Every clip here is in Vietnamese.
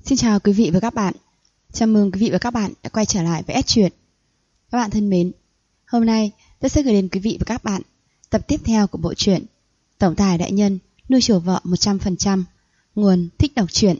Xin chào quý vị và các bạn. Chào mừng quý vị và các bạn đã quay trở lại với S Truyện. Các bạn thân mến, hôm nay tôi sẽ gửi đến quý vị và các bạn tập tiếp theo của bộ truyện Tổng tài đại nhân nuôi chiều vợ 100%, nguồn Thích đọc truyện.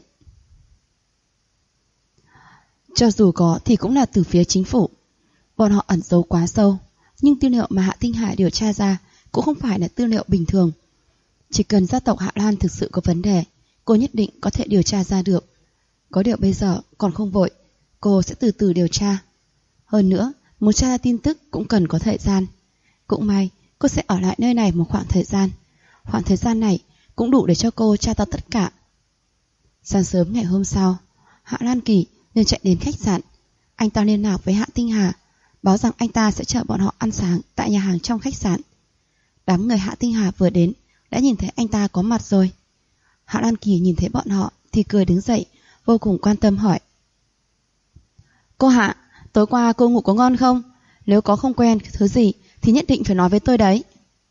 Cho dù có thì cũng là từ phía chính phủ. Bọn họ ẩn giấu quá sâu, nhưng tư liệu mà Hạ Tinh Hà điều tra ra cũng không phải là tư liệu bình thường. Chỉ cần gia tộc Hạ Lan thực sự có vấn đề, cô nhất định có thể điều tra ra được. Có điều bây giờ còn không vội, cô sẽ từ từ điều tra. Hơn nữa, muốn tra ra tin tức cũng cần có thời gian. Cũng may, cô sẽ ở lại nơi này một khoảng thời gian. Khoảng thời gian này cũng đủ để cho cô tra ra tất cả. Sáng sớm ngày hôm sau, Hạ Lan Kỳ liền chạy đến khách sạn. Anh ta liên lạc với Hạ Tinh Hà, báo rằng anh ta sẽ chở bọn họ ăn sáng tại nhà hàng trong khách sạn. Đám người Hạ Tinh Hà vừa đến đã nhìn thấy anh ta có mặt rồi. Hạ Lan Kỳ nhìn thấy bọn họ thì cười đứng dậy, vô cùng quan tâm hỏi: "Cô Hạ, tối qua cô ngủ có ngon không? Nếu có không quen thứ gì thì nhất định phải nói với tôi đấy."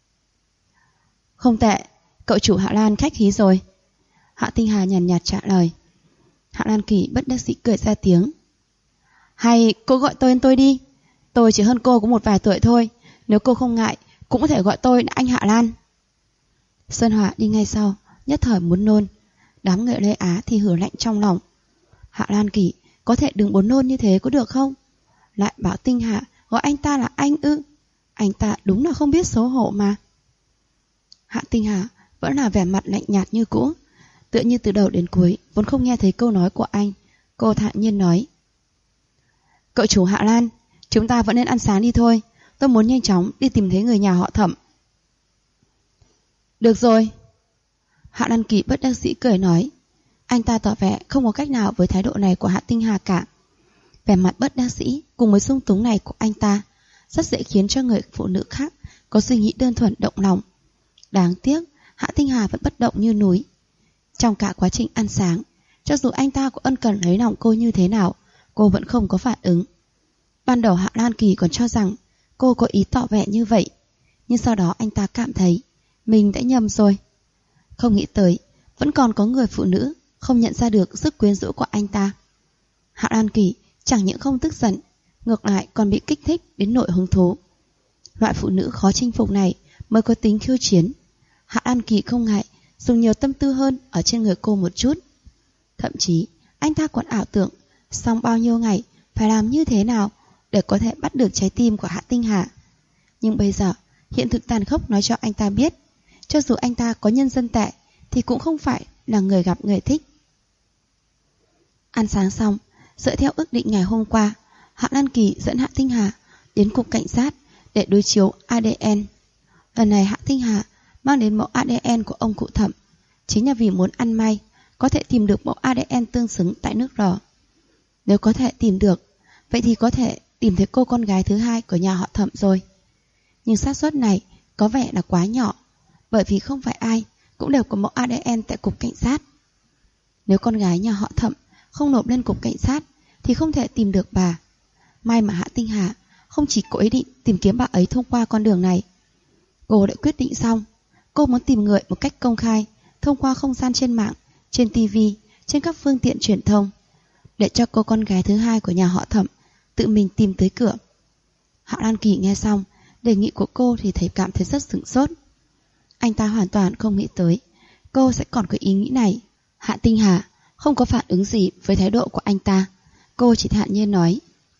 "Không tệ, cậu chủ Hạ Lan khách khí rồi." Hạ Tinh Hà nhàn nhạt trả lời. Hạ Lan Kỳ bất đắc dĩ cười ra tiếng: "Hay cô gọi tên tôi đi. Tôi chỉ hơn cô có một vài tuổi thôi. Nếu cô không ngại cũng có thể gọi tôi là anh Hạ Lan." Sơn Hòa đi ngay sau, nhất thời muốn nôn. Đám người Lê Á thì hử lạnh trong lòng. Hạ Lan Kỳ có thể đừng buồn nôn như thế có được không? Lại bảo Tinh Hà gọi anh ta là anh ư? Anh ta đúng là không biết xấu hổ mà. Hạ Tinh Hà vẫn là vẻ mặt lạnh nhạt như cũ, tựa như từ đầu đến cuối vốn không nghe thấy câu nói của anh. Cô thản nhiên nói: "Cậu chủ Hạ Lan, chúng ta vẫn nên ăn sáng đi thôi. Tôi muốn nhanh chóng đi tìm thấy người nhà họ Thẩm." "Được rồi." Hạ Lan Kỳ bất đắc dĩ cười nói. Anh ta tỏ vẻ không có cách nào với thái độ này của Hạ Tinh Hà cả. Vẻ mặt bất đắc dĩ cùng với sung túng này của anh ta rất dễ khiến cho người phụ nữ khác có suy nghĩ đơn thuần động lòng. Đáng tiếc Hạ Tinh Hà vẫn bất động như núi. Trong cả quá trình ăn sáng, cho dù anh ta có ân cần lấy lòng cô như thế nào, cô vẫn không có phản ứng. Ban đầu Hạ Lan Kỳ còn cho rằng cô có ý tỏ vẻ như vậy, nhưng sau đó anh ta cảm thấy mình đã nhầm rồi. Không nghĩ tới vẫn còn có người phụ nữ không nhận ra được sức quyến rũ của anh ta. Hạ Lan Kỳ chẳng những không tức giận, ngược lại còn bị kích thích đến nỗi hứng thú. Loại phụ nữ khó chinh phục này mới có tính khiêu chiến. Hạ Lan Kỳ không ngại dùng nhiều tâm tư hơn ở trên người cô một chút. Thậm chí anh ta còn ảo tưởng sau bao nhiêu ngày phải làm như thế nào để có thể bắt được trái tim của Hạ Tinh Hà. Nhưng bây giờ hiện thực tàn khốc nói cho anh ta biết, cho dù anh ta có nhân dân tệ thì cũng không phải là người gặp người thích. Ăn sáng xong, dựa theo ước định ngày hôm qua, Hạ Lan Kỳ dẫn Hạ Tinh Hà đến cục cảnh sát để đối chiếu ADN. Lần này Hạ Tinh Hà mang đến mẫu ADN của ông cụ Thẩm, chính là vì muốn ăn may có thể tìm được mẫu ADN tương xứng tại nước R. Nếu có thể tìm được, vậy thì có thể tìm thấy cô con gái thứ hai của nhà họ Thẩm rồi. Nhưng xác suất này có vẻ là quá nhỏ, bởi vì không phải ai cũng đều có mẫu ADN tại cục cảnh sát. Nếu con gái nhà họ Thẩm không nộp lên cục cảnh sát thì không thể tìm được bà. May mà Hạ Tinh Hà không chỉ có ý định tìm kiếm bà ấy thông qua con đường này. Cô đã quyết định xong, cô muốn tìm người một cách công khai thông qua không gian trên mạng, trên TV, trên các phương tiện truyền thông, để cho cô con gái thứ hai của nhà họ Thẩm tự mình tìm tới cửa. Hạ Lan Kỳ nghe xong đề nghị của cô thì cảm thấy rất sửng sốt. Anh ta hoàn toàn không nghĩ tới cô sẽ còn có ý nghĩ này. Hạ Tinh Hà không có phản ứng gì với thái độ của anh ta. Cô chỉ thản nhiên nói: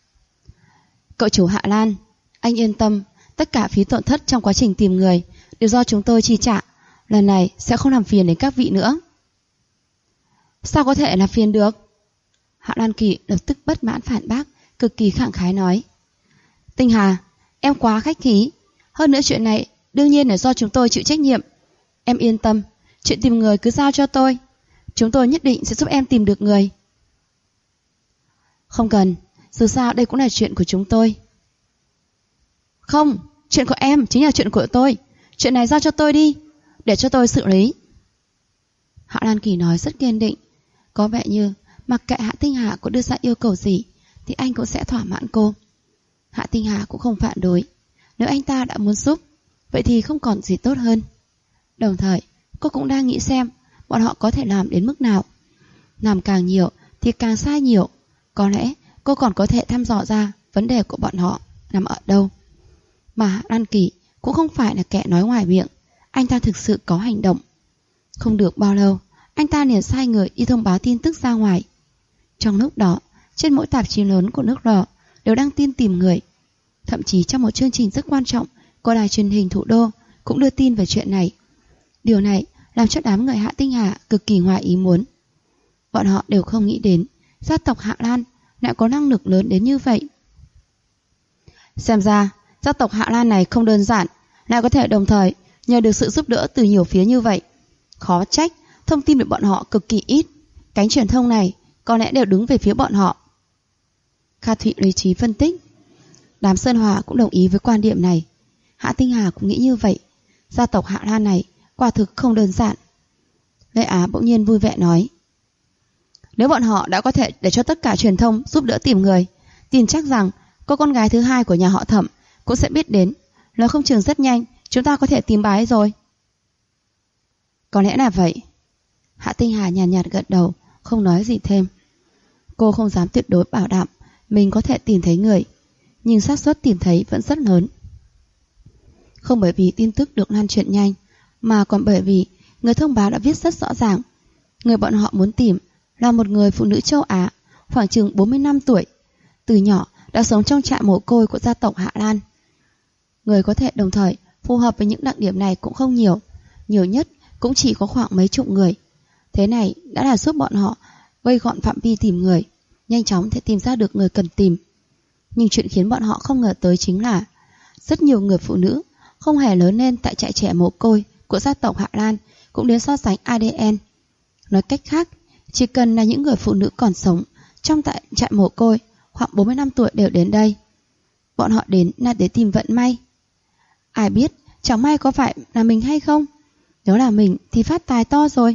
"Cậu chủ Hạ Lan, anh yên tâm, tất cả phí tổn thất trong quá trình tìm người đều do chúng tôi chi trả. Lần này sẽ không làm phiền đến các vị nữa." "Sao có thể là phiền được?" Hạ Lan Kỳ lập tức bất mãn phản bác, cực kỳ khẳng khái nói: "Tinh Hà, em quá khách khí. Hơn nữa chuyện này đương nhiên là do chúng tôi chịu trách nhiệm. Em yên tâm, chuyện tìm người cứ giao cho tôi. Chúng tôi nhất định sẽ giúp em tìm được người." "Không cần, dù sao đây cũng là chuyện của chúng tôi." "Không, chuyện của em chính là chuyện của tôi. Chuyện này giao cho tôi đi, để cho tôi xử lý." Hạ Lan Kỳ nói rất kiên định, có vẻ như mặc kệ Hạ Tinh Hà có đưa ra yêu cầu gì thì anh cũng sẽ thỏa mãn cô. Hạ Tinh Hà cũng không phản đối. Nếu anh ta đã muốn giúp, vậy thì không còn gì tốt hơn. Đồng thời cô cũng đang nghĩ xem bọn họ có thể làm đến mức nào. Làm càng nhiều thì càng sai nhiều. Có lẽ cô còn có thể thăm dò ra vấn đề của bọn họ nằm ở đâu. Mà Hạ Lan Kỳ cũng không phải là kẻ nói ngoài miệng, anh ta thực sự có hành động. Không được bao lâu, anh ta liền sai người đi thông báo tin tức ra ngoài. Trong lúc đó, trên mỗi tạp chí lớn của nước R đều đăng tin tìm người. Thậm chí trong một chương trình rất quan trọng của đài truyền hình thủ đô cũng đưa tin về chuyện này. Điều này làm cho đám người Hạ Tinh Hà cực kỳ ngoài ý muốn. Bọn họ đều không nghĩ đến gia tộc Hạ Lan lại có năng lực lớn đến như vậy. Xem ra gia tộc Hạ Lan này không đơn giản, lại có thể đồng thời nhờ được sự giúp đỡ từ nhiều phía như vậy. Khó trách thông tin về bọn họ cực kỳ ít. Cánh truyền thông này có lẽ đều đứng về phía bọn họ. Kha Thụy lý trí phân tích. Đám Sơn Hòa cũng đồng ý với quan điểm này. Hạ Tinh Hà cũng nghĩ như vậy. Gia tộc Hạ Lan này quả thực không đơn giản. Lê Á bỗng nhiên vui vẻ nói, nếu bọn họ đã có thể để cho tất cả truyền thông giúp đỡ tìm người, tin chắc rằng cô con gái thứ hai của nhà họ Thẩm cũng sẽ biết đến. Nói không chừng rất nhanh chúng ta có thể tìm bà ấy rồi. Có lẽ là vậy. Hạ Tinh Hà nhàn nhạt gật đầu, không nói gì thêm. Cô không dám tuyệt đối bảo đảm mình có thể tìm thấy người, nhưng xác suất tìm thấy vẫn rất lớn. Không bởi vì tin tức được lan truyền nhanh, mà còn bởi vì người thông báo đã viết rất rõ ràng. Người bọn họ muốn tìm là một người phụ nữ châu Á, khoảng chừng 40 năm tuổi, từ nhỏ đã sống trong trại mồ côi của gia tộc Hạ Lan. Người có thể đồng thời phù hợp với những đặc điểm này cũng không nhiều, nhiều nhất cũng chỉ có khoảng mấy chục người. Thế này đã là giúp bọn họ vây gọn phạm vi tìm người, nhanh chóng thể tìm ra được người cần tìm. Nhưng chuyện khiến bọn họ không ngờ tới chính là rất nhiều người phụ nữ không hề lớn lên tại trại trẻ mồ côi của gia tộc Hạ Lan cũng đến so sánh ADN. Nói cách khác, chỉ cần là những người phụ nữ còn sống trong tại trại mồ côi khoảng 40 năm tuổi đều đến đây. Bọn họ đến là để tìm vận may. Ai biết chẳng may có phải là mình hay không? Nếu là mình thì phát tài to rồi.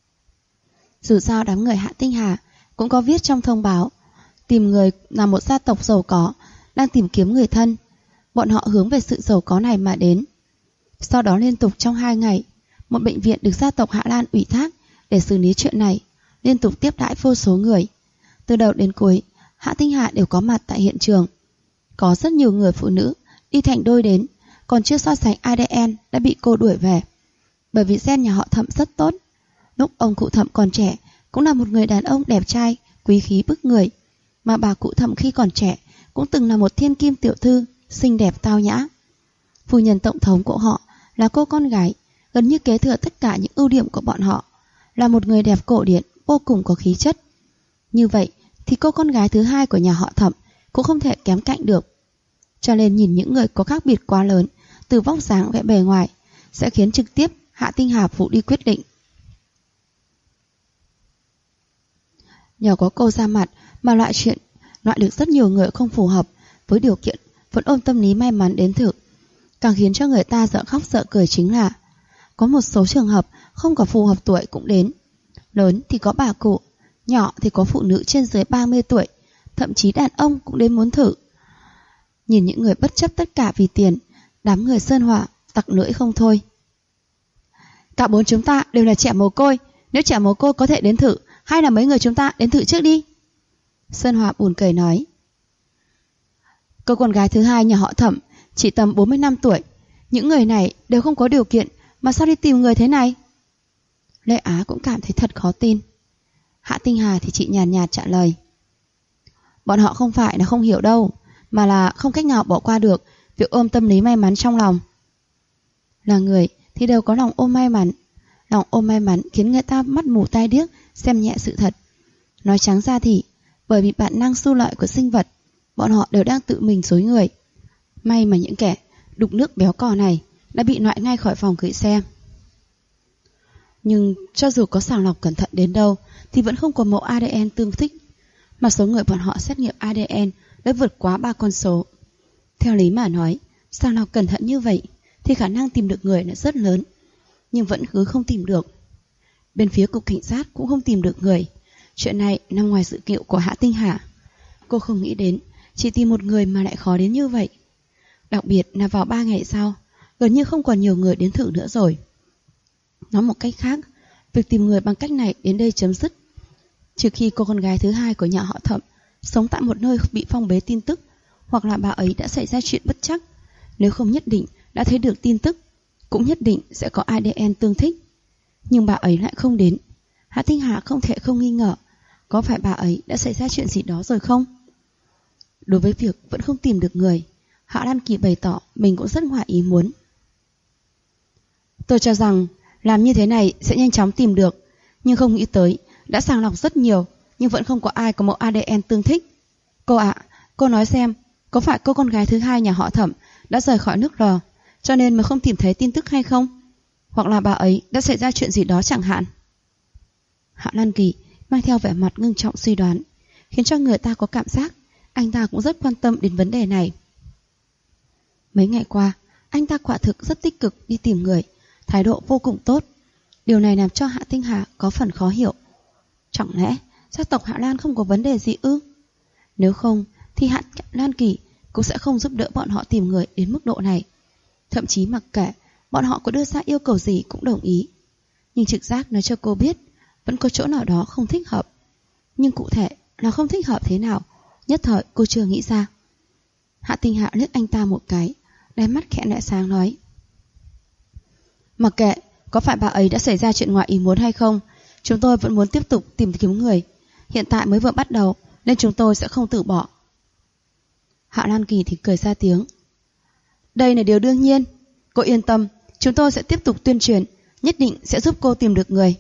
Dù sao đám người Hạ Tinh Hà cũng có viết trong thông báo, tìm người là một gia tộc giàu có đang tìm kiếm người thân. Bọn họ hướng về sự giàu có này mà đến. Sau đó liên tục trong 2 ngày, một bệnh viện được gia tộc Hạ Lan ủy thác để xử lý chuyện này, liên tục tiếp đãi vô số người. Từ đầu đến cuối, Hạ Tinh Hà đều có mặt tại hiện trường. Có rất nhiều người phụ nữ đi thành đôi đến, còn chưa so sánh ADN đã bị cô đuổi về. Bởi vì gen nhà họ Thẩm rất tốt. Lúc ông cụ Thẩm còn trẻ cũng là một người đàn ông đẹp trai, quý khí bức người. Mà bà cụ Thẩm khi còn trẻ cũng từng là một thiên kim tiểu thư, xinh đẹp tao nhã. Phu nhân tổng thống của họ là cô con gái, gần như kế thừa tất cả những ưu điểm của bọn họ, là một người đẹp cổ điển, vô cùng có khí chất. Như vậy thì cô con gái thứ hai của nhà họ Thẩm cũng không thể kém cạnh được. Cho nên nhìn những người có khác biệt quá lớn, từ vóc dáng vẻ bề ngoài, sẽ khiến trực tiếp Hạ Tinh Hà phụ đi quyết định. Nhờ có cô ra mặt mà loại được rất nhiều người không phù hợp với điều kiện vẫn ôm tâm lý may mắn đến thử. Càng khiến cho người ta sợ khóc sợ cười chính là có một số trường hợp không có phù hợp tuổi cũng đến. Lớn thì có bà cụ, nhỏ thì có phụ nữ trên dưới 30 tuổi, thậm chí đàn ông cũng đến muốn thử. Nhìn những người bất chấp tất cả vì tiền, đám người Sơn Hòa tặc lưỡi không thôi. Cả 4 chúng ta đều là trẻ mồ côi, nếu trẻ mồ côi có thể đến thử, hay là mấy người chúng ta đến thử trước đi. Sơn Hòa buồn cười nói. Cô con gái thứ hai nhà họ Thẩm chỉ tầm 40 năm tuổi, những người này đều không có điều kiện, mà sao đi tìm người thế này? Lê Á cũng cảm thấy thật khó tin. Hạ Tinh Hà thì chị nhàn nhạt trả lời. Bọn họ không phải là không hiểu đâu, mà là không cách nào bỏ qua được việc ôm tâm lý may mắn trong lòng. Là người thì đều có lòng ôm may mắn. Lòng ôm may mắn khiến người ta mắt mù tai điếc, xem nhẹ sự thật. Nói trắng ra thì bởi vì bản năng xu lợi của sinh vật, bọn họ đều đang tự mình dối người. May mà những kẻ đục nước béo cò này đã bị loại ngay khỏi phòng gửi xe. Nhưng cho dù có sàng lọc cẩn thận đến đâu thì vẫn không có mẫu ADN tương thích, mà số người bọn họ xét nghiệm ADN đã vượt quá 3 con số. Theo lý mà nói, sàng lọc cẩn thận như vậy thì khả năng tìm được người là rất lớn, nhưng vẫn cứ không tìm được. Bên phía cục cảnh sát cũng không tìm được người. Chuyện này nằm ngoài dự liệu của Hạ Tinh Hà. Cô không nghĩ đến chỉ tìm một người mà lại khó đến như vậy. Đặc biệt là vào 3 ngày sau, gần như không còn nhiều người đến thử nữa rồi. Nói một cách khác, việc tìm người bằng cách này đến đây chấm dứt. Trừ khi cô con gái thứ hai của nhà họ Thẩm sống tại một nơi bị phong bế tin tức, hoặc là bà ấy đã xảy ra chuyện bất trắc, nếu không nhất định đã thấy được tin tức, cũng nhất định sẽ có ADN tương thích. Nhưng bà ấy lại không đến. Hạ Tinh Hà không thể không nghi ngờ, có phải bà ấy đã xảy ra chuyện gì đó rồi không? Đối với việc vẫn không tìm được người, Hạ Lan Kỳ bày tỏ mình cũng rất ngoài ý muốn. Tôi cho rằng làm như thế này sẽ nhanh chóng tìm được, nhưng không nghĩ tới đã sàng lọc rất nhiều, nhưng vẫn không có ai có mẫu ADN tương thích. Cô ạ, cô nói xem, có phải cô con gái thứ hai nhà họ Thẩm đã rời khỏi nước R, cho nên mới không tìm thấy tin tức hay không? Hoặc là bà ấy đã xảy ra chuyện gì đó chẳng hạn. Hạ Lan Kỳ mang theo vẻ mặt ngưng trọng suy đoán, khiến cho người ta có cảm giác anh ta cũng rất quan tâm đến vấn đề này. Mấy ngày qua, anh ta quả thực rất tích cực đi tìm người, thái độ vô cùng tốt. Điều này làm cho Hạ Tinh Hà có phần khó hiểu. Chẳng lẽ gia tộc Hạ Lan không có vấn đề gì ư? Nếu không thì Hạ Lan Kỳ cũng sẽ không giúp đỡ bọn họ tìm người đến mức độ này. Thậm chí mặc kệ bọn họ có đưa ra yêu cầu gì cũng đồng ý. Nhưng trực giác nói cho cô biết vẫn có chỗ nào đó không thích hợp. Nhưng cụ thể là không thích hợp thế nào, nhất thời cô chưa nghĩ ra. Hạ Tinh Hạ liếc anh ta một cái, đáy mắt khẽ lóe sáng nói: mặc kệ có phải bà ấy đã xảy ra chuyện ngoài ý muốn hay không, chúng tôi vẫn muốn tiếp tục tìm kiếm người. Hiện tại mới vừa bắt đầu nên chúng tôi sẽ không từ bỏ. Hạ Lan Kỳ thì cười ra tiếng: đây là điều đương nhiên. Cô yên tâm, chúng tôi sẽ tiếp tục tuyên truyền, nhất định sẽ giúp cô tìm được người.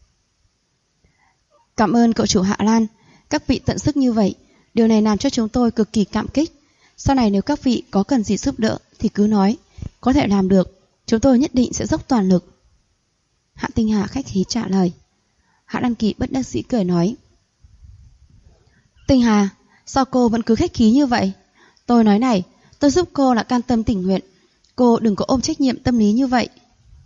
Cảm ơn cậu chủ Hạ Lan, các vị tận sức như vậy, điều này làm cho chúng tôi cực kỳ cảm kích. Sau này nếu các vị có cần gì giúp đỡ thì cứ nói, có thể làm được, chúng tôi nhất định sẽ dốc toàn lực. Hạ Tinh Hà khách khí trả lời. Hạ Lan Kỳ bất đắc dĩ cười nói: Tinh Hà, sao cô vẫn cứ khách khí như vậy? Tôi nói này, tôi giúp cô là can tâm tình nguyện, cô đừng có ôm trách nhiệm tâm lý như vậy.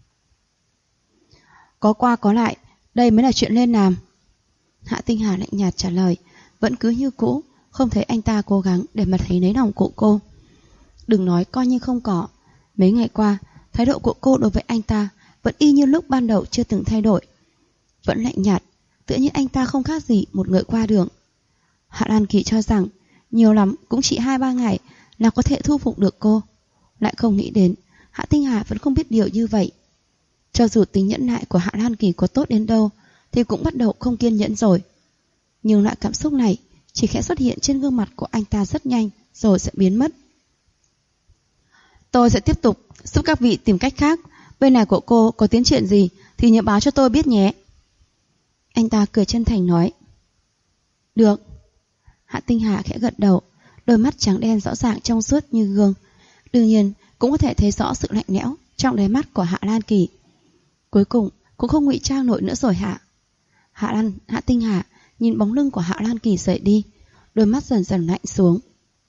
Có qua có lại, đây mới là chuyện nên làm. Hạ Tinh Hà lạnh nhạt trả lời, vẫn cứ như cũ, không thấy anh ta cố gắng để mà thấy lấy lòng của cô. Đừng nói coi như không có, mấy ngày qua, thái độ của cô đối với anh ta vẫn y như lúc ban đầu chưa từng thay đổi. Vẫn lạnh nhạt, tựa như anh ta không khác gì một người qua đường. Hạ Lan Kỳ cho rằng nhiều lắm cũng chỉ 2-3 ngày là có thể thu phục được cô. Lại không nghĩ đến Hạ Tinh Hà vẫn không biết điều như vậy. Cho dù tính nhẫn nại của Hạ Lan Kỳ có tốt đến đâu thì cũng bắt đầu không kiên nhẫn rồi. Nhưng loại cảm xúc này chỉ khẽ xuất hiện trên gương mặt của anh ta rất nhanh rồi sẽ biến mất. Tôi sẽ tiếp tục giúp các vị tìm cách khác. Bên này của cô có tiến triển gì thì nhớ báo cho tôi biết nhé. Anh ta cười chân thành nói. Được. Hạ Tinh Hà khẽ gật đầu, đôi mắt trắng đen rõ ràng trong suốt như gương. Đương nhiên cũng có thể thấy rõ sự lạnh lẽo trong đáy mắt của Hạ Lan Kỳ. Cuối cùng cũng không ngụy trang nổi nữa rồi hả? Hạ Tinh Hà nhìn bóng lưng của Hạ Lan Kỳ rời đi, đôi mắt dần dần lạnh xuống.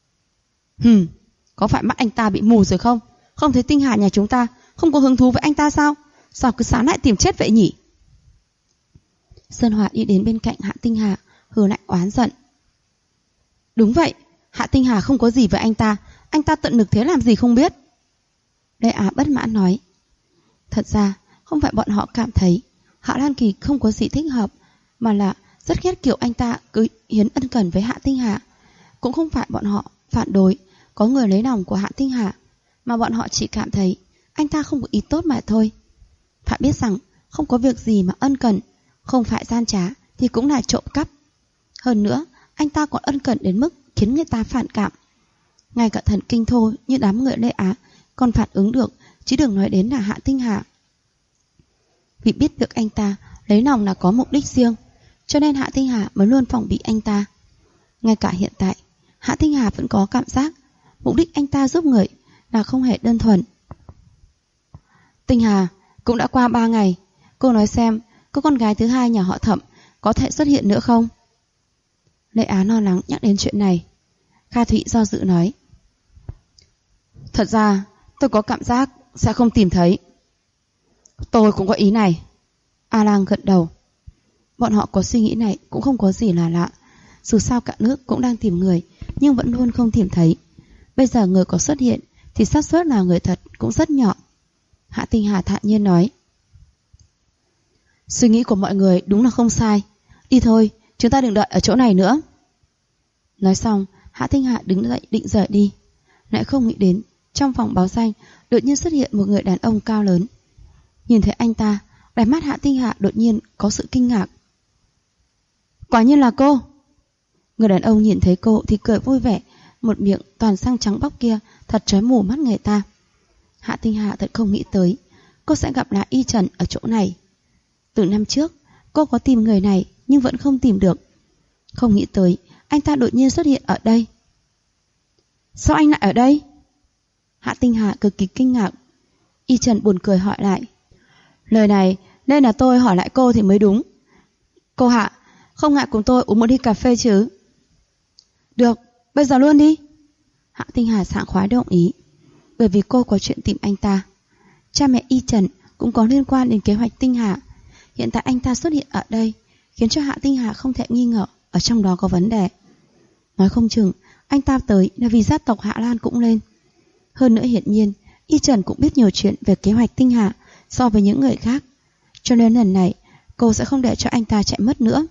Có phải mắt anh ta bị mù rồi không? Không thấy Tinh Hà nhà chúng ta không có hứng thú với anh ta sao? Sao cứ sáng lại tìm chết vậy nhỉ? Sơn Hòa đi đến bên cạnh Hạ Tinh Hà, hừ lạnh oán giận. Đúng vậy, Hạ Tinh Hà không có gì với anh ta tận lực thế làm gì không biết. Lê Á bất mãn nói. Thật ra không phải bọn họ cảm thấy Hạ Lan Kỳ không có gì thích hợp, mà là rất ghét kiểu anh ta cứ hiến ân cần với Hạ Tinh Hà. Cũng không phải bọn họ phản đối có người lấy lòng của Hạ Tinh Hà, mà bọn họ chỉ cảm thấy anh ta không có ý tốt mà thôi. Phải biết rằng không có việc gì mà ân cần, không phải gian trá thì cũng là trộm cắp. Hơn nữa anh ta còn ân cần đến mức khiến người ta phản cảm. Ngay cả thần kinh thô như đám người Lê Á còn phản ứng được, chứ đừng nói đến là Hạ Tinh Hà. Vì biết được anh ta lấy lòng là có mục đích riêng, cho nên Hạ Tinh Hà mới luôn phòng bị anh ta. Ngay cả hiện tại, Hạ Tinh Hà vẫn có cảm giác mục đích anh ta giúp người là không hề đơn thuần. Tinh Hà, cũng đã qua 3 ngày, cô nói xem cô con gái thứ hai nhà họ Thẩm có thể xuất hiện nữa không? Lệ Á lo lắng nhắc đến chuyện này. Kha Thụy do dự nói. Thật ra tôi có cảm giác sẽ không tìm thấy. Tôi cũng có ý này. A Lang gật đầu. Bọn họ có suy nghĩ này cũng không có gì là lạ. Dù sao cả nước cũng đang tìm người, nhưng vẫn luôn không tìm thấy. Bây giờ người có xuất hiện thì xác suất là người thật cũng rất nhỏ. Hạ Tinh Hà thản nhiên nói. Suy nghĩ của mọi người đúng là không sai. Đi thôi, chúng ta đừng đợi ở chỗ này nữa. Nói xong, Hạ Tinh Hà đứng dậy định rời đi. Lại không nghĩ đến, trong phòng báo danh đột nhiên xuất hiện một người đàn ông cao lớn. Nhìn thấy anh ta, đáy mắt Hạ Tinh Hà đột nhiên có sự kinh ngạc. Quả nhiên là cô. Người đàn ông nhìn thấy cô thì cười vui vẻ, một miệng toàn răng trắng bóc kia thật chói mù mắt người ta. Hạ Tinh Hà thật không nghĩ tới cô sẽ gặp lại Y Trần ở chỗ này. Từ năm trước, cô có tìm người này nhưng vẫn không tìm được. Không nghĩ tới anh ta đột nhiên xuất hiện ở đây. Sao anh lại ở đây? Hạ Tinh Hà cực kỳ kinh ngạc. Y Trần buồn cười hỏi lại. Lời này nên là tôi hỏi lại cô thì mới đúng. Cô Hạ, không ngại cùng tôi uống một ly cà phê chứ? Được, bây giờ luôn đi. Hạ Tinh Hà sảng khoái đồng ý. Bởi vì cô có chuyện tìm anh ta. Cha mẹ Y Trần cũng có liên quan đến kế hoạch Tinh Hà. Hiện tại anh ta xuất hiện ở đây khiến cho Hạ Tinh Hà không thể nghi ngờ ở trong đó có vấn đề. Nói không chừng anh ta tới là vì gia tộc Hạ Lan cũng lên. Hơn nữa hiển nhiên Y Trần cũng biết nhiều chuyện về kế hoạch Tinh Hà so với những người khác. Cho nên lần này cô sẽ không để cho anh ta chạy mất nữa.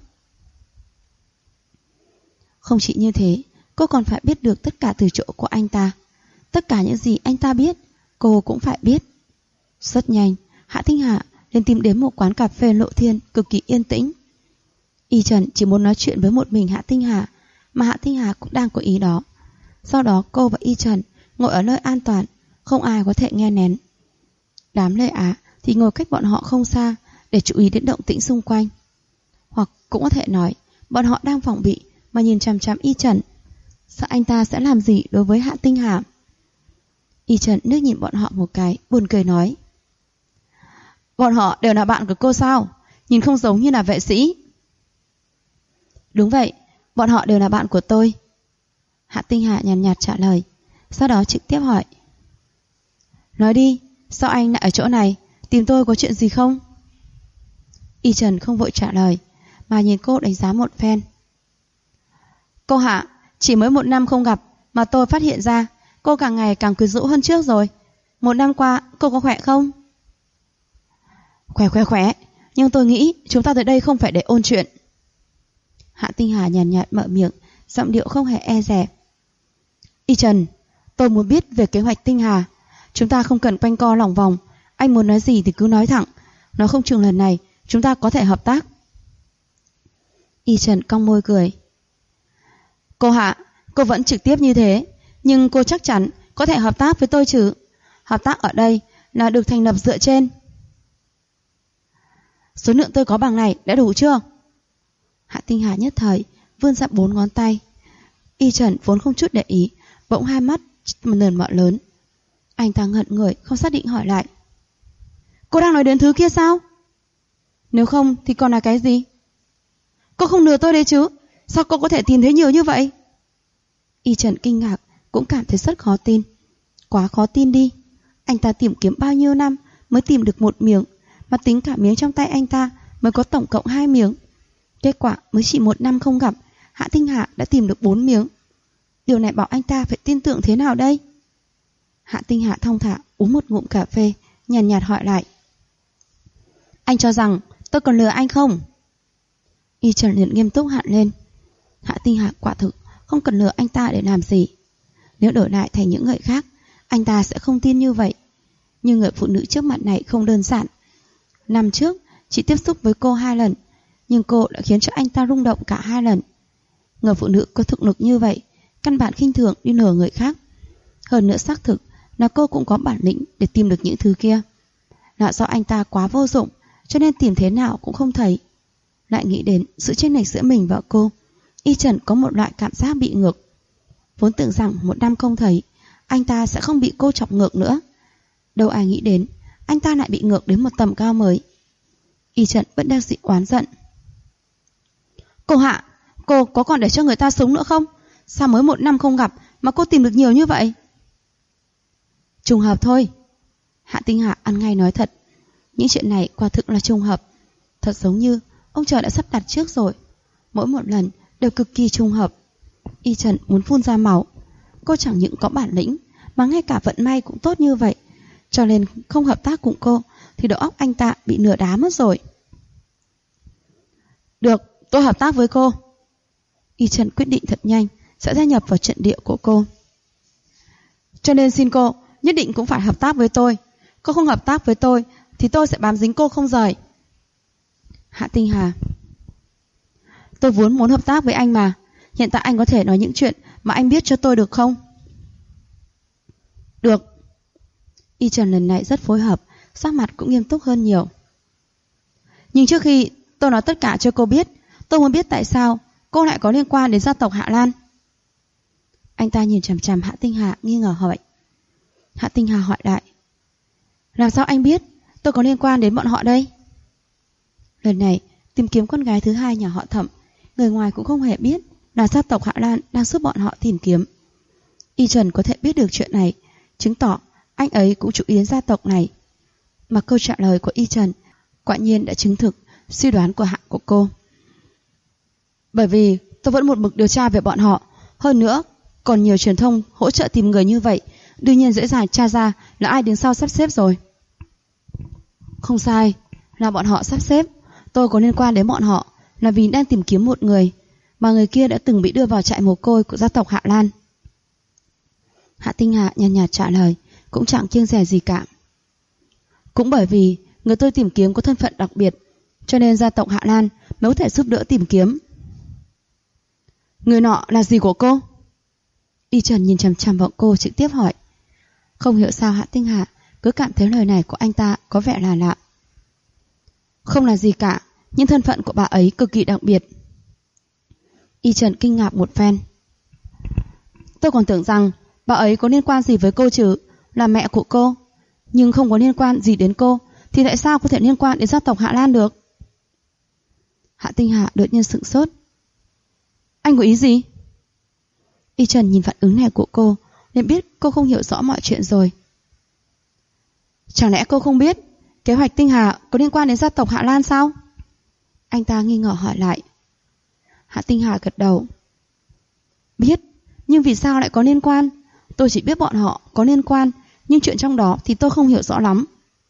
Không chỉ như thế, cô còn phải biết được tất cả từ chỗ của anh ta. Tất cả những gì anh ta biết, cô cũng phải biết. Rất nhanh, Hạ Tinh Hà lên tìm đến một quán cà phê lộ thiên cực kỳ yên tĩnh. Y Trần chỉ muốn nói chuyện với một mình Hạ Tinh Hà, mà Hạ Tinh Hà cũng đang có ý đó. Sau đó cô và Y Trần ngồi ở nơi an toàn, không ai có thể nghe lén. Đám Lê Á thì ngồi cách bọn họ không xa để chú ý đến động tĩnh xung quanh. Hoặc cũng có thể nói bọn họ đang phòng bị mà nhìn chằm chằm Y Trần, sợ anh ta sẽ làm gì đối với Hạ Tinh Hà. Y Trần nước nhìn bọn họ một cái, buồn cười nói. Bọn họ đều là bạn của cô sao? Nhìn không giống như là vệ sĩ. Đúng vậy, bọn họ đều là bạn của tôi. Hạ Tinh Hà nhàn nhạt trả lời. Sau đó trực tiếp hỏi. Nói đi, sao anh lại ở chỗ này? Tìm tôi có chuyện gì không? Y Trần không vội trả lời, mà nhìn cô đánh giá một phen. Cô Hạ, chỉ mới 1 năm không gặp mà tôi phát hiện ra cô càng ngày càng quyến rũ hơn trước rồi. 1 năm qua cô có khỏe không? Khỏe, nhưng tôi nghĩ chúng ta tới đây không phải để ôn chuyện. Hạ Tinh Hà nhàn nhạt mở miệng, giọng điệu không hề e dè. Y Trần, tôi muốn biết về kế hoạch Tinh Hà. Chúng ta không cần quanh co lòng vòng. Anh muốn nói gì thì cứ nói thẳng. Nói không chừng lần này chúng ta có thể hợp tác. Y Trần cong môi cười. Cô Hạ, cô vẫn trực tiếp như thế, nhưng cô chắc chắn có thể hợp tác với tôi chứ? Hợp tác ở đây là được thành lập dựa trên số lượng tôi có bằng này đã đủ chưa? Hạ Tinh Hà nhất thời vươn ra 4 ngón tay. Y Trần vốn không chút để ý, bỗng hai mắt mở lớn. Anh ta ngẩn người không xác định hỏi lại. Cô đang nói đến thứ kia sao? Nếu không thì còn là cái gì? Cô không lừa tôi đấy chứ? Sao cô có thể tìm thấy nhiều như vậy? Y Trần kinh ngạc, cũng cảm thấy rất khó tin. Quá khó tin đi. Anh ta tìm kiếm bao nhiêu năm mới tìm được 1 miếng, mà tính cả miếng trong tay anh ta mới có tổng cộng 2 miếng. Kết quả mới chỉ 1 năm không gặp, Hạ Tinh Hà đã tìm được 4 miếng. Điều này bảo anh ta phải tin tưởng thế nào đây? Hạ Tinh Hà thong thả uống một ngụm cà phê, nhàn nhạt hỏi lại. Anh cho rằng tôi còn lừa anh không? Y Trần liền nghiêm túc hẳn lên. Hạ Tinh Hà quả thực không cần lừa anh ta để làm gì. Nếu đổi lại thành những người khác, anh ta sẽ không tin như vậy. Nhưng người phụ nữ trước mặt này không đơn giản. Năm trước chỉ tiếp xúc với cô 2 lần, nhưng cô đã khiến cho anh ta rung động cả 2 lần. Người phụ nữ có thực lực như vậy, căn bản khinh thường đi lừa người khác. Hơn nữa xác thực là cô cũng có bản lĩnh để tìm được những thứ kia. Là do anh ta quá vô dụng, cho nên tìm thế nào cũng không thấy. Lại nghĩ đến sự chênh lệch giữa mình và cô, Y Trần có một loại cảm giác bị ngược. Vốn tưởng rằng 1 năm không thấy, anh ta sẽ không bị cô chọc ngược nữa. Đâu ai nghĩ đến, anh ta lại bị ngược đến một tầm cao mới. Y Trần vẫn đang dị oán giận. Cô Hạ, cô có còn để cho người ta sống nữa không? Sao mới 1 năm không gặp mà cô tìm được nhiều như vậy? Trùng hợp thôi. Hạ Tinh Hà ăn ngay nói thật. Những chuyện này quả thực là trùng hợp. Thật giống như ông trời đã sắp đặt trước rồi. Mỗi một lần đều cực kỳ trùng hợp. Y Trần muốn phun ra máu. Cô chẳng những có bản lĩnh mà ngay cả vận may cũng tốt như vậy. Cho nên không hợp tác cùng cô thì đầu óc anh ta bị nửa đá mất rồi. Được, tôi hợp tác với cô. Y Trần quyết định thật nhanh sẽ gia nhập vào trận địa của cô. Cho nên xin cô nhất định cũng phải hợp tác với tôi. Cô không hợp tác với tôi thì tôi sẽ bám dính cô không rời. Hạ Tinh Hà: Tôi vốn muốn hợp tác với anh mà. Hiện tại anh có thể nói những chuyện mà anh biết cho tôi được không? Được. Y Trần lần này rất phối hợp, sắc mặt cũng nghiêm túc hơn nhiều. Nhưng trước khi tôi nói tất cả cho cô biết, tôi muốn biết tại sao cô lại có liên quan đến gia tộc Hạ Lan. Anh ta nhìn chằm chằm Hạ Tinh Hà nghi ngờ hỏi. Hạ Tinh Hà hỏi lại: Làm sao anh biết tôi có liên quan đến bọn họ đây? Lần này tìm kiếm con gái thứ hai nhà họ Thẩm, người ngoài cũng không hề biết là gia tộc Hạ Lan đang giúp bọn họ tìm kiếm. Y Trần có thể biết được chuyện này, chứng tỏ anh ấy cũng chú ý đến gia tộc này. Mà câu trả lời của Y Trần quả nhiên đã chứng thực suy đoán của cô. Bởi vì tôi vẫn một mực điều tra về bọn họ, hơn nữa còn nhiều truyền thông hỗ trợ tìm người như vậy, đương nhiên dễ dàng tra ra là ai đứng sau sắp xếp rồi. Không sai, là bọn họ sắp xếp. Tôi có liên quan đến bọn họ là vì đang tìm kiếm một người, mà người kia đã từng bị đưa vào trại mồ côi của gia tộc Hạ Lan. Hạ Tinh Hà nhàn nhạt trả lời, cũng chẳng kiêng dè gì cả. Cũng bởi vì người tôi tìm kiếm có thân phận đặc biệt, cho nên gia tộc Hạ Lan mới có thể giúp đỡ tìm kiếm. Người nọ là gì của cô? Y Trần nhìn chằm chằm vào cô trực tiếp hỏi. Không hiểu sao Hạ Tinh Hà cứ cảm thấy lời này của anh ta có vẻ là lạ. Không là gì cả, nhưng thân phận của bà ấy cực kỳ đặc biệt. Y Trần kinh ngạc một phen. Tôi còn tưởng rằng bà ấy có liên quan gì với cô chứ, là mẹ của cô. Nhưng không có liên quan gì đến cô, thì tại sao có thể liên quan đến gia tộc Hạ Lan được? Hạ Tinh Hà đột nhiên sững sốt. Anh có ý gì? Y Trần nhìn phản ứng này của cô, nên biết cô không hiểu rõ mọi chuyện rồi. Chẳng lẽ cô không biết kế hoạch Tinh Hà có liên quan đến gia tộc Hạ Lan sao? Anh ta nghi ngờ hỏi lại. Hạ Tinh Hà gật đầu. Biết, nhưng vì sao lại có liên quan? Tôi chỉ biết bọn họ có liên quan, nhưng chuyện trong đó thì tôi không hiểu rõ lắm.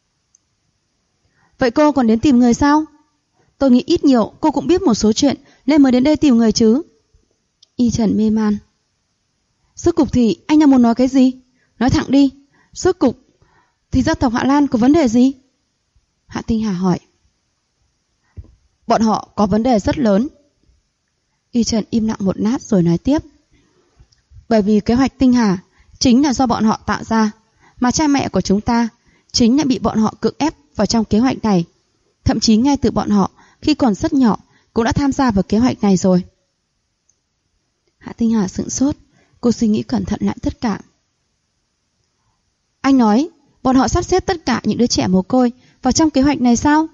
Vậy cô còn đến tìm người sao? Tôi nghĩ ít nhiều cô cũng biết một số chuyện nên mới đến đây tìm người chứ. Y Trần mê man. Rốt cục thì anh đang muốn nói cái gì? Nói thẳng đi. Rốt cục thì gia tộc Hạ Lan có vấn đề gì? Hạ Tinh Hà hỏi. Bọn họ có vấn đề rất lớn. Y Trần im lặng một lát rồi nói tiếp. Bởi vì kế hoạch Tinh Hà chính là do bọn họ tạo ra, mà cha mẹ của chúng ta chính là bị bọn họ cưỡng ép vào trong kế hoạch này. Thậm chí ngay từ bọn họ khi còn rất nhỏ cũng đã tham gia vào kế hoạch này rồi. Hạ Tinh Hà sững sốt, cô suy nghĩ cẩn thận lại tất cả. Anh nói bọn họ sắp xếp tất cả những đứa trẻ mồ côi vào trong kế hoạch này sao?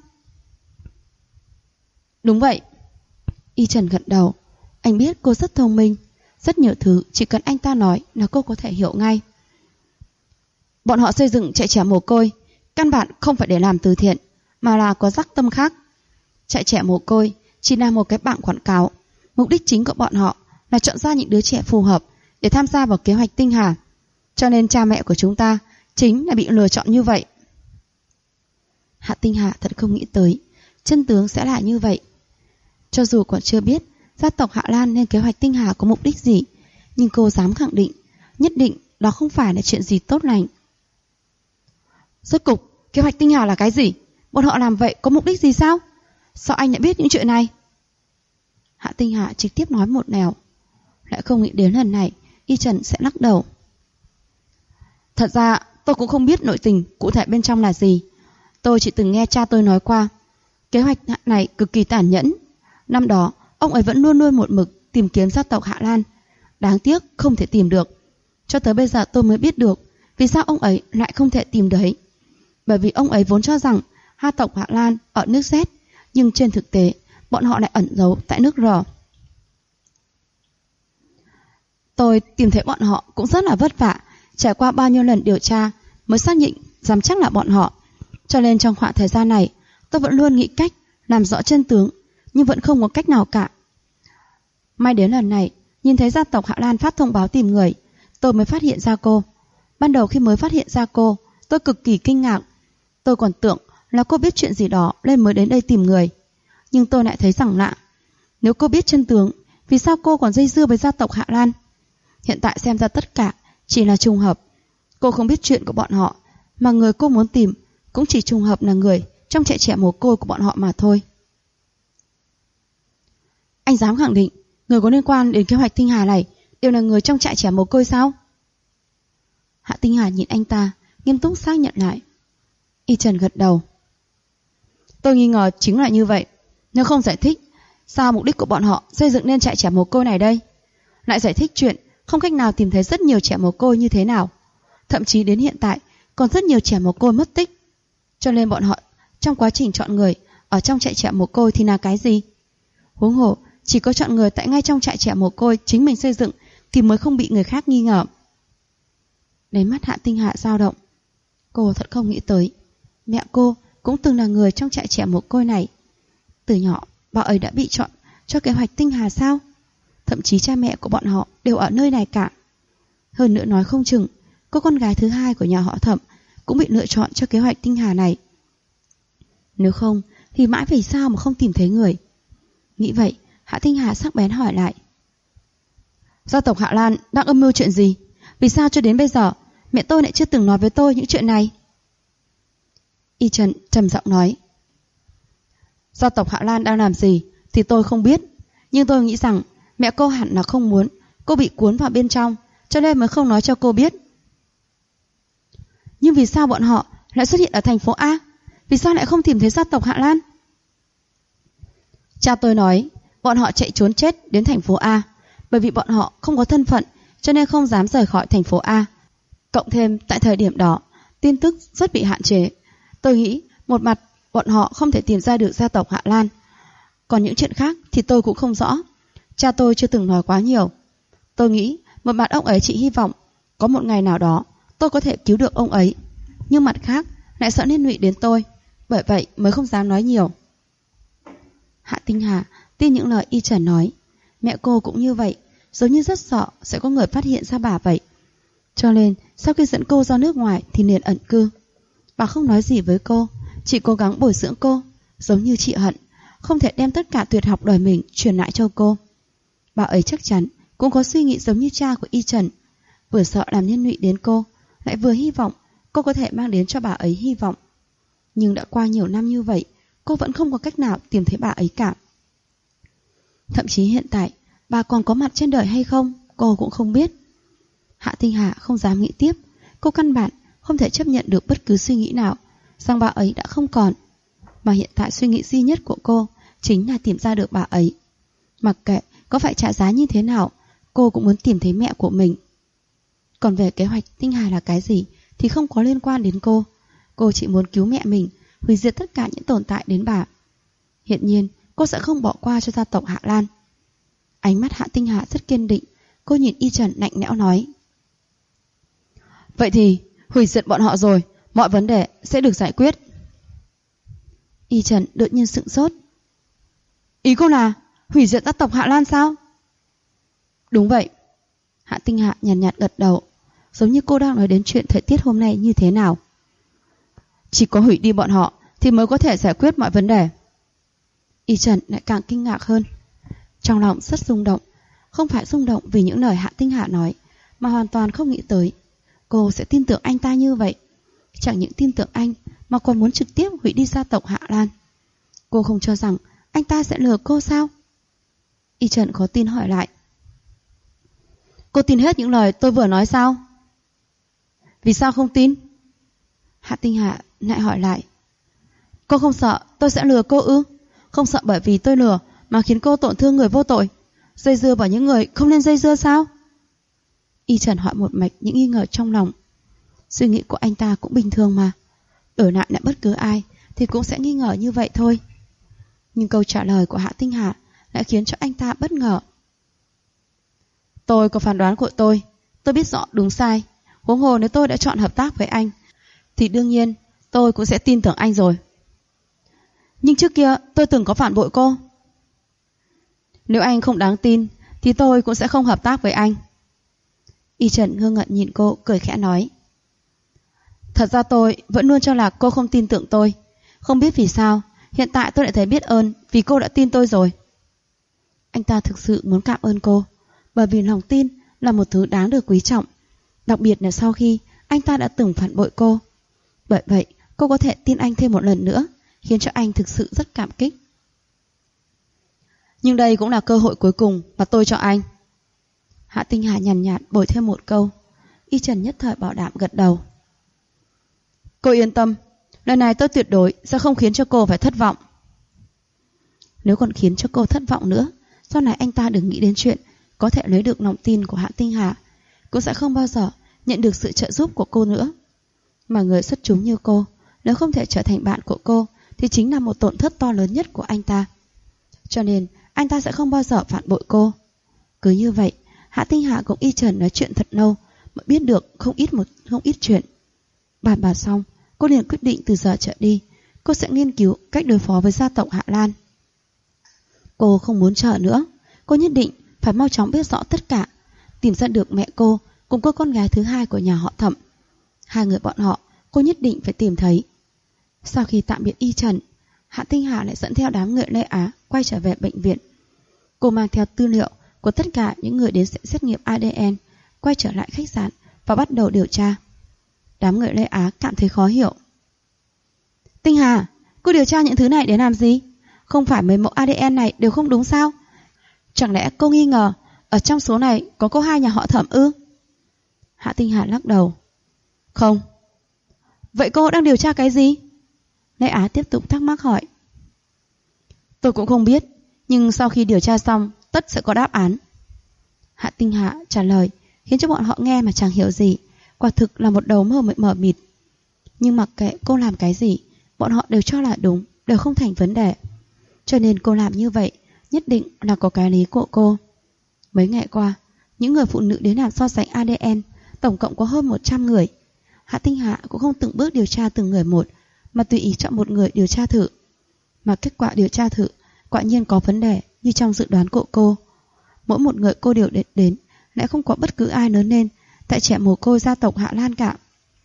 Đúng vậy. Y Trần gật đầu. Anh biết cô rất thông minh, rất nhiều thứ chỉ cần anh ta nói là cô có thể hiểu ngay. Bọn họ xây dựng trại trẻ mồ côi căn bản không phải để làm từ thiện, mà là có dắc tâm khác. Trại trẻ mồ côi chỉ là một cái bảng quảng cáo. Mục đích chính của bọn họ là chọn ra những đứa trẻ phù hợp để tham gia vào kế hoạch Tinh Hà. Cho nên cha mẹ của chúng ta chính là bị lựa chọn như vậy. Hạ Tinh Hà thật không nghĩ tới chân tướng sẽ là như vậy. Cho dù còn chưa biết gia tộc Hạ Lan lên kế hoạch Tinh Hà có mục đích gì, nhưng cô dám khẳng định nhất định đó không phải là chuyện gì tốt lành. Rốt cục kế hoạch Tinh Hà là cái gì? Bọn họ làm vậy có mục đích gì sao? Sao anh lại biết những chuyện này? Hạ Tinh Hà trực tiếp nói một nẻo. Lại không nghĩ đến lần này Y Trần sẽ lắc đầu. Thật ra tôi cũng không biết nội tình cụ thể bên trong là gì. Tôi chỉ từng nghe cha tôi nói qua. Kế hoạch này cực kỳ tàn nhẫn. Năm đó ông ấy vẫn luôn luôn một mực tìm kiếm gia tộc Hạ Lan. Đáng tiếc không thể tìm được. Cho tới bây giờ tôi mới biết được vì sao ông ấy lại không thể tìm thấy. Bởi vì ông ấy vốn cho rằng hai tộc Hạ Lan ở nước Z, nhưng trên thực tế bọn họ lại ẩn giấu tại nước R. Tôi tìm thấy bọn họ cũng rất là vất vả, trải qua bao nhiêu lần điều tra mới xác định dám chắc là bọn họ. Cho nên trong khoảng thời gian này tôi vẫn luôn nghĩ cách làm rõ chân tướng, nhưng vẫn không có cách nào cả. May đến lần này nhìn thấy gia tộc Hạ Lan phát thông báo tìm người, tôi mới phát hiện ra cô. Ban đầu khi mới phát hiện ra cô, tôi cực kỳ kinh ngạc. Tôi còn tưởng là cô biết chuyện gì đó nên mới đến đây tìm người. Nhưng tôi lại thấy rằng lạ. Nếu cô biết chân tướng, vì sao cô còn dây dưa với gia tộc Hạ Lan? Hiện tại xem ra tất cả chỉ là trùng hợp. Cô không biết chuyện của bọn họ, mà người cô muốn tìm cũng chỉ trùng hợp là người trong trại trẻ mồ côi của bọn họ mà thôi. Anh dám khẳng định người có liên quan đến kế hoạch Tinh Hà này đều là người trong trại trẻ mồ côi sao? Hạ Tinh Hà nhìn anh ta, nghiêm túc xác nhận lại. Y Trần gật đầu. Tôi nghi ngờ chính là như vậy. Nếu không giải thích, sao mục đích của bọn họ xây dựng nên trại trẻ mồ côi này đây? Lại giải thích chuyện không cách nào tìm thấy rất nhiều trẻ mồ côi như thế nào. Thậm chí đến hiện tại còn rất nhiều trẻ mồ côi mất tích. Cho nên bọn họ trong quá trình chọn người ở trong trại trẻ mồ côi thì là cái gì? Huống hồ chỉ có chọn người tại ngay trong trại trẻ mồ côi chính mình xây dựng thì mới không bị người khác nghi ngờ. Đáy mắt Hạ Tinh Hà dao động. Cô thật không nghĩ tới mẹ cô cũng từng là người trong trại trẻ mồ côi này. Từ nhỏ bà ấy đã bị chọn cho kế hoạch Tinh Hà sao? Thậm chí cha mẹ của bọn họ đều ở nơi này cả. Hơn nữa nói không chừng cô con gái thứ hai của nhà họ Thẩm cũng bị lựa chọn cho kế hoạch Tinh Hà này. Nếu không thì mãi vì sao mà không tìm thấy người? Nghĩ vậy, Hạ Tinh Hà sắc bén hỏi lại. Gia tộc Hạ Lan đang âm mưu chuyện gì? Vì sao cho đến bây giờ mẹ tôi lại chưa từng nói với tôi những chuyện này? Y Trần trầm giọng nói. Gia tộc Hạ Lan đang làm gì thì tôi không biết, nhưng tôi nghĩ rằng mẹ cô hẳn là không muốn cô bị cuốn vào bên trong, cho nên mới không nói cho cô biết. Nhưng vì sao bọn họ lại xuất hiện ở thành phố A? Vì sao lại không tìm thấy gia tộc Hạ Lan? Cha tôi nói bọn họ chạy trốn chết đến thành phố A, bởi vì bọn họ không có thân phận cho nên không dám rời khỏi thành phố A. Cộng thêm tại thời điểm đó tin tức rất bị hạn chế. Tôi nghĩ một mặt bọn họ không thể tìm ra được gia tộc Hạ Lan, còn những chuyện khác thì tôi cũng không rõ. Cha tôi chưa từng nói quá nhiều. Tôi nghĩ một mặt ông ấy chỉ hy vọng có một ngày nào đó tôi có thể cứu được ông ấy, nhưng mặt khác lại sợ liên lụy đến tôi, bởi vậy mới không dám nói nhiều. Hạ Tinh Hà tin những lời Y Trần nói. Mẹ cô cũng như vậy, giống như rất sợ sẽ có người phát hiện ra bà vậy. Cho nên sau khi dẫn cô ra nước ngoài thì liền ẩn cư. Bà không nói gì với cô, chỉ cố gắng bồi dưỡng cô, giống như chị Hận không thể đem tất cả tuyệt học đời mình truyền lại cho cô. Bà ấy chắc chắn cũng có suy nghĩ giống như cha của Y Trần, vừa sợ làm liên lụy đến cô, lại vừa hy vọng cô có thể mang đến cho bà ấy hy vọng. Nhưng đã qua nhiều năm như vậy, cô vẫn không có cách nào tìm thấy bà ấy cả. Thậm chí hiện tại bà còn có mặt trên đời hay không cô cũng không biết. Hạ Tinh Hà không dám nghĩ tiếp. Cô căn bản không thể chấp nhận được bất cứ suy nghĩ nào rằng bà ấy đã không còn. Mà hiện tại suy nghĩ duy nhất của cô chính là tìm ra được bà ấy. Mặc kệ có phải trả giá như thế nào, cô cũng muốn tìm thấy mẹ của mình. Còn về kế hoạch Tinh Hà là cái gì thì không có liên quan đến cô. Cô chỉ muốn cứu mẹ mình, hủy diệt tất cả những tồn tại đến bà. Hiện nhiên cô sẽ không bỏ qua cho gia tộc Hạ Lan. Ánh mắt Hạ Tinh Hà rất kiên định. Cô nhìn Y Trần lạnh lẽo nói. Vậy thì hủy diệt bọn họ rồi, mọi vấn đề sẽ được giải quyết. Y Trần đột nhiên sững sốt. Ý cô là hủy diệt gia tộc Hạ Lan sao? Đúng vậy. Hạ Tinh Hà nhàn nhạt gật đầu, giống như cô đang nói đến chuyện thời tiết hôm nay như thế nào. Chỉ có hủy đi bọn họ thì mới có thể giải quyết mọi vấn đề. Y Trần lại càng kinh ngạc hơn. Trong lòng rất rung động. Không phải rung động vì những lời Hạ Tinh Hà nói, mà hoàn toàn không nghĩ tới cô sẽ tin tưởng anh ta như vậy. Chẳng những tin tưởng anh mà còn muốn trực tiếp hủy đi gia tộc Hạ Lan. Cô không cho rằng anh ta sẽ lừa cô sao? Y Trần khó tin hỏi lại. Cô tin hết những lời tôi vừa nói sao? Vì sao không tin? Hạ Tinh Hà lại hỏi lại. Cô không sợ tôi sẽ lừa cô ư? Không sợ bởi vì tôi lừa mà khiến cô tổn thương người vô tội, dây dưa vào những người không nên dây dưa sao? Y Trần hỏi một mạch những nghi ngờ trong lòng. Suy nghĩ của anh ta cũng bình thường mà. Đổi lại là bất cứ ai thì cũng sẽ nghi ngờ như vậy thôi. Nhưng câu trả lời của Hạ Tinh Hà lại khiến cho anh ta bất ngờ. Tôi có phán đoán của tôi biết rõ đúng sai. Huống hồ nếu tôi đã chọn hợp tác với anh thì đương nhiên tôi cũng sẽ tin tưởng anh rồi. Nhưng trước kia tôi từng có phản bội cô. Nếu anh không đáng tin thì tôi cũng sẽ không hợp tác với anh. Y Trần ngơ ngẩn nhìn cô, cười khẽ nói. Thật ra tôi vẫn luôn cho là cô không tin tưởng tôi. Không biết vì sao hiện tại tôi lại thấy biết ơn vì cô đã tin tôi rồi. Anh ta thực sự muốn cảm ơn cô, bởi vì lòng tin là một thứ đáng được quý trọng, đặc biệt là sau khi anh ta đã từng phản bội cô. Bởi vậy, cô có thể tin anh thêm một lần nữa, khiến cho anh thực sự rất cảm kích. Nhưng đây cũng là cơ hội cuối cùng mà tôi cho anh. Hạ Tinh Hà nhàn nhạt bồi thêm một câu. Y Trần nhất thời bảo đảm gật đầu. Cô yên tâm, lần này tôi tuyệt đối sẽ không khiến cho cô phải thất vọng. Nếu còn khiến cho cô thất vọng nữa, sau này anh ta đừng nghĩ đến chuyện có thể lấy được lòng tin của Hạ Tinh Hà, cũng sẽ không bao giờ nhận được sự trợ giúp của cô nữa. Mà người xuất chúng như cô, nếu không thể trở thành bạn của cô, thì chính là một tổn thất to lớn nhất của anh ta. Cho nên anh ta sẽ không bao giờ phản bội cô. Cứ như vậy, Hạ Tinh Hà cùng Y Trần nói chuyện thật lâu, mới biết được không ít chuyện. Bàn bạc xong, cô liền quyết định từ giờ trở đi, cô sẽ nghiên cứu cách đối phó với gia tộc Hạ Lan. Cô không muốn chờ nữa, cô nhất định phải mau chóng biết rõ tất cả, tìm ra được mẹ cô cùng cô con gái thứ hai của nhà họ Thẩm. Hai người bọn họ cô nhất định phải tìm thấy. Sau khi tạm biệt Y Trần, Hạ Tinh Hà lại dẫn theo đám người Lê Á quay trở về bệnh viện. Cô mang theo tư liệu của tất cả những người đến xét nghiệm ADN, quay trở lại khách sạn và bắt đầu điều tra. Đám người Lê Á cảm thấy khó hiểu. Tinh Hà, cô điều tra những thứ này để làm gì? Không phải mấy mẫu ADN này đều không đúng sao? Chẳng lẽ cô nghi ngờ ở trong số này có cô hai nhà họ Thẩm ư? Hạ Tinh Hà lắc đầu. Không. Vậy cô đang điều tra cái gì? Lê Á tiếp tục thắc mắc hỏi. Tôi cũng không biết, nhưng sau khi điều tra xong tất sẽ có đáp án. Hạ Tinh Hà trả lời khiến cho bọn họ nghe mà chẳng hiểu gì, quả thực là một đầu mờ mịt. Nhưng mặc kệ cô làm cái gì, bọn họ đều cho là đúng, đều không thành vấn đề. Cho nên cô làm như vậy nhất định là có cái lý của cô. Mấy ngày qua, những người phụ nữ đến làm so sánh ADN tổng cộng có hơn 100 người. Hạ Tinh Hà cũng không từng bước điều tra từng người một, mà tùy ý chọn một người điều tra thử. Mà kết quả điều tra thử quả nhiên có vấn đề như trong dự đoán của cô. Mỗi một người cô điều đến lại không có bất cứ ai lớn lên tại trẻ mồ côi gia tộc Hạ Lan cả.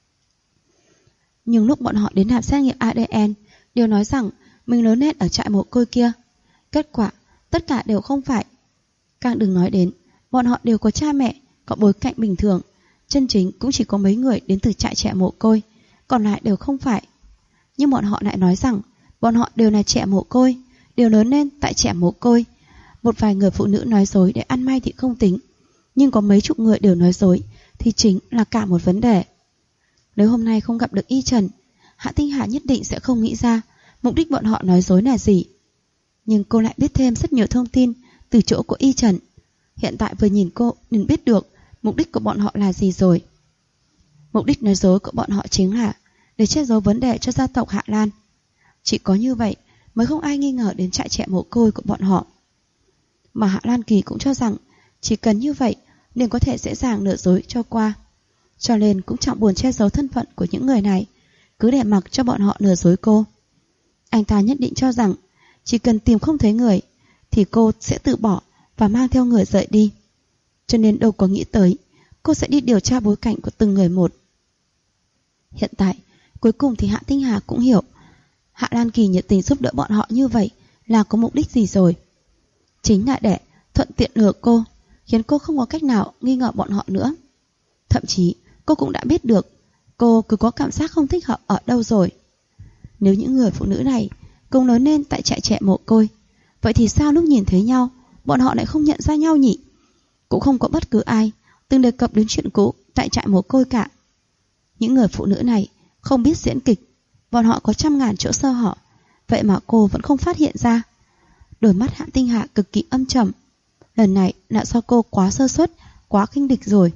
Nhưng lúc bọn họ đến làm xét nghiệm ADN, đều nói rằng mình lớn lên ở trại mồ côi kia. Kết quả tất cả đều không phải. Càng đừng nói đến bọn họ đều có cha mẹ, có bối cảnh bình thường. Chân chính cũng chỉ có mấy người đến từ trại trẻ mồ côi, còn lại đều không phải. Nhưng bọn họ lại nói rằng bọn họ đều là trẻ mồ côi, đều lớn lên tại trẻ mồ côi. Một vài người phụ nữ nói dối để ăn may thì không tính, nhưng có mấy chục người đều nói dối thì chính là cả một vấn đề. Nếu hôm nay không gặp được Y Trần, Hạ Tinh Hà nhất định sẽ không nghĩ ra mục đích bọn họ nói dối là gì. Nhưng cô lại biết thêm rất nhiều thông tin từ chỗ của Y Trần. Hiện tại vừa nhìn cô nên biết được mục đích của bọn họ là gì rồi. Mục đích nói dối của bọn họ chính là để che giấu vấn đề cho gia tộc Hạ Lan. Chỉ có như vậy mới không ai nghi ngờ đến trại trẻ mồ côi của bọn họ. Mà Hạ Lan Kỳ cũng cho rằng chỉ cần như vậy liền có thể dễ dàng lừa dối cho qua. Cho nên cũng chẳng buồn che giấu thân phận của những người này, cứ để mặc cho bọn họ lừa dối cô. Anh ta nhất định cho rằng chỉ cần tìm không thấy người thì cô sẽ từ bỏ và mang theo người rời đi. Cho nên đâu có nghĩ tới cô sẽ đi điều tra bối cảnh của từng người một. Hiện tại cuối cùng thì Hạ Tinh Hà cũng hiểu Hạ Lan Kỳ nhiệt tình giúp đỡ bọn họ như vậy là có mục đích gì rồi. Chính là để thuận tiện lừa cô, khiến cô không có cách nào nghi ngờ bọn họ nữa. Thậm chí cô cũng đã biết được cô cứ có cảm giác không thích hợp ở đâu rồi. Nếu những người phụ nữ này cùng lớn lên tại trại trẻ mồ côi, vậy thì sao lúc nhìn thấy nhau bọn họ lại không nhận ra nhau nhỉ? Cũng không có bất cứ ai từng đề cập đến chuyện cũ tại trại mồ côi cả. Những người phụ nữ này không biết diễn kịch, bọn họ có trăm ngàn chỗ sơ hở, vậy mà cô vẫn không phát hiện ra. Đôi mắt Hạ Tinh Hà cực kỳ âm trầm. Lần này là do cô quá sơ suất, quá khinh địch rồi.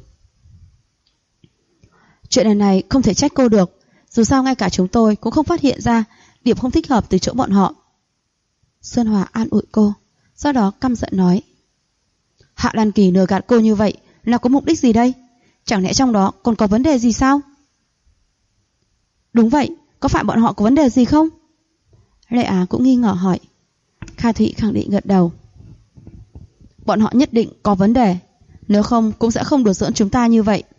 Chuyện lần này không thể trách cô được, dù sao ngay cả chúng tôi cũng không phát hiện ra điểm không thích hợp từ chỗ bọn họ. Xuân Hòa an ủi cô, sau đó căm giận nói. Hạ Lan Kỳ lừa gạt cô như vậy là có mục đích gì đây? Chẳng lẽ trong đó còn có vấn đề gì sao? Đúng vậy, có phải bọn họ có vấn đề gì không? Lệ Á cũng nghi ngờ hỏi. Kha Thụy khẳng định gật đầu. Bọn họ nhất định có vấn đề, nếu không cũng sẽ không đùa giỡn chúng ta như vậy.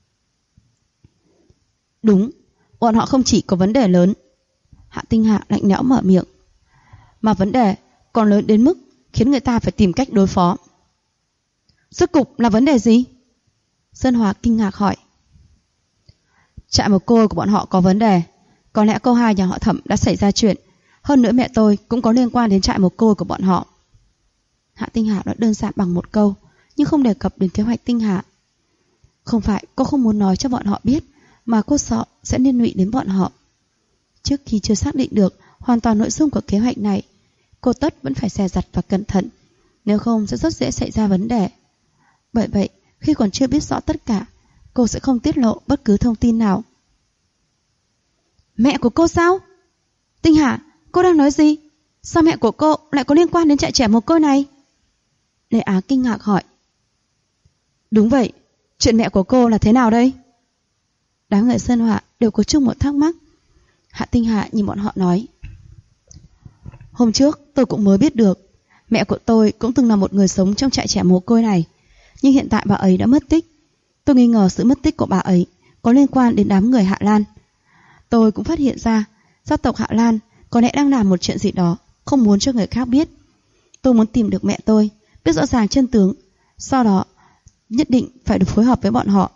Đúng, bọn họ không chỉ có vấn đề lớn. Hạ Tinh Hạ lạnh lẽo mở miệng, mà vấn đề còn lớn đến mức khiến người ta phải tìm cách đối phó. Rốt cục là vấn đề gì? Sơn Hòa kinh ngạc hỏi. Trại mồ côi của bọn họ có vấn đề. Có lẽ cô hai nhà họ Thẩm đã xảy ra chuyện. Hơn nữa mẹ tôi cũng có liên quan đến trại mồ côi của bọn họ. Hạ Tinh Hà nói đơn giản bằng một câu, nhưng không đề cập đến kế hoạch Tinh Hà. Không phải cô không muốn nói cho bọn họ biết, mà cô sợ sẽ liên lụy đến bọn họ. Trước khi chưa xác định được hoàn toàn nội dung của kế hoạch này, cô tất vẫn phải dè dặt và cẩn thận, nếu không sẽ rất dễ xảy ra vấn đề. Bởi vậy, khi còn chưa biết rõ tất cả, cô sẽ không tiết lộ bất cứ thông tin nào. Mẹ của cô sao? Tinh Hà, cô đang nói gì? Sao mẹ của cô lại có liên quan đến trại trẻ mồ côi này? Lê Á kinh ngạc hỏi. Đúng vậy, chuyện mẹ của cô là thế nào đây? Đám người Sơn Họa đều có chung một thắc mắc. Hạ Tinh Hà nhìn bọn họ nói. Hôm trước tôi cũng mới biết được, mẹ của tôi cũng từng là một người sống trong trại trẻ mồ côi này, nhưng hiện tại bà ấy đã mất tích. Tôi nghi ngờ sự mất tích của bà ấy có liên quan đến đám người Hạ Lan. Tôi cũng phát hiện ra gia tộc Hạ Lan có lẽ đang làm một chuyện gì đó không muốn cho người khác biết. Tôi muốn tìm được mẹ tôi, biết rõ ràng chân tướng, sau đó nhất định phải được phối hợp với bọn họ.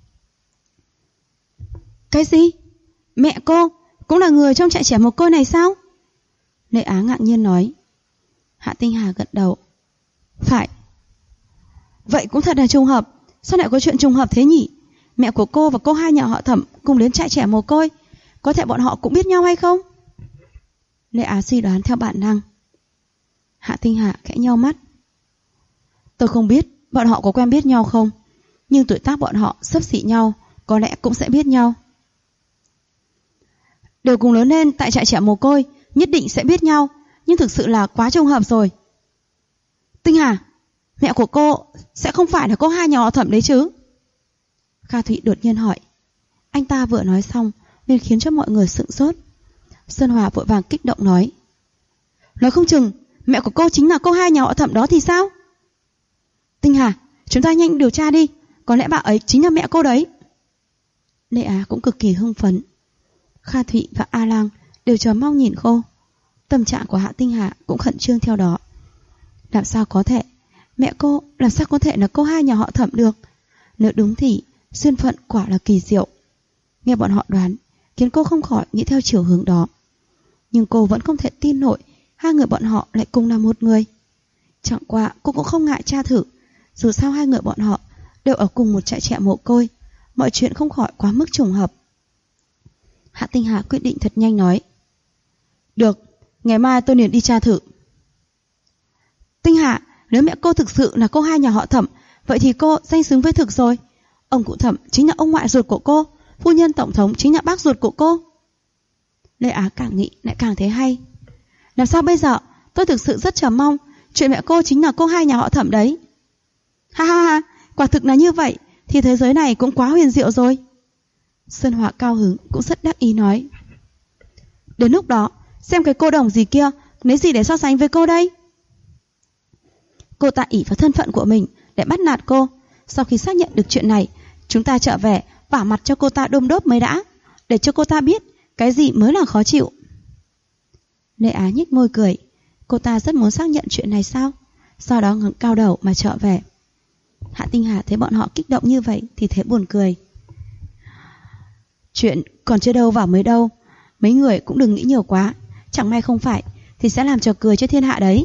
Cái gì? Mẹ cô cũng là người trong trại trẻ mồ côi này sao? Lê Á ngạc nhiên nói. Hạ Tinh Hà gật đầu. Phải. Vậy cũng thật là trùng hợp. Sao lại có chuyện trùng hợp thế nhỉ? Mẹ của cô và cô hai nhà họ Thẩm cùng đến trại trẻ mồ côi, có thể bọn họ cũng biết nhau hay không? Lê Á suy đoán theo bản năng. Hạ Tinh Hà khẽ nheo mắt. Tôi không biết bọn họ có quen biết nhau không, nhưng tuổi tác bọn họ xấp xỉ nhau, có lẽ cũng sẽ biết nhau. Đều cùng lớn lên tại trại trẻ mồ côi, nhất định sẽ biết nhau, nhưng thực sự là quá trùng hợp rồi. Tinh Hà, mẹ của cô sẽ không phải là cô hai nhà họ Thẩm đấy chứ? Kha Thụy đột nhiên hỏi. Anh ta vừa nói xong nên khiến cho mọi người sửng sốt. Sơn Hòa vội vàng kích động nói. Nói không chừng mẹ của cô chính là cô hai nhà họ Thẩm đó thì sao? Tinh Hà, chúng ta nhanh điều tra đi, có lẽ bà ấy chính là mẹ cô đấy. Lê Á cũng cực kỳ hưng phấn. Kha Thụy và A Lang đều chờ mong nhìn cô. Tâm trạng của Hạ Tinh Hà cũng khẩn trương theo đó. Làm sao có thể? Mẹ cô làm sao có thể là cô hai nhà họ Thẩm được? Nếu đúng thì duyên phận quả là kỳ diệu. Nghe bọn họ đoán khiến cô không khỏi nghĩ theo chiều hướng đó. Nhưng cô vẫn không thể tin nổi hai người bọn họ lại cùng là một người. Chẳng qua cô cũng không ngại tra thử. Dù sao hai người bọn họ đều ở cùng một trại trẻ mồ côi, mọi chuyện không khỏi quá mức trùng hợp. Hạ Tinh Hà quyết định thật nhanh nói. Được, ngày mai tôi liền đi tra thử. Tinh Hà, nếu mẹ cô thực sự là cô hai nhà họ Thẩm, vậy thì cô danh xứng với thực rồi. Ông cụ Thẩm chính là ông ngoại ruột của cô, phu nhân tổng thống chính là bác ruột của cô. Lê Á càng nghĩ lại càng thấy hay. Làm sao bây giờ? Tôi thực sự rất chờ mong chuyện mẹ cô chính là cô hai nhà họ Thẩm đấy. Ha ha ha, quả thực là như vậy thì thế giới này cũng quá huyền diệu rồi. Sơn Họa cao hứng cũng rất đắc ý nói. Đến lúc đó, xem cái cô đồng gì kia lấy gì để so sánh với cô đây? Cô ta ỷ vào thân phận của mình để bắt nạt cô. Sau khi xác nhận được chuyện này, chúng ta trở về vả mặt cho cô ta đôm đốp mới đã, để cho cô ta biết cái gì mới là khó chịu. Lê Á nhếch môi cười. Cô ta rất muốn xác nhận chuyện này sao? Sau đó ngẩng cao đầu mà trở về. Hạ Tinh Hà thấy bọn họ kích động như vậy thì thấy buồn cười. Chuyện còn chưa đâu vào mới đâu, mấy người cũng đừng nghĩ nhiều quá, chẳng may không phải thì sẽ làm trò cười cho thiên hạ đấy.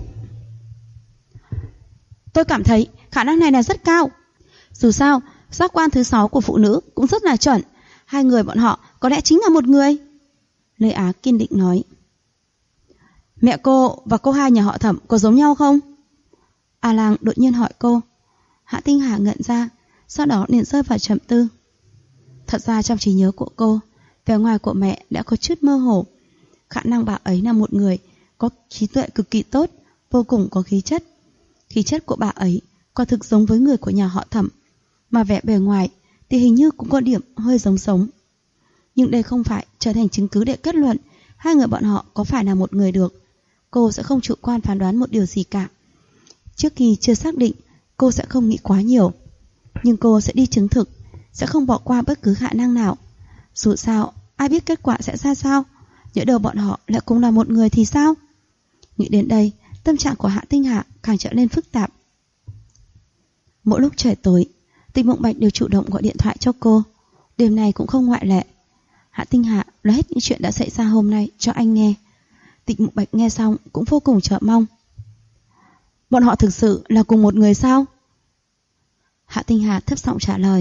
Tôi cảm thấy khả năng này là rất cao. Dù sao, giác quan thứ 6 của phụ nữ cũng rất là chuẩn. Hai người bọn họ có lẽ chính là một người. Lê Á kiên định nói. Mẹ cô và cô hai nhà họ Thẩm có giống nhau không? A Lang đột nhiên hỏi cô. Hạ Tinh Hà ngẩn ra, sau đó liền rơi vào trầm tư. Thật ra trong trí nhớ của cô, vẻ ngoài của mẹ đã có chút mơ hồ. Khả năng bà ấy là một người có trí tuệ cực kỳ tốt, vô cùng có khí chất. Khí chất của bà ấy quả thực giống với người của nhà họ Thẩm, mà vẻ bề ngoài thì hình như cũng có điểm hơi giống. Nhưng đây không phải trở thành chứng cứ để kết luận hai người bọn họ có phải là một người được. Cô sẽ không chủ quan phán đoán một điều gì cả. Trước khi chưa xác định, cô sẽ không nghĩ quá nhiều. Nhưng cô sẽ đi chứng thực, sẽ không bỏ qua bất cứ khả năng nào. Dù sao, ai biết kết quả sẽ ra sao? Nhỡ đâu bọn họ lại cũng là một người thì sao? Nghĩ đến đây, tâm trạng của Hạ Tinh Hạ càng trở nên phức tạp. Mỗi lúc trời tối, Tịch Mộng Bạch đều chủ động gọi điện thoại cho cô. Đêm này cũng không ngoại lệ. Hạ Tinh Hạ nói hết những chuyện đã xảy ra hôm nay cho anh nghe. Tịch Mộng Bạch nghe xong cũng vô cùng chờ mong. Bọn họ thực sự là cùng một người sao? Hạ Tinh Hạ thấp giọng trả lời.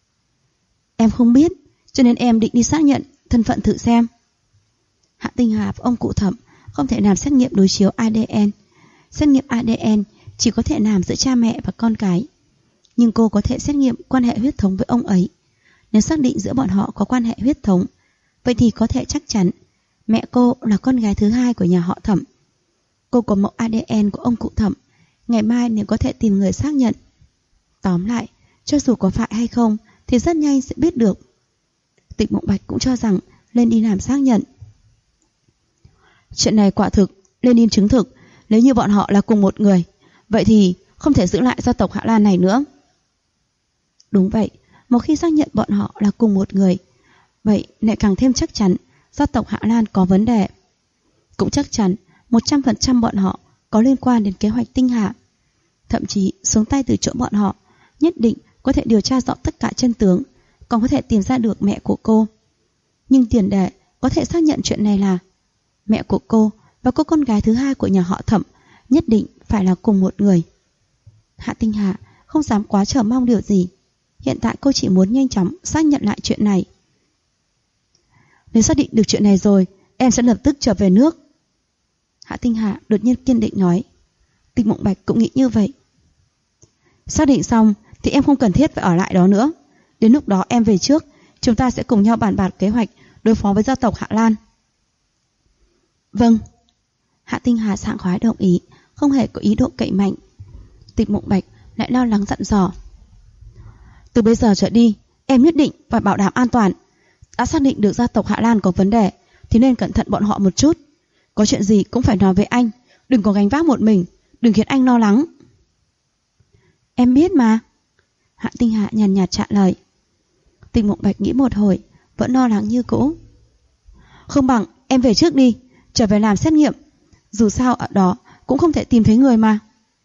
Em không biết, cho nên em định đi xác nhận thân phận thử xem. Hạ Tinh Hạ và ông cụ Thẩm không thể làm xét nghiệm đối chiếu ADN. Xét nghiệm ADN chỉ có thể làm giữa cha mẹ và con cái. Nhưng cô có thể xét nghiệm quan hệ huyết thống với ông ấy. Nếu xác định giữa bọn họ có quan hệ huyết thống, vậy thì có thể chắc chắn mẹ cô là con gái thứ hai của nhà họ Thẩm. Cô có mẫu ADN của ông cụ Thẩm. Ngày mai nếu có thể tìm người xác nhận. Tóm lại, cho dù có phải hay không thì rất nhanh sẽ biết được. Tịch Mộng Bạch cũng cho rằng lên đi làm xác nhận. Chuyện này quả thực, lên đi chứng thực. Nếu như bọn họ là cùng một người, vậy thì không thể giữ lại gia tộc Hạ Lan này nữa. Đúng vậy, một khi xác nhận bọn họ là cùng một người, vậy lại càng thêm chắc chắn gia tộc Hạ Lan có vấn đề. Cũng chắc chắn 100% bọn họ có liên quan đến kế hoạch Tinh Hà. Thậm chí xuống tay từ chỗ bọn họ, nhất định có thể điều tra rõ tất cả chân tướng, còn có thể tìm ra được mẹ của cô. Nhưng tiền đề có thể xác nhận chuyện này là mẹ của cô và cô con gái thứ hai của nhà họ Thẩm nhất định phải là cùng một người. Hạ Tinh Hà không dám quá chờ mong điều gì. Hiện tại cô chỉ muốn nhanh chóng xác nhận lại chuyện này. Nếu xác định được chuyện này rồi, em sẽ lập tức trở về nước. Hạ Tinh Hà đột nhiên kiên định nói. Tịch Mộng Bạch cũng nghĩ như vậy. Xác định xong thì em không cần thiết phải ở lại đó nữa. Đến lúc đó em về trước, chúng ta sẽ cùng nhau bàn bạc kế hoạch đối phó với gia tộc Hạ Lan. Vâng. Hạ Tinh Hà sảng khoái đồng ý, không hề có ý độ cậy mạnh. Tịch Mộng Bạch lại lo lắng dặn dò. Từ bây giờ trở đi, em nhất định phải bảo đảm an toàn. Đã xác định được gia tộc Hạ Lan có vấn đề thì nên cẩn thận bọn họ một chút. Có chuyện gì cũng phải nói với anh, đừng có gánh vác một mình, đừng khiến anh lo lắng. Em biết mà. Hạ Tinh Hạ nhàn nhạt trả lời. Tịch Mộng Bạch nghĩ một hồi, vẫn lo lắng như cũ. Không bằng em về trước đi, trở về làm xét nghiệm. Dù sao ở đó cũng không thể tìm thấy người mà.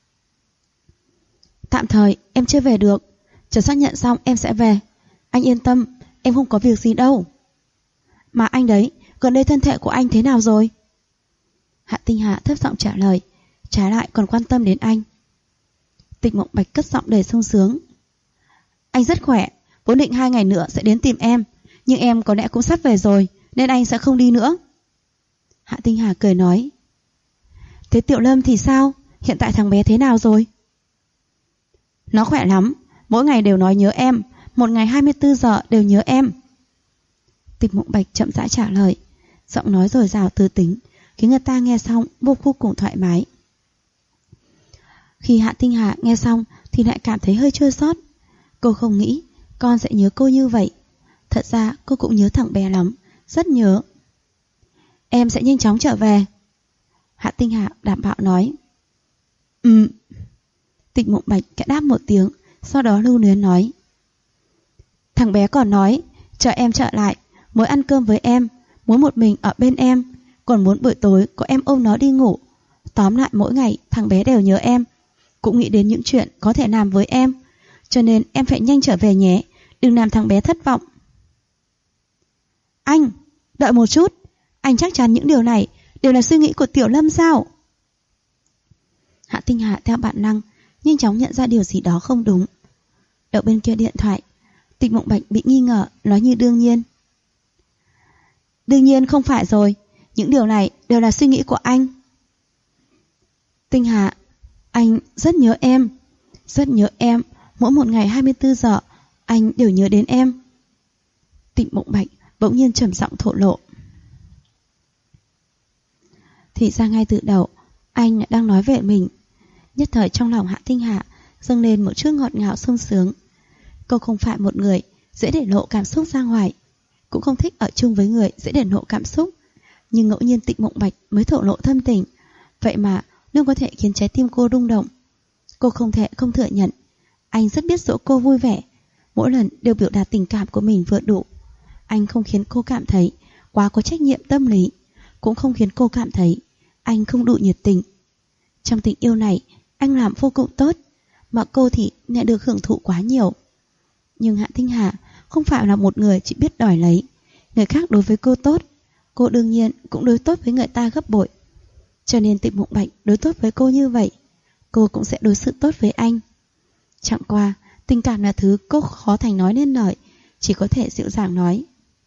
Tạm thời em chưa về được, chờ xác nhận xong em sẽ về. Anh yên tâm, em không có việc gì đâu. Mà anh đấy, gần đây thân thể của anh thế nào rồi? Hạ Tinh Hạ thấp giọng trả lời, trái lại còn quan tâm đến anh. Tịch Mộng Bạch cất giọng đầy sung sướng. Anh rất khỏe, vốn định 2 ngày nữa sẽ đến tìm em, nhưng em có lẽ cũng sắp về rồi, nên anh sẽ không đi nữa. Hạ Tinh Hà cười nói. Thế Tiểu Lâm thì sao? Hiện tại thằng bé thế nào rồi? Nó khỏe lắm, mỗi ngày đều nói nhớ em, một ngày 24 giờ đều nhớ em. Tịch Mộng Bạch chậm rãi trả lời, giọng nói dồi dào tư tính, khiến người ta nghe xong vô cùng thoải mái. Khi Hạ Tinh Hà nghe xong thì lại cảm thấy hơi chua xót. Cô không nghĩ con sẽ nhớ cô như vậy. Thật ra cô cũng nhớ thằng bé lắm, rất nhớ. Em sẽ nhanh chóng trở về. Hạ Tinh Hà đảm bảo nói. Tịch Mộng Bạch kẽ đáp một tiếng, sau đó lưu luyến nói. Thằng bé còn nói, chờ em trở lại, muốn ăn cơm với em, muốn một mình ở bên em, còn muốn buổi tối có em ôm nó đi ngủ. Tóm lại mỗi ngày thằng bé đều nhớ em, cũng nghĩ đến những chuyện có thể làm với em. Cho nên em phải nhanh trở về nhé, đừng làm thằng bé thất vọng. Anh, đợi một chút, anh chắc chắn những điều này đều là suy nghĩ của Tiểu Lâm sao? Hạ Tinh Hà theo bản năng nhanh chóng nhận ra điều gì đó không đúng. Đầu bên kia điện thoại, Tịch Mộng Bạch bị nghi ngờ, nói như đương nhiên. Đương nhiên không phải rồi, những điều này đều là suy nghĩ của anh. Tinh Hà, anh rất nhớ em, rất nhớ em, mỗi một ngày 24 giờ anh đều nhớ đến em. Tịch Mộng Bạch bỗng nhiên trầm giọng thổ lộ. Thì ra ngay từ đầu anh đang nói về mình. Nhất thời trong lòng Hạ Tinh Hà dâng lên một chút ngọt ngào sung sướng. Cô không phải một người dễ để lộ cảm xúc ra ngoài, cũng không thích ở chung với người dễ để lộ cảm xúc. Nhưng ngẫu nhiên Tịch Mộng Bạch mới thổ lộ thâm tình, vậy mà luôn có thể khiến trái tim cô rung động. Cô không thể không thừa nhận, anh rất biết dỗ cô vui vẻ, mỗi lần đều biểu đạt tình cảm của mình vừa đủ. Anh không khiến cô cảm thấy quá có trách nhiệm tâm lý, cũng không khiến cô cảm thấy anh không đủ nhiệt tình. Trong tình yêu này, anh làm vô cùng tốt, mà cô thì lại được hưởng thụ quá nhiều. Nhưng Hạ Tinh Hà không phải là một người chỉ biết đòi lấy. Người khác đối với cô tốt, cô đương nhiên cũng đối tốt với người ta gấp bội. Cho nên Tịch Mộng Bạch đối tốt với cô như vậy, cô cũng sẽ đối xử tốt với anh. Chẳng qua, tình cảm là thứ cô khó thành nói nên lời, chỉ có thể dịu dàng nói.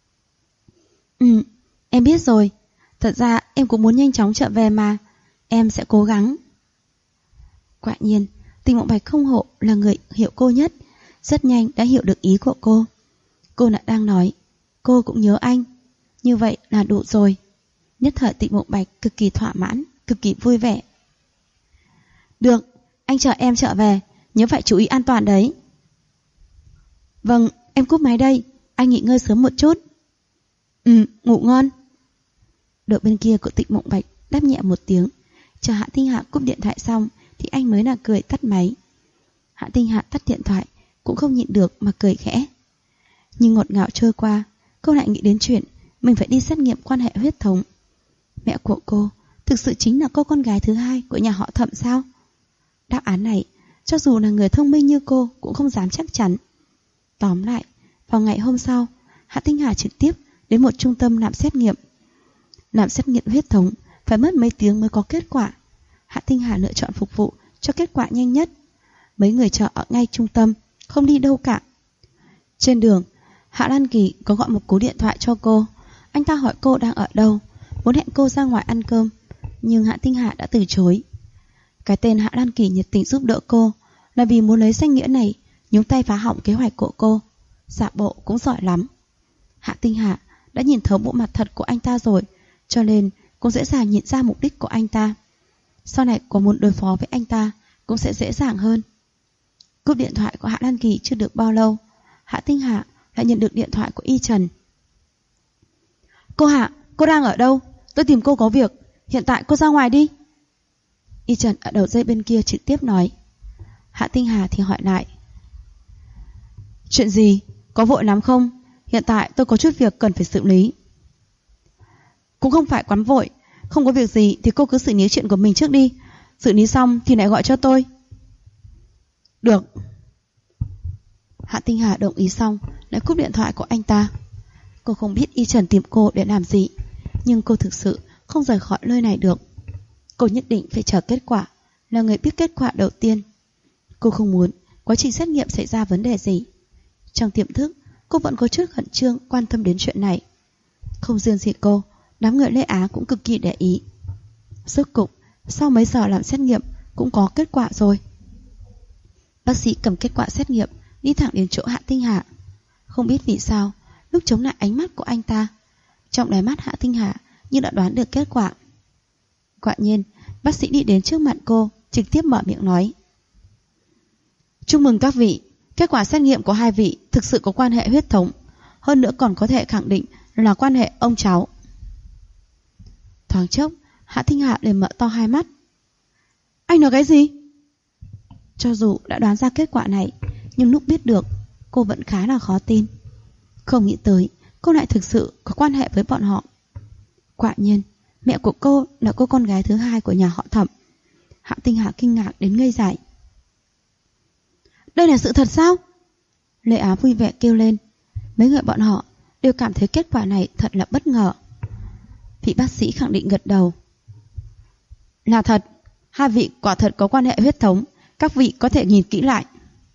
Em biết rồi. Thật ra em cũng muốn nhanh chóng trở về mà. Em sẽ cố gắng. Quả nhiên, Tịch Mộng Bạch không hổ là người hiểu cô nhất, rất nhanh đã hiểu được ý của cô. Cô lại đang nói, cô cũng nhớ anh. Như vậy là đủ rồi. Nhất thời Tịch Mộng Bạch cực kỳ thỏa mãn, cực kỳ vui vẻ. Được, anh chờ em trở về, nhớ phải chú ý an toàn đấy. Vâng, em cúp máy đây, anh nghỉ ngơi sớm một chút. Ngủ ngon. Đội bên kia của Tịch Mộng Bạch đáp nhẹ một tiếng. Chờ Hạ Tinh Hạ cúp điện thoại xong thì anh mới là cười tắt máy. Hạ Tinh Hạ tắt điện thoại cũng không nhịn được mà cười khẽ. Nhưng ngọt ngào trôi qua, cô lại nghĩ đến chuyện mình phải đi xét nghiệm quan hệ huyết thống. Mẹ của cô thực sự chính là cô con gái thứ hai của nhà họ Thẩm sao? Đáp án này, cho dù là người thông minh như cô cũng không dám chắc chắn. Tóm lại, vào ngày hôm sau, Hạ Tinh Hà trực tiếp đến một trung tâm làm xét nghiệm. Làm xét nghiệm huyết thống phải mất mấy tiếng mới có kết quả. Hạ Tinh Hà lựa chọn phục vụ cho kết quả nhanh nhất. Mấy người chờ ở ngay trung tâm, không đi đâu cả. Trên đường, Hạ Lan Kỳ có gọi một cú điện thoại cho cô. Anh ta hỏi cô đang ở đâu, muốn hẹn cô ra ngoài ăn cơm, nhưng Hạ Tinh Hà đã từ chối. Cái tên Hạ Lan Kỳ nhiệt tình giúp đỡ cô là vì muốn lấy danh nghĩa này nhúng tay phá hỏng kế hoạch của cô. Giả bộ cũng giỏi lắm. Hạ Tinh Hà đã nhìn thấu bộ mặt thật của anh ta rồi, cho nên cũng dễ dàng nhìn ra mục đích của anh ta. Sau này cô muốn đối phó với anh ta cũng sẽ dễ dàng hơn. Cúp điện thoại của Hạ Lan Kỳ chưa được bao lâu, Hạ Tinh Hà lại nhận được điện thoại của Y Trần. Cô Hạ, cô đang ở đâu? Tôi tìm cô có việc, hiện tại cô ra ngoài đi. Y Trần ở đầu dây bên kia trực tiếp nói. Hạ Tinh Hà thì hỏi lại. Chuyện gì? Có vội lắm không? Hiện tại tôi có chút việc cần phải xử lý. Cũng không phải quán vội, không có việc gì thì cô cứ xử lý chuyện của mình trước đi. Xử lý xong thì lại gọi cho tôi. Được. Hạ Tinh Hà đồng ý xong lại cúp điện thoại của anh ta. Cô không biết Y Trần tìm cô để làm gì, nhưng cô thực sự không rời khỏi nơi này được. Cô nhất định phải chờ kết quả, là người biết kết quả đầu tiên. Cô không muốn quá trình xét nghiệm xảy ra vấn đề gì. Trong tiềm thức, cô vẫn có chút khẩn trương quan tâm đến chuyện này. Không riêng gì cô, đám người Lê Á cũng cực kỳ để ý. Rốt cục, sau mấy giờ làm xét nghiệm cũng có kết quả rồi. Bác sĩ cầm kết quả xét nghiệm đi thẳng đến chỗ Hạ Tinh Hà. Không biết vì sao, lúc chống lại ánh mắt của anh ta, trong đáy mắt Hạ Tinh Hà như đã đoán được kết quả. Quả nhiên, bác sĩ đi đến trước mặt cô, trực tiếp mở miệng nói. Chúc mừng các vị, kết quả xét nghiệm của hai vị thực sự có quan hệ huyết thống, hơn nữa còn có thể khẳng định là quan hệ ông cháu. Thoáng chốc, Hạ Tinh Hà liền mở to hai mắt. Anh nói cái gì? Cho dù đã đoán ra kết quả này, nhưng lúc biết được, cô vẫn khá là khó tin. Không nghĩ tới, cô lại thực sự có quan hệ với bọn họ. Quả nhiên, mẹ của cô là cô con gái thứ hai của nhà họ Thẩm. Hạ Tinh Hà kinh ngạc đến ngây dại. Đây là sự thật sao? Lê Á vui vẻ kêu lên. Mấy người bọn họ đều cảm thấy kết quả này thật là bất ngờ. Vị bác sĩ khẳng định gật đầu. Là thật, hai vị quả thật có quan hệ huyết thống, các vị có thể nhìn kỹ lại.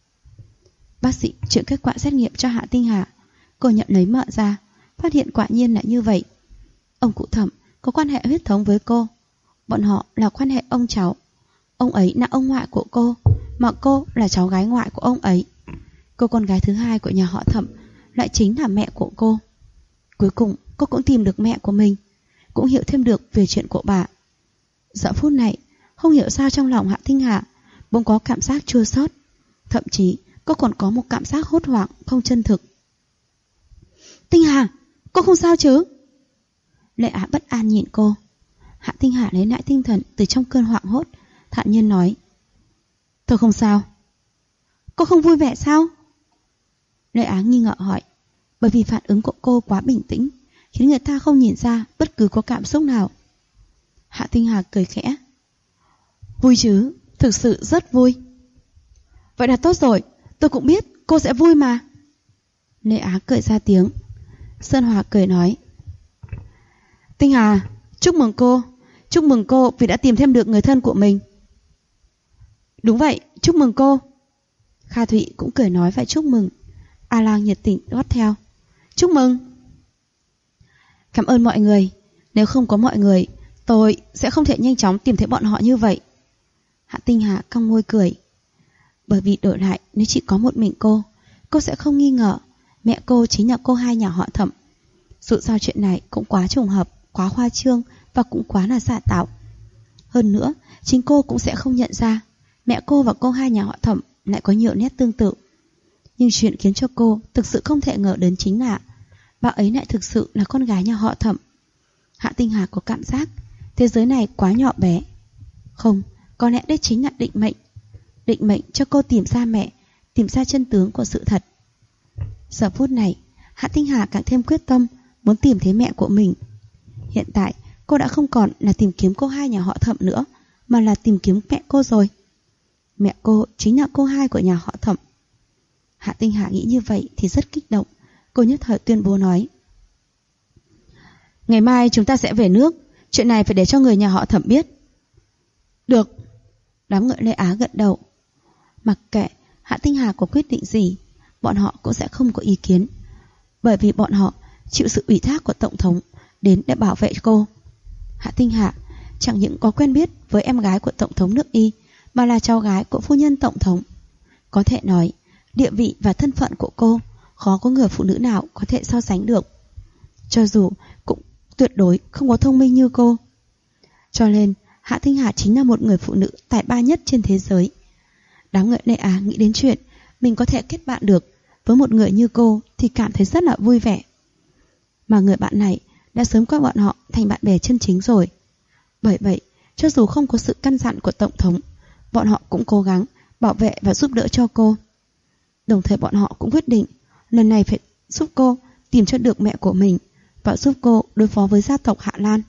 Bác sĩ chuyển kết quả xét nghiệm cho Hạ Tinh Hà. Cô nhận lấy mở ra, phát hiện quả nhiên là như vậy. Ông cụ Thẩm có quan hệ huyết thống với cô. Bọn họ là quan hệ ông cháu. Ông ấy là ông ngoại của cô, mà cô là cháu gái ngoại của ông ấy. Cô con gái thứ hai của nhà họ Thẩm lại chính là mẹ của cô. Cuối cùng cô cũng tìm được mẹ của mình, cũng hiểu thêm được về chuyện của bà. Giờ phút này, không hiểu sao trong lòng Hạ Tinh Hà bỗng có cảm giác chua xót, thậm chí cô còn có một cảm giác hốt hoảng không chân thực. Tinh Hà, cô không sao chứ? Lệ Á bất an nhìn cô. Hạ Tinh Hà lấy lại tinh thần từ trong cơn hoảng hốt, thản nhiên nói. Tôi không sao. Cô không vui vẻ sao? Lệ Á nghi ngờ hỏi. Bởi vì phản ứng của cô quá bình tĩnh, khiến người ta không nhìn ra bất cứ có cảm xúc nào. Hạ Tinh Hà cười khẽ. Vui chứ, thực sự rất vui. Vậy là tốt rồi, tôi cũng biết cô sẽ vui mà. Lê Á cười ra tiếng. Sơn Hòa cười nói, Tinh Hà, chúc mừng cô vì đã tìm thêm được người thân của mình. Đúng vậy, chúc mừng cô. Kha Thụy cũng cười nói và chúc mừng. A Lang nhiệt tình gót theo, chúc mừng. Cảm ơn mọi người, nếu không có mọi người, tôi sẽ không thể nhanh chóng tìm thấy bọn họ như vậy. Hạ Tinh Hà cong môi cười. Bởi vì đổi lại, nếu chỉ có một mình cô sẽ không nghi ngờ mẹ cô chính là cô hai nhà họ Thẩm. Dù sao chuyện này cũng quá trùng hợp, quá khoa trương và cũng quá là giả tạo. Hơn nữa, chính cô cũng sẽ không nhận ra mẹ cô và cô hai nhà họ Thẩm lại có nhiều nét tương tự. Nhưng chuyện khiến cho cô thực sự không thể ngờ đến chính là bà ấy lại thực sự là con gái nhà họ Thẩm. Hạ Tinh Hà có cảm giác thế giới này quá nhỏ bé. Không, có lẽ đây chính là định mệnh. Định mệnh cho cô tìm ra mẹ, tìm ra chân tướng của sự thật. Giờ phút này, Hạ Tinh Hà càng thêm quyết tâm muốn tìm thấy mẹ của mình. Hiện tại, cô đã không còn là tìm kiếm cô hai nhà họ Thẩm nữa, mà là tìm kiếm mẹ cô rồi. Mẹ cô chính là cô hai của nhà họ Thẩm. Hạ Tinh Hà nghĩ như vậy thì rất kích động. Cô nhất thời tuyên bố nói, ngày mai chúng ta sẽ về nước. Chuyện này phải để cho người nhà họ Thẩm biết. Được. Đám người Lê Á gật đầu. Mặc kệ Hạ Tinh Hà có quyết định gì, bọn họ cũng sẽ không có ý kiến. Bởi vì bọn họ chịu sự ủy thác của Tổng thống đến để bảo vệ cô. Hạ Tinh Hà chẳng những có quen biết với em gái của Tổng thống nước Y, mà là cháu gái của phu nhân Tổng thống. Có thể nói, địa vị và thân phận của cô khó có người phụ nữ nào có thể so sánh được. Cho dù cũng tuyệt đối không có thông minh như cô. Cho nên Hạ Tinh Hà chính là một người phụ nữ tài ba nhất trên thế giới. Đám người Lê Á nghĩ đến chuyện mình có thể kết bạn được với một người như cô thì cảm thấy rất là vui vẻ. Mà người bạn này đã sớm coi bọn họ thành bạn bè chân chính rồi. Bởi vậy, cho dù không có sự căn dặn của Tổng thống, bọn họ cũng cố gắng bảo vệ và giúp đỡ cho cô. Đồng thời bọn họ cũng quyết định lần này phải giúp cô tìm cho được mẹ của mình và giúp cô đối phó với gia tộc Hạ Lan.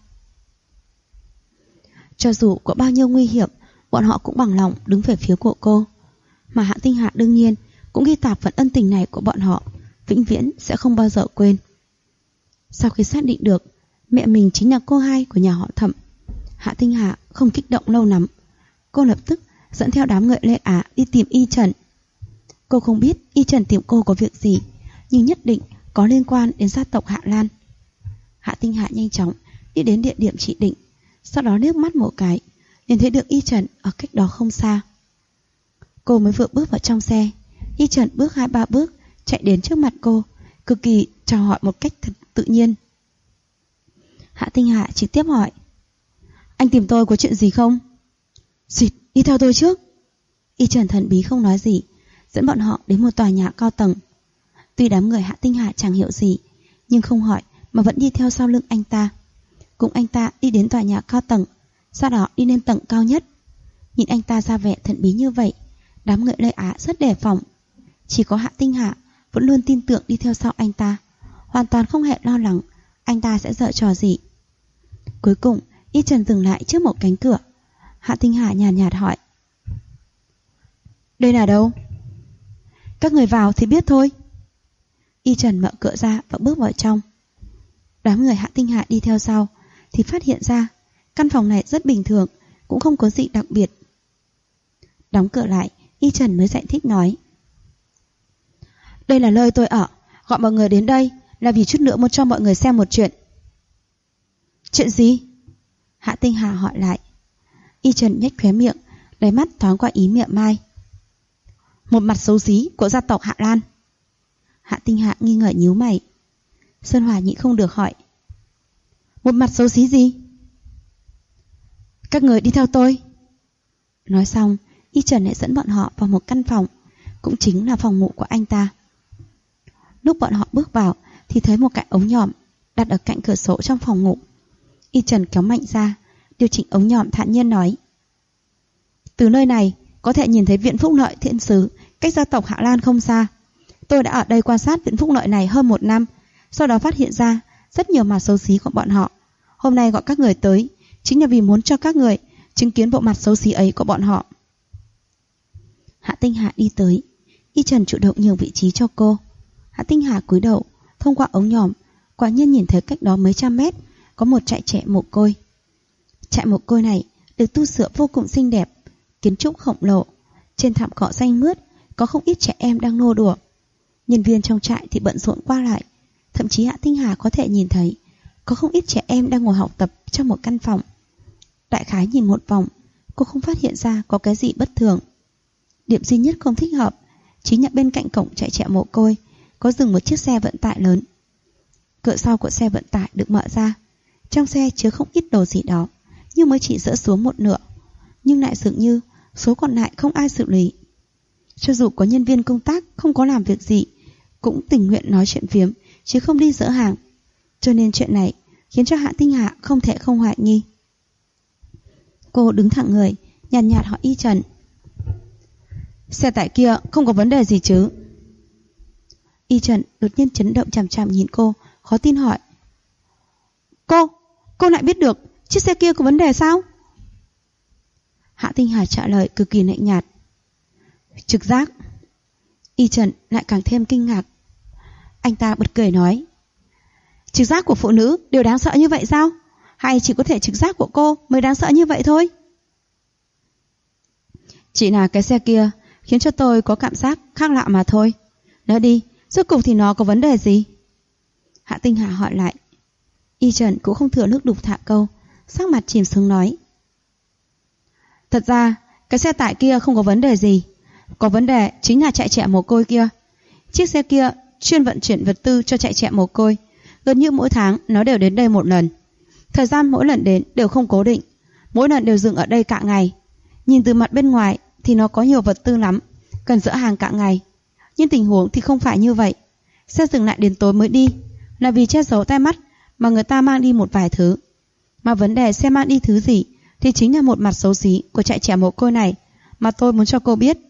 Cho dù có bao nhiêu nguy hiểm, bọn họ cũng bằng lòng đứng về phía của cô. Mà Hạ Tinh Hà đương nhiên cũng ghi tạc phần ân tình này của bọn họ, vĩnh viễn sẽ không bao giờ quên. Sau khi xác định được mẹ mình chính là cô hai của nhà họ Thẩm, Hạ Tinh Hà không kích động lâu lắm. Cô lập tức dẫn theo đám người Lê Á đi tìm Y Trần. Cô không biết Y Trần tìm cô có việc gì, nhưng nhất định có liên quan đến gia tộc Hạ Lan. Hạ Tinh Hà nhanh chóng đi đến địa điểm chỉ định, sau đó liếc mắt một cái liền thấy được Y Trần ở cách đó không xa. Cô mới vừa bước vào trong xe, Y Trần bước 2-3 bước chạy đến trước mặt cô, cực kỳ chào hỏi một cách thật tự nhiên. Hạ Tinh Hà trực tiếp hỏi, anh tìm tôi có chuyện gì không? Xịt, đi theo tôi trước. Y Trần thần bí không nói gì, dẫn bọn họ đến một tòa nhà cao tầng. Tuy đám người Hạ Tinh Hà chẳng hiểu gì, nhưng không hỏi mà vẫn đi theo sau lưng anh ta. Cùng anh ta đi đến tòa nhà cao tầng, sau đó đi lên tầng cao nhất. Nhìn anh ta ra vẻ thần bí như vậy, đám người Lê Á rất đề phòng. Chỉ có Hạ Tinh Hà vẫn luôn tin tưởng đi theo sau anh ta, hoàn toàn không hề lo lắng anh ta sẽ giở trò gì. Cuối cùng Y Trần dừng lại trước một cánh cửa. Hạ Tinh Hà nhàn nhạt hỏi, đây là đâu? Các người vào thì biết thôi. Y Trần mở cửa ra và bước vào trong. Đám người Hạ Tinh Hà đi theo sau thì phát hiện ra căn phòng này rất bình thường, cũng không có gì đặc biệt. Đóng cửa lại, Y Trần mới giải thích nói, đây là nơi tôi ở, gọi mọi người đến đây là vì chút nữa muốn cho mọi người xem một chuyện. Chuyện gì? Hạ Tinh Hà hỏi lại. Y Trần nhếch khóe miệng, đáy mắt thoáng qua ý mỉa mai. Một mặt xấu xí của gia tộc Hạ Lan. Hạ Tinh Hà nghi ngờ nhíu mày. Sơn Hòa nhịn không được hỏi, một mặt xấu xí gì? Các người đi theo tôi. Nói xong, Y Trần lại dẫn bọn họ vào một căn phòng, cũng chính là phòng ngủ của anh ta. Lúc bọn họ bước vào thì thấy một cái ống nhòm đặt ở cạnh cửa sổ trong phòng ngủ. Y Trần kéo mạnh ra, điều chỉnh ống nhòm thản nhiên nói, từ nơi này có thể nhìn thấy Viện Phúc Lợi Thiên Sứ cách gia tộc Hạ Lan không xa. Tôi đã ở đây quan sát Viện Phúc Lợi này hơn 1 năm, sau đó phát hiện ra rất nhiều mặt xấu xí của bọn họ. Hôm nay gọi các người tới chính là vì muốn cho các người chứng kiến bộ mặt xấu xí ấy của bọn họ. Hạ Tinh Hà đi tới, Y Trần chủ động nhường vị trí cho cô. Hạ Tinh Hà cúi đầu, thông qua ống nhòm, quả nhiên nhìn thấy cách đó mấy trăm mét có một trại trẻ mồ côi. Trại mồ côi này được tu sửa vô cùng xinh đẹp, kiến trúc khổng lồ. Trên thảm cỏ xanh mướt có không ít trẻ em đang nô đùa. Nhân viên trong trại thì bận rộn qua lại. Thậm chí Hạ Tinh Hà có thể nhìn thấy có không ít trẻ em đang ngồi học tập trong một căn phòng. Đại khái nhìn một vòng, cô không phát hiện ra có cái gì bất thường. Điểm duy nhất không thích hợp chính là bên cạnh cổng trại trẻ mồ côi có dừng một chiếc xe vận tải lớn. Cửa sau của xe vận tải được mở ra. Trong xe chứa không ít đồ gì đó, nhưng mới chỉ dỡ xuống một nửa, nhưng lại dường như số còn lại không ai xử lý. Cho dù có nhân viên công tác không có làm việc gì, cũng tình nguyện nói chuyện phiếm chứ không đi dỡ hàng. Cho nên chuyện này khiến cho Hạ Tinh Hà không thể không hoài nghi. Cô đứng thẳng người, nhàn nhạt hỏi Y Trần: xe tải kia không có vấn đề gì chứ? Y Trần đột nhiên chấn động, chằm chằm nhìn cô, khó tin hỏi: Cô lại biết được chiếc xe kia có vấn đề sao? Hạ Tinh Hà trả lời cực kỳ lạnh nhạt: trực giác. Y Trần lại càng thêm kinh ngạc. Anh ta bật cười nói: trực giác của phụ nữ đều đáng sợ như vậy sao? Hay chỉ có thể trực giác của cô mới đáng sợ như vậy thôi? Chỉ là cái xe kia khiến cho tôi có cảm giác khác lạ mà thôi. Nói đi, rốt cuộc thì nó có vấn đề gì? Hạ Tinh Hà hỏi lại. Y Trần cũng không thừa nước đục thả câu, sắc mặt chìm xuống nói: thật ra cái xe tải kia không có vấn đề gì. Có vấn đề chính là trại trẻ mồ côi kia. Chiếc xe kia chuyên vận chuyển vật tư cho trại trẻ mồ côi. Gần như mỗi tháng nó đều đến đây một lần. Thời gian mỗi lần đến đều không cố định, mỗi lần đều dừng ở đây cả ngày. Nhìn từ mặt bên ngoài thì nó có nhiều vật tư lắm, cần dỡ hàng cả ngày. Nhưng tình huống thì không phải như vậy. Xe dừng lại đến tối mới đi là vì che giấu tai mắt mà người ta mang đi một vài thứ. Mà vấn đề xe mang đi thứ gì thì chính là một mặt xấu xí của trại trẻ mồ côi này mà tôi muốn cho cô biết.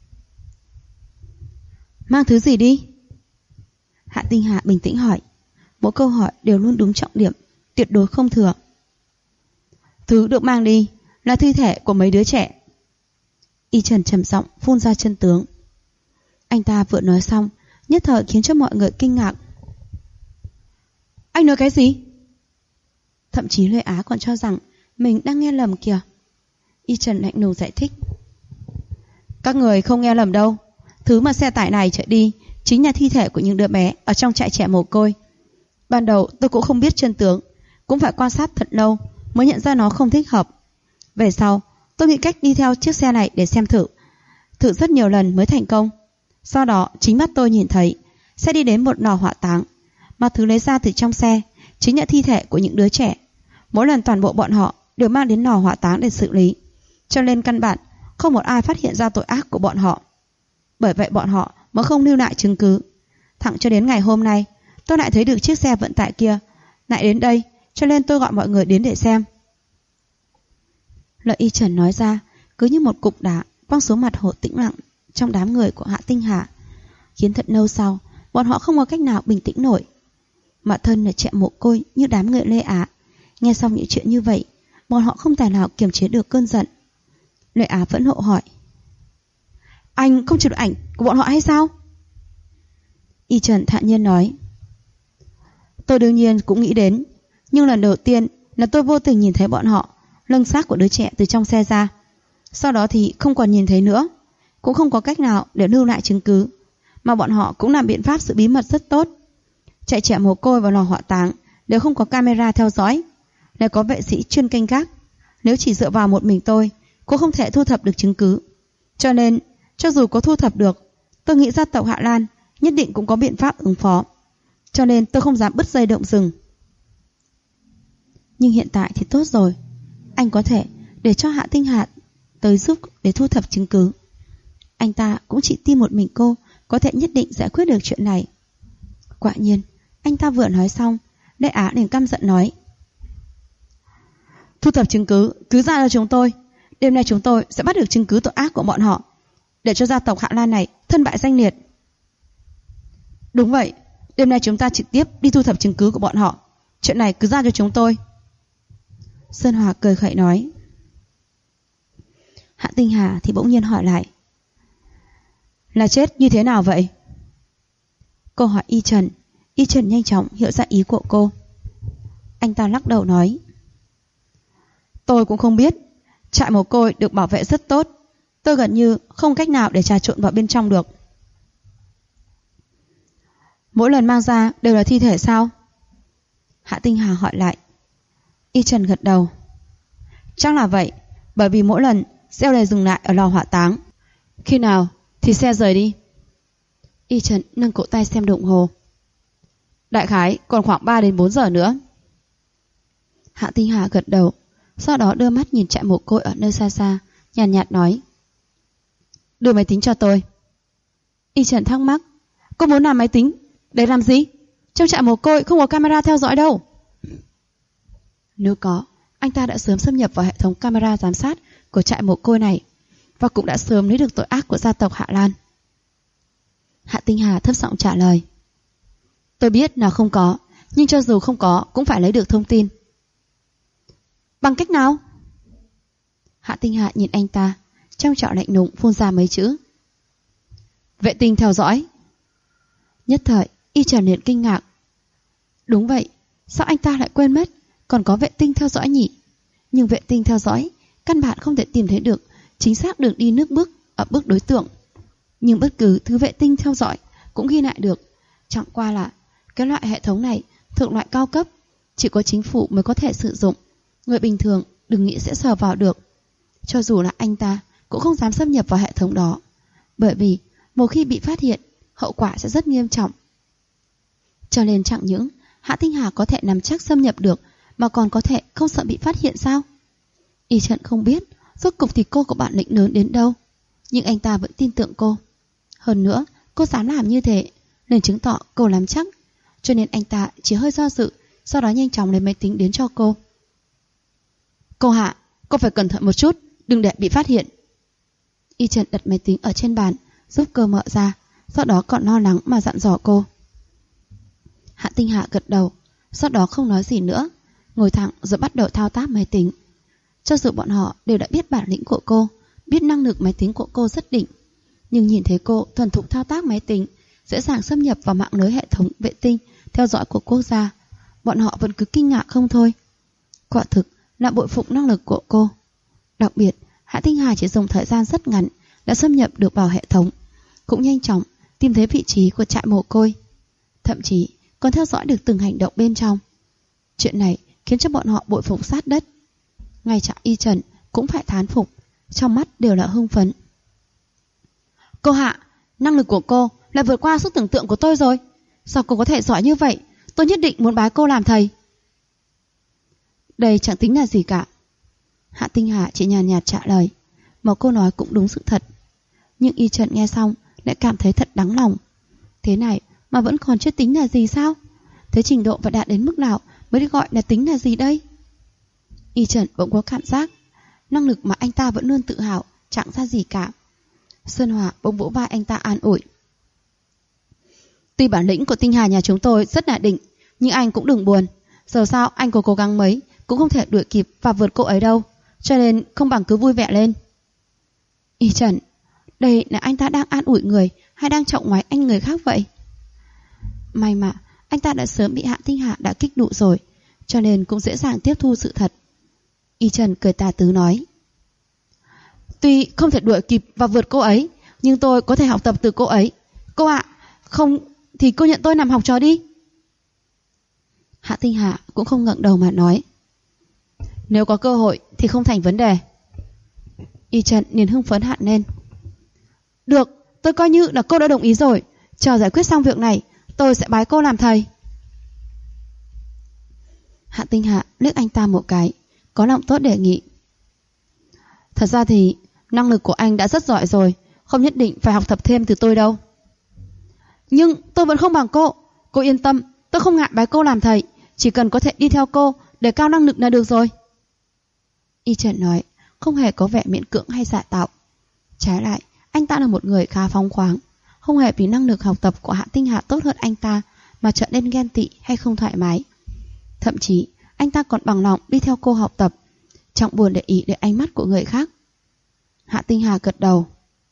Mang thứ gì đi? Hạ Tinh Hà bình tĩnh hỏi. Mỗi câu hỏi đều luôn đúng trọng điểm, tuyệt đối không thừa. Thứ được mang đi là thi thể của mấy đứa trẻ. Y Trần trầm giọng phun ra chân tướng. Anh ta vừa nói xong, nhất thời khiến cho mọi người kinh ngạc. Anh nói cái gì? Thậm chí Lê Á còn cho rằng mình đang nghe lầm kìa. Y Trần lạnh lùng giải thích. Các người không nghe lầm đâu. Thứ mà xe tải này chở đi chính là thi thể của những đứa bé ở trong trại trẻ mồ côi. Ban đầu tôi cũng không biết chân tướng, cũng phải quan sát thật lâu mới nhận ra nó không thích hợp. Về sau tôi nghĩ cách đi theo chiếc xe này để xem thử rất nhiều lần mới thành công. Sau đó chính mắt tôi nhìn thấy xe đi đến một lò hỏa táng, mà thứ lấy ra từ trong xe chính là thi thể của những đứa trẻ. Mỗi lần toàn bộ bọn họ đều mang đến lò hỏa táng để xử lý, cho nên căn bản không một ai phát hiện ra tội ác của bọn họ. Bởi vậy bọn họ mới không lưu lại chứng cứ. Thẳng cho đến ngày hôm nay tôi lại thấy được chiếc xe vận tải kia lại đến đây, cho nên tôi gọi mọi người đến để xem. Lời Y Trần nói ra cứ như một cục đá quăng xuống mặt hồ tĩnh lặng trong đám người của Hạ Tinh Hà, khiến thật lâu sau bọn họ không có cách nào bình tĩnh nổi. Mà thân là trẻ mồ côi như đám người Lê Á, nghe xong những chuyện như vậy, bọn họ không tài nào kiềm chế được cơn giận. Lê Á phẫn nộ hỏi: anh không chụp được ảnh của bọn họ hay sao? Y Trần thản nhiên nói: tôi đương nhiên cũng nghĩ đến, nhưng lần đầu tiên là tôi vô tình nhìn thấy bọn họ lâng xác của đứa trẻ từ trong xe ra. Sau đó thì không còn nhìn thấy nữa, cũng không có cách nào để lưu lại chứng cứ. Mà bọn họ cũng làm biện pháp giữ bí mật rất tốt. Trại trẻ mồ côi và lò hỏa táng đều không có camera theo dõi, đều có vệ sĩ chuyên canh gác. Nếu chỉ dựa vào một mình tôi cũng không thể thu thập được chứng cứ. Cho nên cho dù có thu thập được, tôi nghĩ gia tộc Hạ Lan nhất định cũng có biện pháp ứng phó. Cho nên tôi không dám bứt dây động rừng. Nhưng hiện tại thì tốt rồi, anh có thể để cho Hạ Tinh Hà tới giúp để thu thập chứng cứ. Anh ta cũng chỉ tin một mình cô có thể nhất định giải quyết được chuyện này. Quả nhiên, anh ta vừa nói xong, Lê Á liền căm giận nói: thu thập chứng cứ cứ ra cho chúng tôi. Đêm nay chúng tôi sẽ bắt được chứng cứ tội ác của bọn họ, để cho gia tộc Hạ Lan này thân bại danh liệt. Đúng vậy, đêm nay chúng ta trực tiếp đi thu thập chứng cứ của bọn họ. Chuyện này cứ ra cho chúng tôi. Sơn Hòa cười khẩy nói: Hạ Tinh Hà thì bỗng nhiên hỏi lại. Là chết như thế nào vậy? Cô hỏi Y Trần. Y Trần nhanh chóng hiểu ra ý của cô. Anh ta lắc đầu nói. Tôi cũng không biết. Trại mồ côi được bảo vệ rất tốt. Tôi gần như không cách nào để trà trộn vào bên trong được. Mỗi lần mang ra đều là thi thể sao? Hạ Tinh Hà hỏi lại. Y Trần gật đầu. Chắc là vậy, bởi vì mỗi lần xe đều dừng lại ở lò hỏa táng. Khi nào thì xe rời đi? Y Trần nâng cổ tay xem đồng hồ. Đại khái còn khoảng 3 đến 4 giờ nữa. Hạ Tinh Hà gật đầu, sau đó đưa mắt nhìn trại mồ côi ở nơi xa xa, nhàn nhạt nói. Đưa máy tính cho tôi. Y Trần thắc mắc. Cô muốn làm máy tính? Để làm gì? Trong trại mồ côi không có camera theo dõi đâu. Nếu có, anh ta đã sớm xâm nhập vào hệ thống camera giám sát của trại mồ côi này, và cũng đã sớm lấy được tội ác của gia tộc Hạ Lan. Hạ Tinh Hà thấp giọng trả lời. Tôi biết là không có, nhưng cho dù không có cũng phải lấy được thông tin. Bằng cách nào? Hạ Tinh Hà nhìn anh ta, trong trẻo lạnh lùng phun ra mấy chữ. Vệ tinh theo dõi. Nhất thời, Y Trần liền kinh ngạc. Đúng vậy, sao anh ta lại quên mất còn có vệ tinh theo dõi nhỉ? Nhưng vệ tinh theo dõi căn bản không thể tìm thấy được chính xác đường đi nước bước ở bước đối tượng. Nhưng bất cứ thứ vệ tinh theo dõi cũng ghi lại được. Chẳng qua là cái loại hệ thống này thuộc loại cao cấp, chỉ có chính phủ mới có thể sử dụng. Người bình thường đừng nghĩ sẽ sờ vào được. Cho dù là anh ta cũng không dám xâm nhập vào hệ thống đó, bởi vì một khi bị phát hiện, hậu quả sẽ rất nghiêm trọng. Cho nên chẳng những Hạ Tinh Hà có thể nắm chắc xâm nhập được, mà còn có thể không sợ bị phát hiện sao? Y Trần không biết rốt cục thì cô có bản lĩnh lớn đến đâu, nhưng anh ta vẫn tin tưởng cô. Hơn nữa, cô dám làm như thế nên chứng tỏ cô nắm chắc. Cho nên anh ta chỉ hơi do dự, sau đó nhanh chóng lấy máy tính đến cho cô. Cô Hạ, cô phải cẩn thận một chút, đừng để bị phát hiện. Y Trần đặt máy tính ở trên bàn, giúp cô mở ra, sau đó còn lo lắng mà dặn dò cô. Hạ Tinh Hạ gật đầu, sau đó không nói gì nữa, ngồi thẳng rồi bắt đầu thao tác máy tính. Cho dù bọn họ đều đã biết bản lĩnh của cô, biết năng lực máy tính của cô rất đỉnh, nhưng nhìn thấy cô thuần thục thao tác máy tính, dễ dàng xâm nhập vào mạng lưới hệ thống vệ tinh theo dõi của quốc gia, bọn họ vẫn cứ kinh ngạc không thôi. Quả thực là bội phục năng lực của cô. Đặc biệt, Hạ Tinh Hà chỉ dùng thời gian rất ngắn đã xâm nhập được vào hệ thống, cũng nhanh chóng tìm thấy vị trí của trại mồ côi, thậm chí còn theo dõi được từng hành động bên trong. Chuyện này khiến cho bọn họ bội phục sát đất. Ngay cả Y Trần cũng phải thán phục, trong mắt đều là hưng phấn. Cô Hạ, năng lực của cô lại vượt qua sức tưởng tượng của tôi rồi. Sao cô có thể giỏi như vậy? Tôi nhất định muốn bái cô làm thầy. Đây chẳng tính là gì cả. Hạ Tinh Hà chỉ nhàn nhạt trả lời, mà cô nói cũng đúng sự thật. Nhưng Y Trần nghe xong lại cảm thấy thật đáng lòng. Thế này mà vẫn còn chưa tính là gì sao? Thế trình độ phải đạt đến mức nào mới được gọi là tính là gì đây? Y Trần bỗng có cảm giác năng lực mà anh ta vẫn luôn tự hào chẳng ra gì cả. Sơn Hòa bỗng vỗ vai anh ta an ủi. Tuy bản lĩnh của Tinh Hà nhà chúng tôi rất là đỉnh, nhưng anh cũng đừng buồn. Giờ sao anh có cố gắng mấy cũng không thể đuổi kịp và vượt cô ấy đâu, cho nên không bằng cứ vui vẻ lên. Y Trần, đây là anh ta đang an ủi người hay đang trọng ngoái anh người khác vậy? May mà anh ta đã sớm bị Hạ Tinh Hà đã kích đủ rồi, cho nên cũng dễ dàng tiếp thu sự thật. Y Trần cười tà tứ nói. Tuy không thể đuổi kịp và vượt cô ấy, nhưng tôi có thể học tập từ cô ấy. Cô ạ, không thì cô nhận tôi làm học trò đi. Hạ Tinh Hà cũng không ngẩng đầu mà nói. Nếu có cơ hội thì không thành vấn đề. Y Trần liền hưng phấn hẳn lên. Được, tôi coi như là cô đã đồng ý rồi. Chờ giải quyết xong việc này, tôi sẽ bái cô làm thầy. Hạ Tinh Hà liếc anh ta một cái, có lòng tốt đề nghị. Thật ra thì năng lực của anh đã rất giỏi rồi, không nhất định phải học tập thêm từ tôi đâu. Nhưng tôi vẫn không bằng cô. Cô yên tâm, tôi không ngại bái cô làm thầy, chỉ cần có thể đi theo cô để cao năng lực là được rồi. Y Trần nói, không hề có vẻ miễn cưỡng hay giả tạo. Trái lại, anh ta là một người khá phóng khoáng, không hề vì năng lực học tập của Hạ Tinh Hà tốt hơn anh ta mà trở nên ghen tị hay không thoải mái. Thậm chí, anh ta còn bằng lòng đi theo cô học tập, chẳng buồn để ý đến ánh mắt của người khác. Hạ Tinh Hà gật đầu.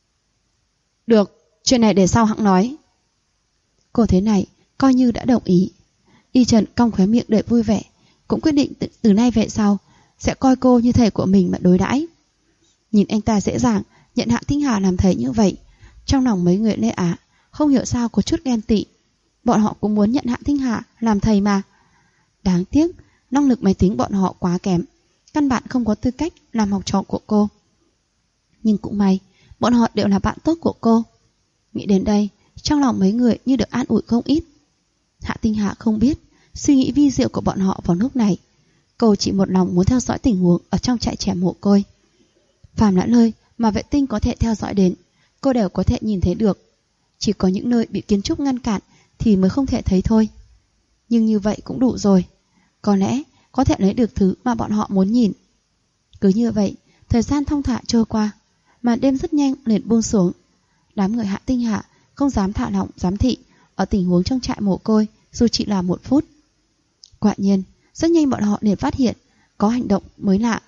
Được, chuyện này để sau hẵng nói. Cô thế này coi như đã đồng ý. Y Trần cong khóe miệng đầy vui vẻ, cũng quyết định từ nay về sau sẽ coi cô như thầy của mình mà đối đãi. Nhìn anh ta dễ dàng nhận Hạ Tinh Hà làm thầy như vậy, trong lòng mấy người Lê Á không hiểu sao có chút ghen tị. Bọn họ cũng muốn nhận Hạ Tinh Hà làm thầy mà. Đáng tiếc năng lực máy tính bọn họ quá kém, căn bản không có tư cách làm học trò của cô. Nhưng cũng may bọn họ đều là bạn tốt của cô. Nghĩ đến đây, trong lòng mấy người như được an ủi không ít. Hạ Tinh Hà không biết suy nghĩ vi diệu của bọn họ vào lúc này. Cô chỉ một lòng muốn theo dõi tình huống ở trong trại trẻ mồ côi. Phàm là nơi mà vệ tinh có thể theo dõi đến, cô đều có thể nhìn thấy được. Chỉ có những nơi bị kiến trúc ngăn cản thì mới không thể thấy thôi. Nhưng như vậy cũng đủ rồi. Có lẽ có thể lấy được thứ mà bọn họ muốn nhìn. Cứ như vậy, thời gian thong thả trôi qua, màn đêm rất nhanh liền buông xuống. Đám người Hạ Tinh Hà không dám thả lỏng giám thị ở tình huống trong trại mồ côi dù chỉ là 1 phút. Quả nhiên, rất nhanh bọn họ liền phát hiện có hành động mới lạ.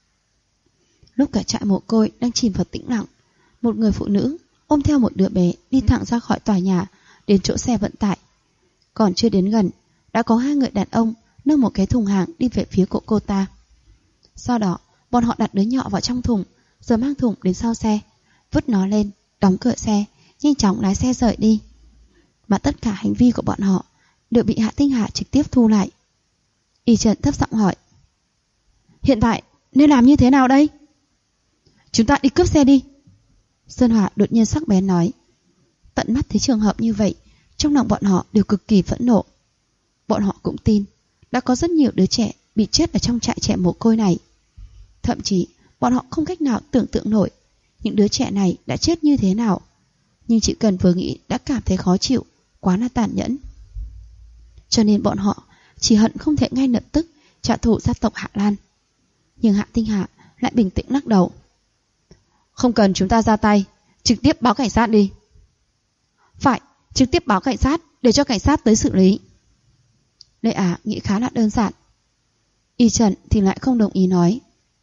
Lúc cả trại mồ côi đang chìm vào tĩnh lặng, một người phụ nữ ôm theo một đứa bé đi thẳng ra khỏi tòa nhà đến chỗ xe vận tải. Còn chưa đến gần, đã có 2 người đàn ông nâng một cái thùng hàng đi về phía của cô ta. Sau đó, bọn họ đặt đứa nhỏ vào trong thùng, rồi mang thùng đến sau xe, vứt nó lên, đóng cửa xe, nhanh chóng lái xe rời đi. Mà tất cả hành vi của bọn họ đều bị Hạ Tinh Hà trực tiếp thu lại. Y Trần thấp giọng hỏi: hiện tại nên làm như thế nào đây? Chúng ta đi cướp xe đi. Sơn Hòa đột nhiên sắc bén nói. Tận mắt thấy trường hợp như vậy, trong lòng bọn họ đều cực kỳ phẫn nộ. Bọn họ cũng tin đã có rất nhiều đứa trẻ bị chết ở trong trại trẻ mồ côi này. Thậm chí bọn họ không cách nào tưởng tượng nổi những đứa trẻ này đã chết như thế nào. Nhưng chỉ cần vừa nghĩ đã cảm thấy khó chịu, quá là tàn nhẫn. Cho nên bọn họ chỉ hận không thể ngay lập tức trả thù gia tộc Hạ Lan. Nhưng Hạ Tinh Hà lại bình tĩnh lắc đầu. Không cần chúng ta ra tay, trực tiếp báo cảnh sát đi. Phải, trực tiếp báo cảnh sát để cho cảnh sát tới xử lý. Lê Á nghĩ khá là đơn giản. Y Trần thì lại không đồng ý nói.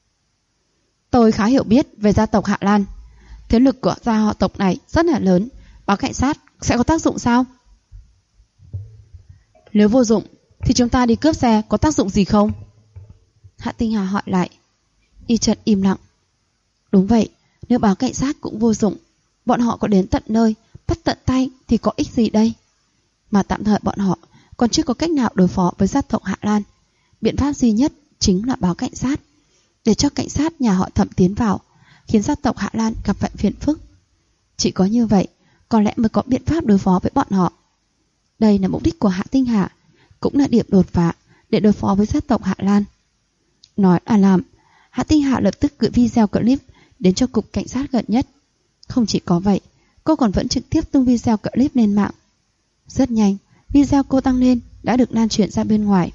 Tôi khá hiểu biết về gia tộc Hạ Lan. Thế lực của gia họ tộc này rất là lớn, báo cảnh sát sẽ có tác dụng sao? Nếu vô dụng thì chúng ta đi cướp xe có tác dụng gì không? Hạ Tinh Hà hỏi lại. Y Trần im lặng. Đúng vậy, nếu báo cảnh sát cũng vô dụng, bọn họ có đến tận nơi bắt tận tay thì có ích gì đây? Mà tạm thời bọn họ còn chưa có cách nào đối phó với gia tộc Hạ Lan. Biện pháp duy nhất chính là báo cảnh sát, để cho cảnh sát nhà họ Thẩm tiến vào, khiến gia tộc Hạ Lan gặp phải phiền phức. Chỉ có như vậy có lẽ mới có biện pháp đối phó với bọn họ. Đây là mục đích của Hạ Tinh Hà, cũng là điểm đột phá để đối phó với gia tộc Hạ Lan. Nói là làm, Hạ Tinh Hà lập tức gửi video clip đến cho cục cảnh sát gần nhất. Không chỉ có vậy, cô còn vẫn trực tiếp tung video clip lên mạng. Rất nhanh, video cô đăng lên đã được lan truyền ra bên ngoài.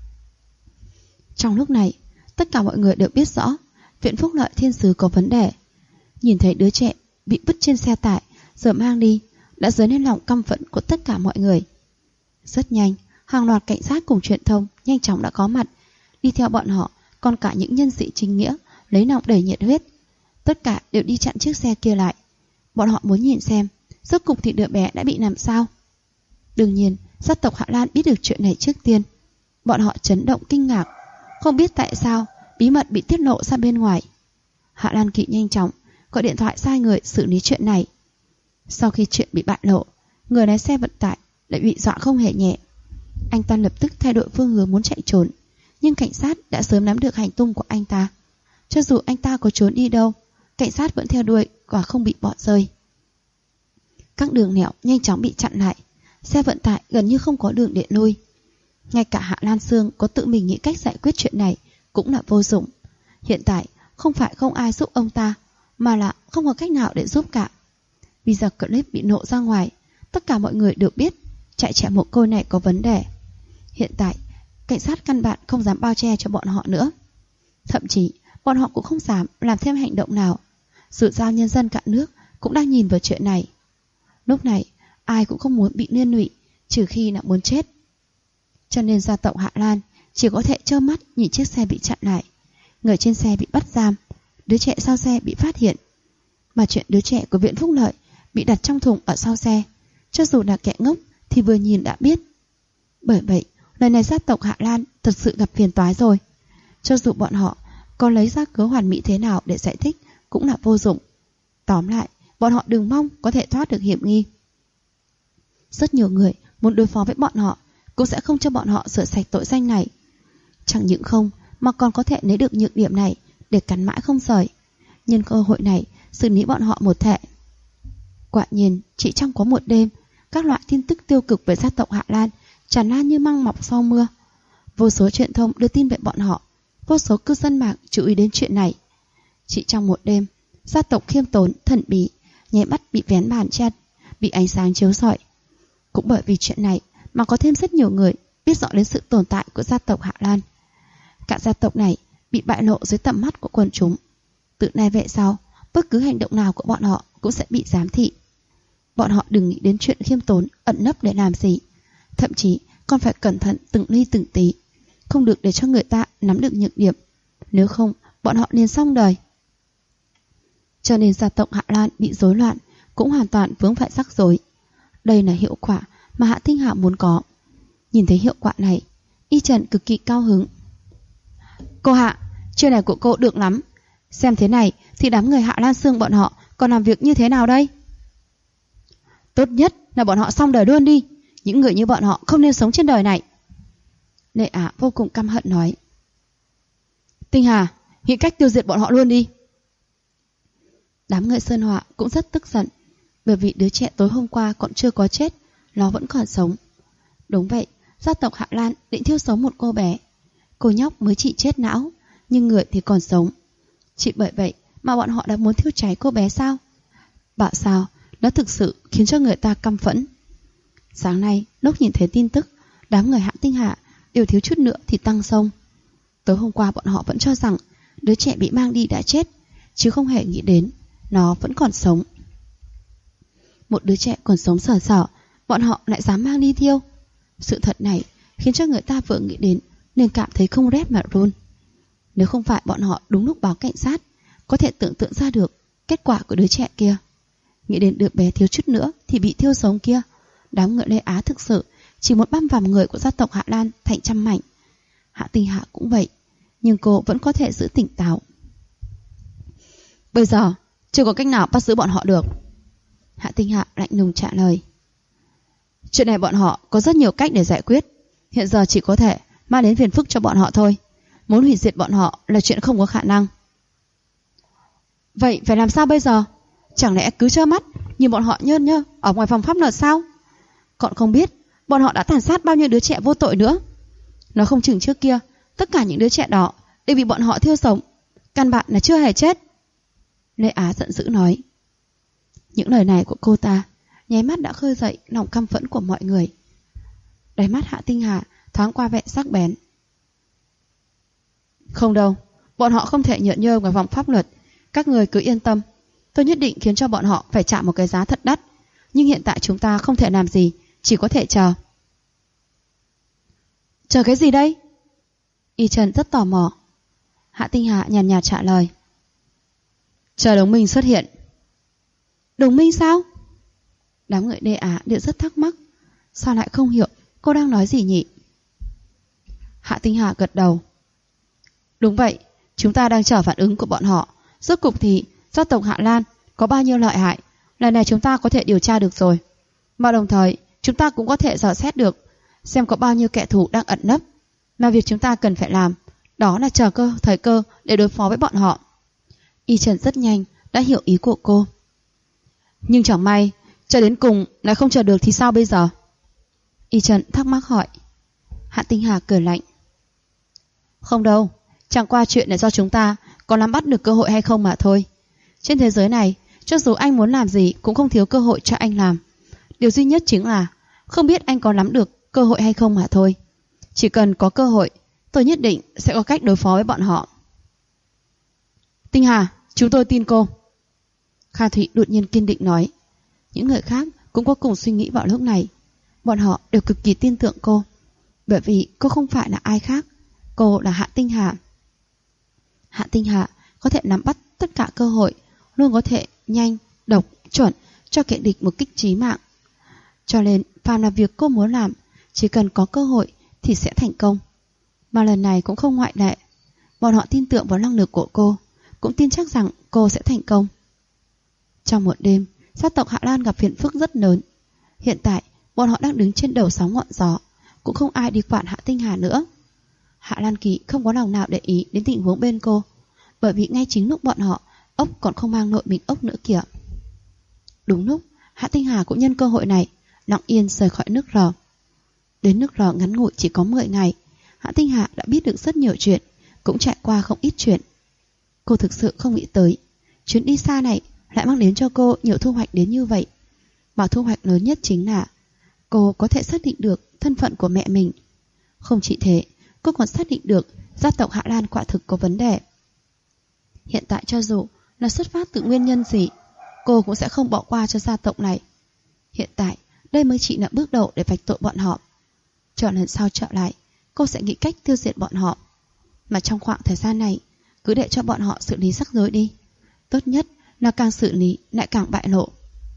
Trong lúc này, tất cả mọi người đều biết rõ Viện Phúc Lợi Thiên Sứ có vấn đề. Nhìn thấy đứa trẻ bị vứt trên xe tải rồi mang đi đã dấy lên lòng căm phẫn của tất cả mọi người. Rất nhanh, hàng loạt cảnh sát cùng truyền thông nhanh chóng đã có mặt. Đi theo bọn họ còn cả những nhân sĩ chính nghĩa lấy lòng đầy nhiệt huyết. Tất cả đều đi chặn chiếc xe kia lại. Bọn họ muốn nhìn xem rốt cục thì đứa bé đã bị làm sao. Đương nhiên, gia tộc Hạ Lan biết được chuyện này trước tiên. Bọn họ chấn động kinh ngạc, không biết tại sao bí mật bị tiết lộ ra bên ngoài. Hạ Lan Kỵ nhanh chóng gọi điện thoại sai người xử lý chuyện này. Sau khi chuyện bị bại lộ, người lái xe vận tải lại bị dọa không hề nhẹ. Anh ta lập tức thay đổi phương hướng muốn chạy trốn, nhưng cảnh sát đã sớm nắm được hành tung của anh ta. Cho dù anh ta có trốn đi đâu, cảnh sát vẫn theo đuổi và không bị bỏ rơi. Các đường nẻo nhanh chóng bị chặn lại, xe vận tải gần như không có đường để lui. Ngay cả Hạ Lan Sương có tự mình nghĩ cách giải quyết chuyện này cũng là vô dụng. Hiện tại không phải không ai giúp ông ta, mà là không có cách nào để giúp cả. Vì giờ clip bị nổ ra ngoài, tất cả mọi người đều biết trại trẻ mồ côi này có vấn đề. Hiện tại cảnh sát căn bản không dám bao che cho bọn họ nữa. Thậm chí bọn họ cũng không dám làm thêm hành động nào. Dù sao nhân dân cả nước cũng đang nhìn vào chuyện này. Lúc này ai cũng không muốn bị liên lụy, trừ khi là muốn chết. Cho nên gia tộc Hạ Lan chỉ có thể trơ mắt nhìn chiếc xe bị chặn lại, người trên xe bị bắt giam, đứa trẻ sau xe bị phát hiện. Mà chuyện đứa trẻ của viện Phúc Lợi bị đặt trong thùng ở sau xe, cho dù là kẻ ngốc thì vừa nhìn đã biết. Bởi vậy, lần này gia tộc Hạ Lan thật sự gặp phiền toái rồi. Cho dù bọn họ có lấy ra cớ hoàn mỹ thế nào để giải thích cũng là vô dụng. Tóm lại, bọn họ đừng mong có thể thoát được hiểm nghi. Rất nhiều người muốn đối phó với bọn họ cũng sẽ không cho bọn họ rửa sạch tội danh này. Chẳng những không mà còn có thể lấy được nhược điểm này để cắn mãi không rời. Nhân cơ hội này xử lý bọn họ một thể. Quả nhiên, chỉ trong có một đêm, các loại tin tức tiêu cực về gia tộc Hạ Lan tràn lan như măng mọc sau mưa. Vô số truyền thông đưa tin về bọn họ, vô số cư dân mạng chú ý đến chuyện này. Chỉ trong một đêm, gia tộc khiêm tốn, thần bí, nháy mắt bị vén màn che, bị ánh sáng chiếu rọi. Cũng bởi vì chuyện này mà có thêm rất nhiều người biết rõ đến sự tồn tại của gia tộc Hạ Lan. Cả gia tộc này bị bại lộ dưới tầm mắt của quần chúng. Từ nay về sau, bất cứ hành động nào của bọn họ cũng sẽ bị giám thị. Bọn họ đừng nghĩ đến chuyện khiêm tốn, ẩn nấp để làm gì. Thậm chí còn phải cẩn thận từng ly từng tí, không được để cho người ta nắm được nhược điểm. Nếu không, bọn họ liền xong đời. Cho nên gia tộc Hạ Lan bị rối loạn, cũng hoàn toàn vướng phải rắc rối. Đây là hiệu quả mà Hạ Tinh Hà muốn có. Nhìn thấy hiệu quả này, Y Trần cực kỳ cao hứng. Cô Hạ, chuyện này của cô được lắm. Xem thế này thì đám người Hạ Lan Sương bọn họ còn làm việc như thế nào đây? Tốt nhất là bọn họ xong đời luôn đi. Những người như bọn họ không nên sống trên đời này. Lệ Á vô cùng căm hận nói. Tinh Hà, nghĩ cách tiêu diệt bọn họ luôn đi. Đám người Sơn Họa cũng rất tức giận, bởi vì đứa trẻ tối hôm qua còn chưa có chết, nó vẫn còn sống. Đúng vậy, gia tộc Hạ Lan định thiêu sống một cô bé. Cô nhóc mới chỉ chết não, nhưng người thì còn sống. Chỉ bởi vậy mà bọn họ đã muốn thiêu cháy cô bé sao? Bảo sao, nó thực sự khiến cho người ta căm phẫn. Sáng nay, lúc nhìn thấy tin tức, đám người Hạ Tinh Hà đều thiếu chút nữa thì tăng sông. Tối hôm qua bọn họ vẫn cho rằng đứa trẻ bị mang đi đã chết, chứ không hề nghĩ đến nó vẫn còn sống. Một đứa trẻ còn sống sờ sờ, bọn họ lại dám mang đi thiêu. Sự thật này khiến cho người ta vừa nghĩ đến nên cảm thấy không rét mà run. Nếu không phải bọn họ đúng lúc báo cảnh sát, có thể tưởng tượng ra được kết quả của đứa trẻ kia. Nghĩ đến đứa bé thiếu chút nữa thì bị thiêu sống kia, đám người Lê Á thực sự chỉ muốn băm vằm người của gia tộc Hạ Lan thành trăm mảnh. Hạ Tinh Hạ cũng vậy, nhưng cô vẫn có thể giữ tỉnh táo. Bây giờ chưa có cách nào bắt giữ bọn họ được. Hạ Tinh Hạ lạnh lùng trả lời. Chuyện này bọn họ có rất nhiều cách để giải quyết. Hiện giờ chỉ có thể mang đến phiền phức cho bọn họ thôi. Muốn hủy diệt bọn họ là chuyện không có khả năng. Vậy phải làm sao bây giờ? Chẳng lẽ cứ trơ mắt nhìn bọn họ nhơn nhơ ở ngoài phòng pháp luật sao? Còn không biết bọn họ đã tàn sát bao nhiêu đứa trẻ vô tội nữa. Nó không chừng trước kia tất cả những đứa trẻ đó đều bị bọn họ thiêu sống, căn bản là chưa hề chết. Lê Á giận dữ nói. Những lời này của cô ta nháy mắt đã khơi dậy lòng căm phẫn của mọi người. Đáy mắt Hạ Tinh Hà thoáng qua vẻ sắc bén. Không đâu, bọn họ không thể nhợn nhơ ngoài vòng pháp luật. Các người cứ yên tâm, tôi nhất định khiến cho bọn họ phải trả một cái giá thật đắt. Nhưng hiện tại chúng ta không thể làm gì, chỉ có thể chờ. Chờ cái gì đây? Y Trần rất tò mò. Hạ Tinh Hà nhàn nhạt trả lời. Chờ đồng minh xuất hiện. Đồng minh sao? Đám người Đê Á đều rất thắc mắc. Sao lại không hiểu cô đang nói gì nhỉ? Hạ Tinh Hà gật đầu. Đúng vậy, chúng ta đang chờ phản ứng của bọn họ. Rốt cục thì gia tộc Hạ Lan có bao nhiêu lợi hại, lần này chúng ta có thể điều tra được rồi. Mà đồng thời chúng ta cũng có thể dò xét được xem có bao nhiêu kẻ thù đang ẩn nấp. Mà việc chúng ta cần phải làm đó là chờ thời cơ để đối phó với bọn họ. Y Trần rất nhanh đã hiểu ý của cô. Nhưng chẳng may chờ đến cùng lại không chờ được thì sao bây giờ? Y Trần thắc mắc hỏi. Hạ Tinh Hà cười lạnh. Không đâu, chẳng qua chuyện là do chúng ta có nắm bắt được cơ hội hay không mà thôi. Trên thế giới này, cho dù anh muốn làm gì cũng không thiếu cơ hội cho anh làm. Điều duy nhất chính là không biết anh có nắm được cơ hội hay không mà thôi. Chỉ cần có cơ hội, tôi nhất định sẽ có cách đối phó với bọn họ. Tinh Hà, chúng tôi tin cô. Kha Thụy đột nhiên kiên định nói. Những người khác cũng có cùng suy nghĩ vào lúc này. Bọn họ đều cực kỳ tin tưởng cô, bởi vì cô không phải là ai khác. Cô là Hạ Tinh Hà. Hạ Tinh Hà có thể nắm bắt tất cả cơ hội, luôn có thể nhanh, độc, chuẩn, cho kẻ địch một kích chí mạng. Cho nên phàm là việc cô muốn làm, chỉ cần có cơ hội thì sẽ thành công. Mà lần này cũng không ngoại lệ. Bọn họ tin tưởng vào năng lực của cô, cũng tin chắc rằng cô sẽ thành công. Trong một đêm, gia tộc Hạ Lan gặp phiền phức rất lớn. Hiện tại, bọn họ đang đứng trên đầu sóng ngọn gió, cũng không ai đi quản Hạ Tinh Hà nữa. Hạ Lan Kỳ không có lòng nào để ý đến tình huống bên cô, bởi vì ngay chính lúc bọn họ, ốc còn không mang nội mình ốc nữa kìa. Đúng lúc, Hạ Tinh Hà cũng nhân cơ hội này lặng yên rời khỏi nước R. Đến nước R ngắn ngủi chỉ có 10 ngày, Hạ Tinh Hà đã biết được rất nhiều chuyện, cũng trải qua không ít chuyện. Cô thực sự không nghĩ tới chuyến đi xa này lại mang đến cho cô nhiều thu hoạch đến như vậy. Mà thu hoạch lớn nhất chính là cô có thể xác định được thân phận của mẹ mình. Không chỉ thế, cô còn xác định được gia tộc Hạ Lan quả thực có vấn đề. Hiện tại cho dù là xuất phát từ nguyên nhân gì, cô cũng sẽ không bỏ qua cho gia tộc này. Hiện tại, đây mới chỉ là bước đầu để vạch tội bọn họ. Cho lần sau trở lại, cô sẽ nghĩ cách tiêu diệt bọn họ. Mà trong khoảng thời gian này, cứ để cho bọn họ xử lý rắc rối đi. Tốt nhất là càng xử lý lại càng bại lộ.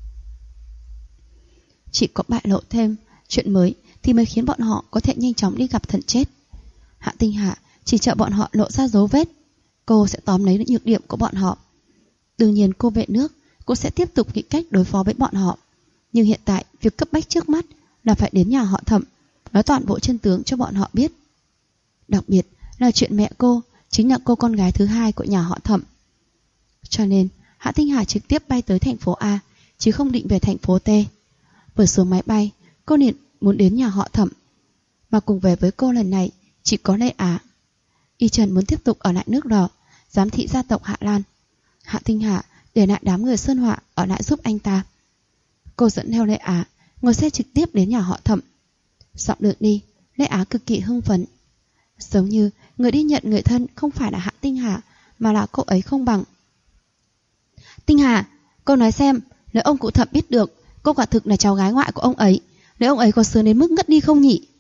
Chỉ có bại lộ thêm chuyện mới thì mới khiến bọn họ có thể nhanh chóng đi gặp thần chết. Hạ Tinh Hà chỉ chờ bọn họ lộ ra dấu vết, cô sẽ tóm lấy nhược điểm của bọn họ. Đương nhiên cô về nước cũng sẽ tiếp tục nghĩ cách đối phó với bọn họ. Nhưng hiện tại việc cấp bách trước mắt là phải đến nhà họ Thẩm, nói toàn bộ chân tướng cho bọn họ biết. Đặc biệt là chuyện mẹ cô chính là cô con gái thứ hai của nhà họ Thẩm. Cho nên Hạ Tinh Hà trực tiếp bay tới thành phố A, chứ không định về thành phố T. Vừa xuống máy bay, cô liền muốn đến nhà họ Thẩm. Mà cùng về với cô lần này chỉ có Lê Á. Y Trần muốn tiếp tục ở lại nước R, giám thị gia tộc Hạ Lan. Hạ Tinh Hà để lại đám người Sơn Họa ở lại giúp anh ta. Cô dẫn theo Lê Á ngồi xe trực tiếp đến nhà họ Thẩm. Dọc đường đi, Lê Á cực kỳ hưng phấn. Giống như người đi nhận người thân không phải là Hạ Tinh Hà, mà là cô ấy không bằng. Tinh Hà, cô nói xem, nếu ông cụ Thẩm biết được cô quả thực là cháu gái ngoại của ông ấy, nếu ông ấy có sướng đến mức ngất đi không nhỉ?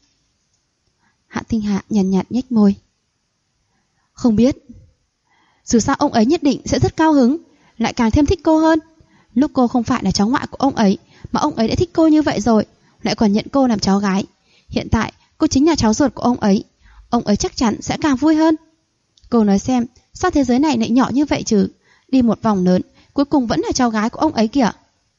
Hạ Tinh Hà nhàn nhạt nhếch môi. Không biết. Dù sao ông ấy nhất định sẽ rất cao hứng, lại càng thêm thích cô hơn. Lúc cô không phải là cháu ngoại của ông ấy, mà ông ấy đã thích cô như vậy rồi, lại còn nhận cô làm cháu gái. Hiện tại cô chính là cháu ruột của ông ấy chắc chắn sẽ càng vui hơn. Cô nói xem, sao thế giới này lại nhỏ như vậy chứ? Đi một vòng lớn, cuối cùng vẫn là cháu gái của ông ấy kìa.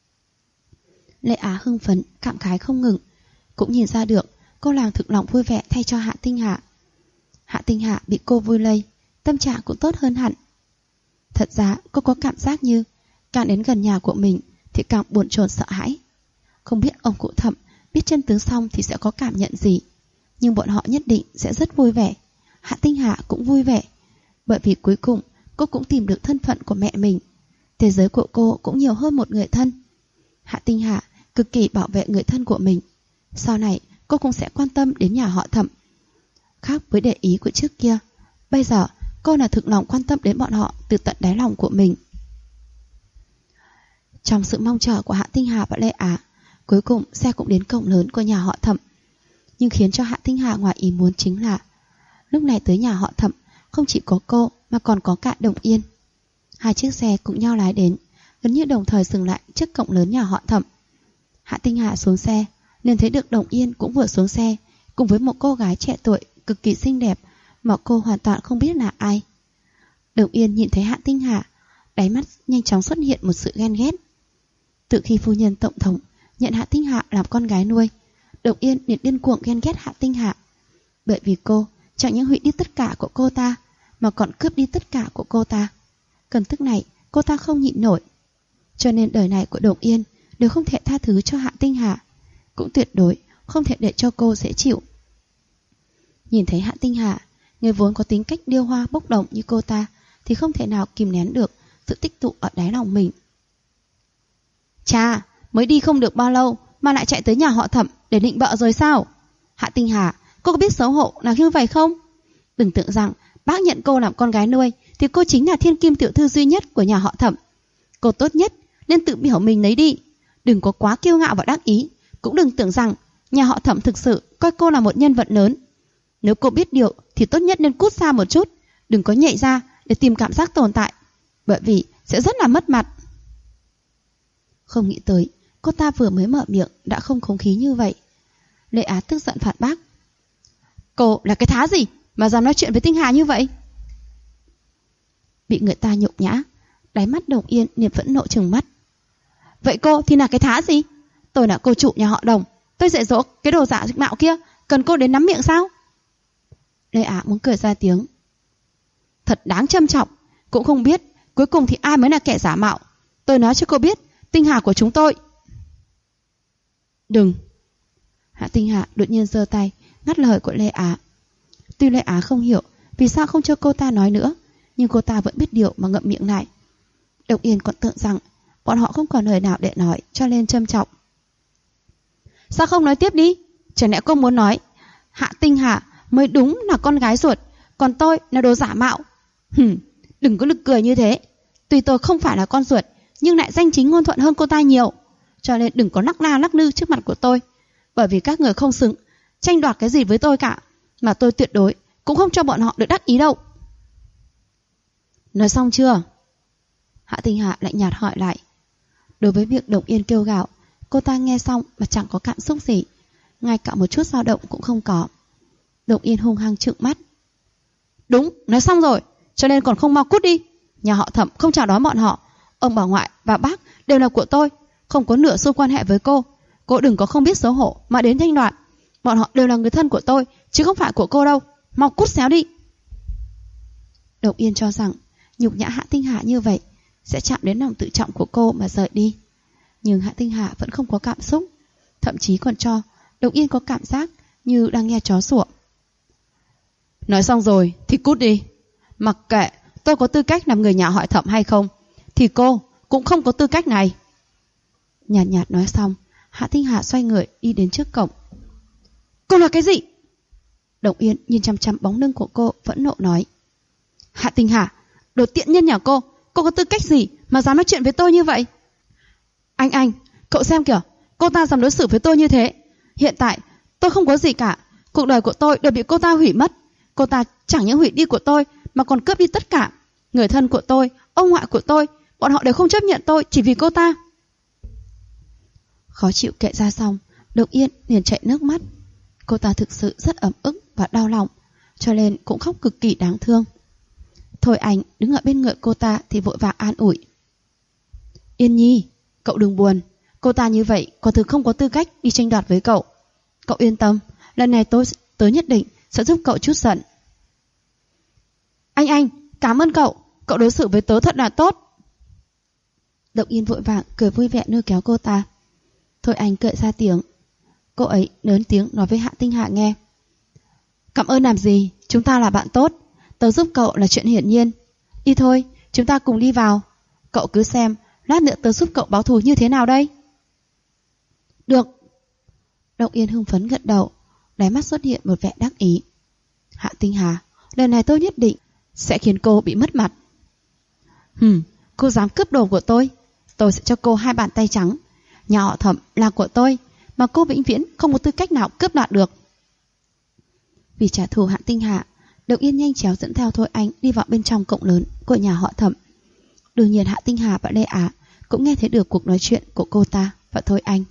Lê Á hưng phấn, cảm khái không ngừng. Cũng nhìn ra được cô nàng thực lòng vui vẻ thay cho Hạ Tinh Hà. Hạ Tinh Hà bị cô vui lây, tâm trạng cũng tốt hơn hẳn. Thật ra cô có cảm giác như càng đến gần nhà của mình thì càng buồn chồn sợ hãi. Không biết ông cụ Thẩm biết chân tướng xong thì sẽ có cảm nhận gì, nhưng bọn họ nhất định sẽ rất vui vẻ. Hạ Tinh Hà cũng vui vẻ, bởi vì cuối cùng cô cũng tìm được thân phận của mẹ mình. Thế giới của cô cũng nhiều hơn một người thân. Hạ Tinh Hà cực kỳ bảo vệ người thân của mình. Sau này cô cũng sẽ quan tâm đến nhà họ Thẩm. Khác với để ý của trước kia, bây giờ cô là thực lòng quan tâm đến bọn họ từ tận đáy lòng của mình. Trong sự mong chờ của Hạ Tinh Hà và Lê Á, cuối cùng xe cũng đến cổng lớn của nhà họ Thẩm. Nhưng khiến cho Hạ Tinh Hà ngoài ý muốn chính là lúc này tới nhà họ Thẩm không chỉ có cô mà còn có cả Đồng Yên. Hai chiếc xe cùng nhau lái đến, gần như đồng thời dừng lại trước cổng lớn nhà họ Thẩm. Hạ Tinh Hà xuống xe, liền thấy được Đồng Yên cũng vừa xuống xe, cùng với một cô gái trẻ tuổi cực kỳ xinh đẹp mà cô hoàn toàn không biết là ai. Đồng Yên nhìn thấy Hạ Tinh Hà, đáy mắt nhanh chóng xuất hiện một sự ghen ghét. Từ khi phu nhân tổng thống nhận Hạ Tinh Hà làm con gái nuôi, Đồng Yên liền điên cuồng ghen ghét Hạ Tinh Hà, bởi vì cô chẳng những hủy đi tất cả của cô ta mà còn cướp đi tất cả của cô ta. Cơn tức này cô ta không nhịn nổi, cho nên đời này của Đồng Yên đều không thể tha thứ cho Hạ Tinh Hà, cũng tuyệt đối không thể để cho cô dễ chịu. Nhìn thấy Hạ Tinh Hà, người vốn có tính cách điêu hoa bốc đồng như cô ta thì không thể nào kìm nén được sự tích tụ ở đáy lòng mình. Chà, mới đi không được bao lâu mà lại chạy tới nhà họ Thẩm để định bợ rồi sao? Hạ Tinh Hà, cô có biết xấu hổ là như vậy không? Đừng tưởng rằng bác nhận cô làm con gái nuôi thì cô chính là thiên kim tiểu thư duy nhất của nhà họ Thẩm. Cô tốt nhất nên tự biểu mình lấy đi, đừng có quá kiêu ngạo và đắc ý, cũng đừng tưởng rằng nhà họ Thẩm thực sự coi cô là một nhân vật lớn. Nếu cô biết điều thì tốt nhất nên cút xa một chút, đừng có nhảy ra để tìm cảm giác tồn tại, bởi vì sẽ rất là mất mặt. Không nghĩ tới cô ta vừa mới mở miệng đã không khống khí như vậy. Lê Á tức giận phản bác. Cô là cái thá gì mà dám nói chuyện với Tinh Hà như vậy? Bị người ta nhục nhã, đáy mắt Đồng Yên niềm phẫn nộ trừng mắt. Vậy cô thì là cái thá gì? Tôi là cô chủ nhà họ Đồng, tôi dạy dỗ cái đồ giả mạo kia, cần cô đến nắm miệng sao? Lê Á muốn cười ra tiếng. Thật đáng trâm trọng, cũng không biết cuối cùng thì ai mới là kẻ giả mạo. Tôi nói cho cô biết, Tinh Hà của chúng tôi. Đừng. Hạ Tinh Hà đột nhiên giơ tay ngắt lời của Lê Á. Tuy Lê Á không hiểu vì sao không cho cô ta nói nữa, nhưng cô ta vẫn biết điều mà ngậm miệng lại. Đồng Yên còn tưởng rằng bọn họ không còn lời nào để nói, cho nên trâm trọng. Sao không nói tiếp đi? Chẳng lẽ cô muốn nói Hạ Tinh Hà mới đúng là con gái ruột, còn tôi là đồ giả mạo? Đừng có nực cười như thế. Tuy tôi không phải là con ruột, nhưng lại danh chính ngôn thuận hơn cô ta nhiều, cho nên đừng có lắc la lắc lư trước mặt của tôi. Bởi vì các người không xứng tranh đoạt cái gì với tôi cả, mà tôi tuyệt đối cũng không cho bọn họ được đắc ý đâu. Nói xong chưa? Hạ Tinh Hà lạnh nhạt hỏi lại. Đối với việc Đồng Yên kêu gào, cô ta nghe xong mà chẳng có cảm xúc gì, ngay cả một chút dao động cũng không có. Đồng Yên hung hăng trợn mắt. Đúng, nói xong rồi, cho nên còn không mau cút đi. Nhà họ Thẩm không chào đón bọn họ. Ông bà ngoại và bác đều là của tôi, không có nửa xu quan hệ với cô. Cô đừng có không biết xấu hổ mà đến tranh đoạt. Bọn họ đều là người thân của tôi, chứ không phải của cô đâu. Mau cút xéo đi. Đồng Yên cho rằng nhục nhã Hạ Tinh Hà như vậy sẽ chạm đến lòng tự trọng của cô mà rời đi. Nhưng Hạ Tinh Hà vẫn không có cảm xúc, thậm chí còn cho Đồng Yên có cảm giác như đang nghe chó sủa. Nói xong rồi thì cút đi. Mặc kệ tôi có tư cách làm người nhà họ Thẩm hay không, thì cô cũng không có tư cách này. Nhạt nhạt nói xong, Hạ Tinh Hà xoay người đi đến trước cổng. Cô là cái gì? Đồng Yên nhìn chăm chăm bóng lưng của cô, phẫn nộ nói. Hạ Tinh Hà, đồ tiện nhân nhà cô có tư cách gì mà dám nói chuyện với tôi như vậy? Anh, cậu xem kìa, cô ta dám đối xử với tôi như thế. Hiện tại tôi không có gì cả, cuộc đời của tôi đều bị cô ta hủy mất. Cô ta chẳng những hủy đi của tôi mà còn cướp đi tất cả. Người thân của tôi, ông ngoại của tôi, bọn họ đều không chấp nhận tôi chỉ vì cô ta. Khó chịu kệ ra xong, Đồng Yên liền chảy nước mắt. Cô ta thực sự rất ấm ức và đau lòng, cho nên cũng khóc cực kỳ đáng thương. Thôi Anh đứng ở bên người cô ta thì vội vàng an ủi. Yên Nhi, cậu đừng buồn. Cô ta như vậy quả thực không có tư cách đi tranh đoạt với cậu. Cậu yên tâm, lần này tôi nhất định sẽ giúp cậu chút giận. Anh, cảm ơn cậu. Cậu đối xử với tớ thật là tốt. Đồng Yên vội vàng cười vui vẻ níu kéo cô ta. Thôi Anh cười ra tiếng. Cô ấy lớn tiếng nói với Hạ Tinh Hà nghe. Cảm ơn làm gì, chúng ta là bạn tốt. Tớ giúp cậu là chuyện hiển nhiên. Đi thôi, chúng ta cùng đi vào. Cậu cứ xem, lát nữa tớ giúp cậu báo thù như thế nào đây? Được. Đồng Yên hưng phấn gật đầu, đáy mắt xuất hiện một vẻ đắc ý. Hạ Tinh Hà, lần này tôi nhất định sẽ khiến cô bị mất mặt. Cô dám cướp đồ của tôi sẽ cho cô 2 bàn tay trắng. Nhà họ Thẩm là của tôi, mà cô vĩnh viễn không có tư cách nào cướp đoạt được. Vì trả thù Hạ Tinh Hà, Đồng Yên nhanh chéo dẫn theo Thôi Anh đi vào bên trong cổng lớn của nhà họ Thẩm. Đương nhiên Hạ Tinh Hà và Lê Á cũng nghe thấy được cuộc nói chuyện của cô ta và Thôi Anh.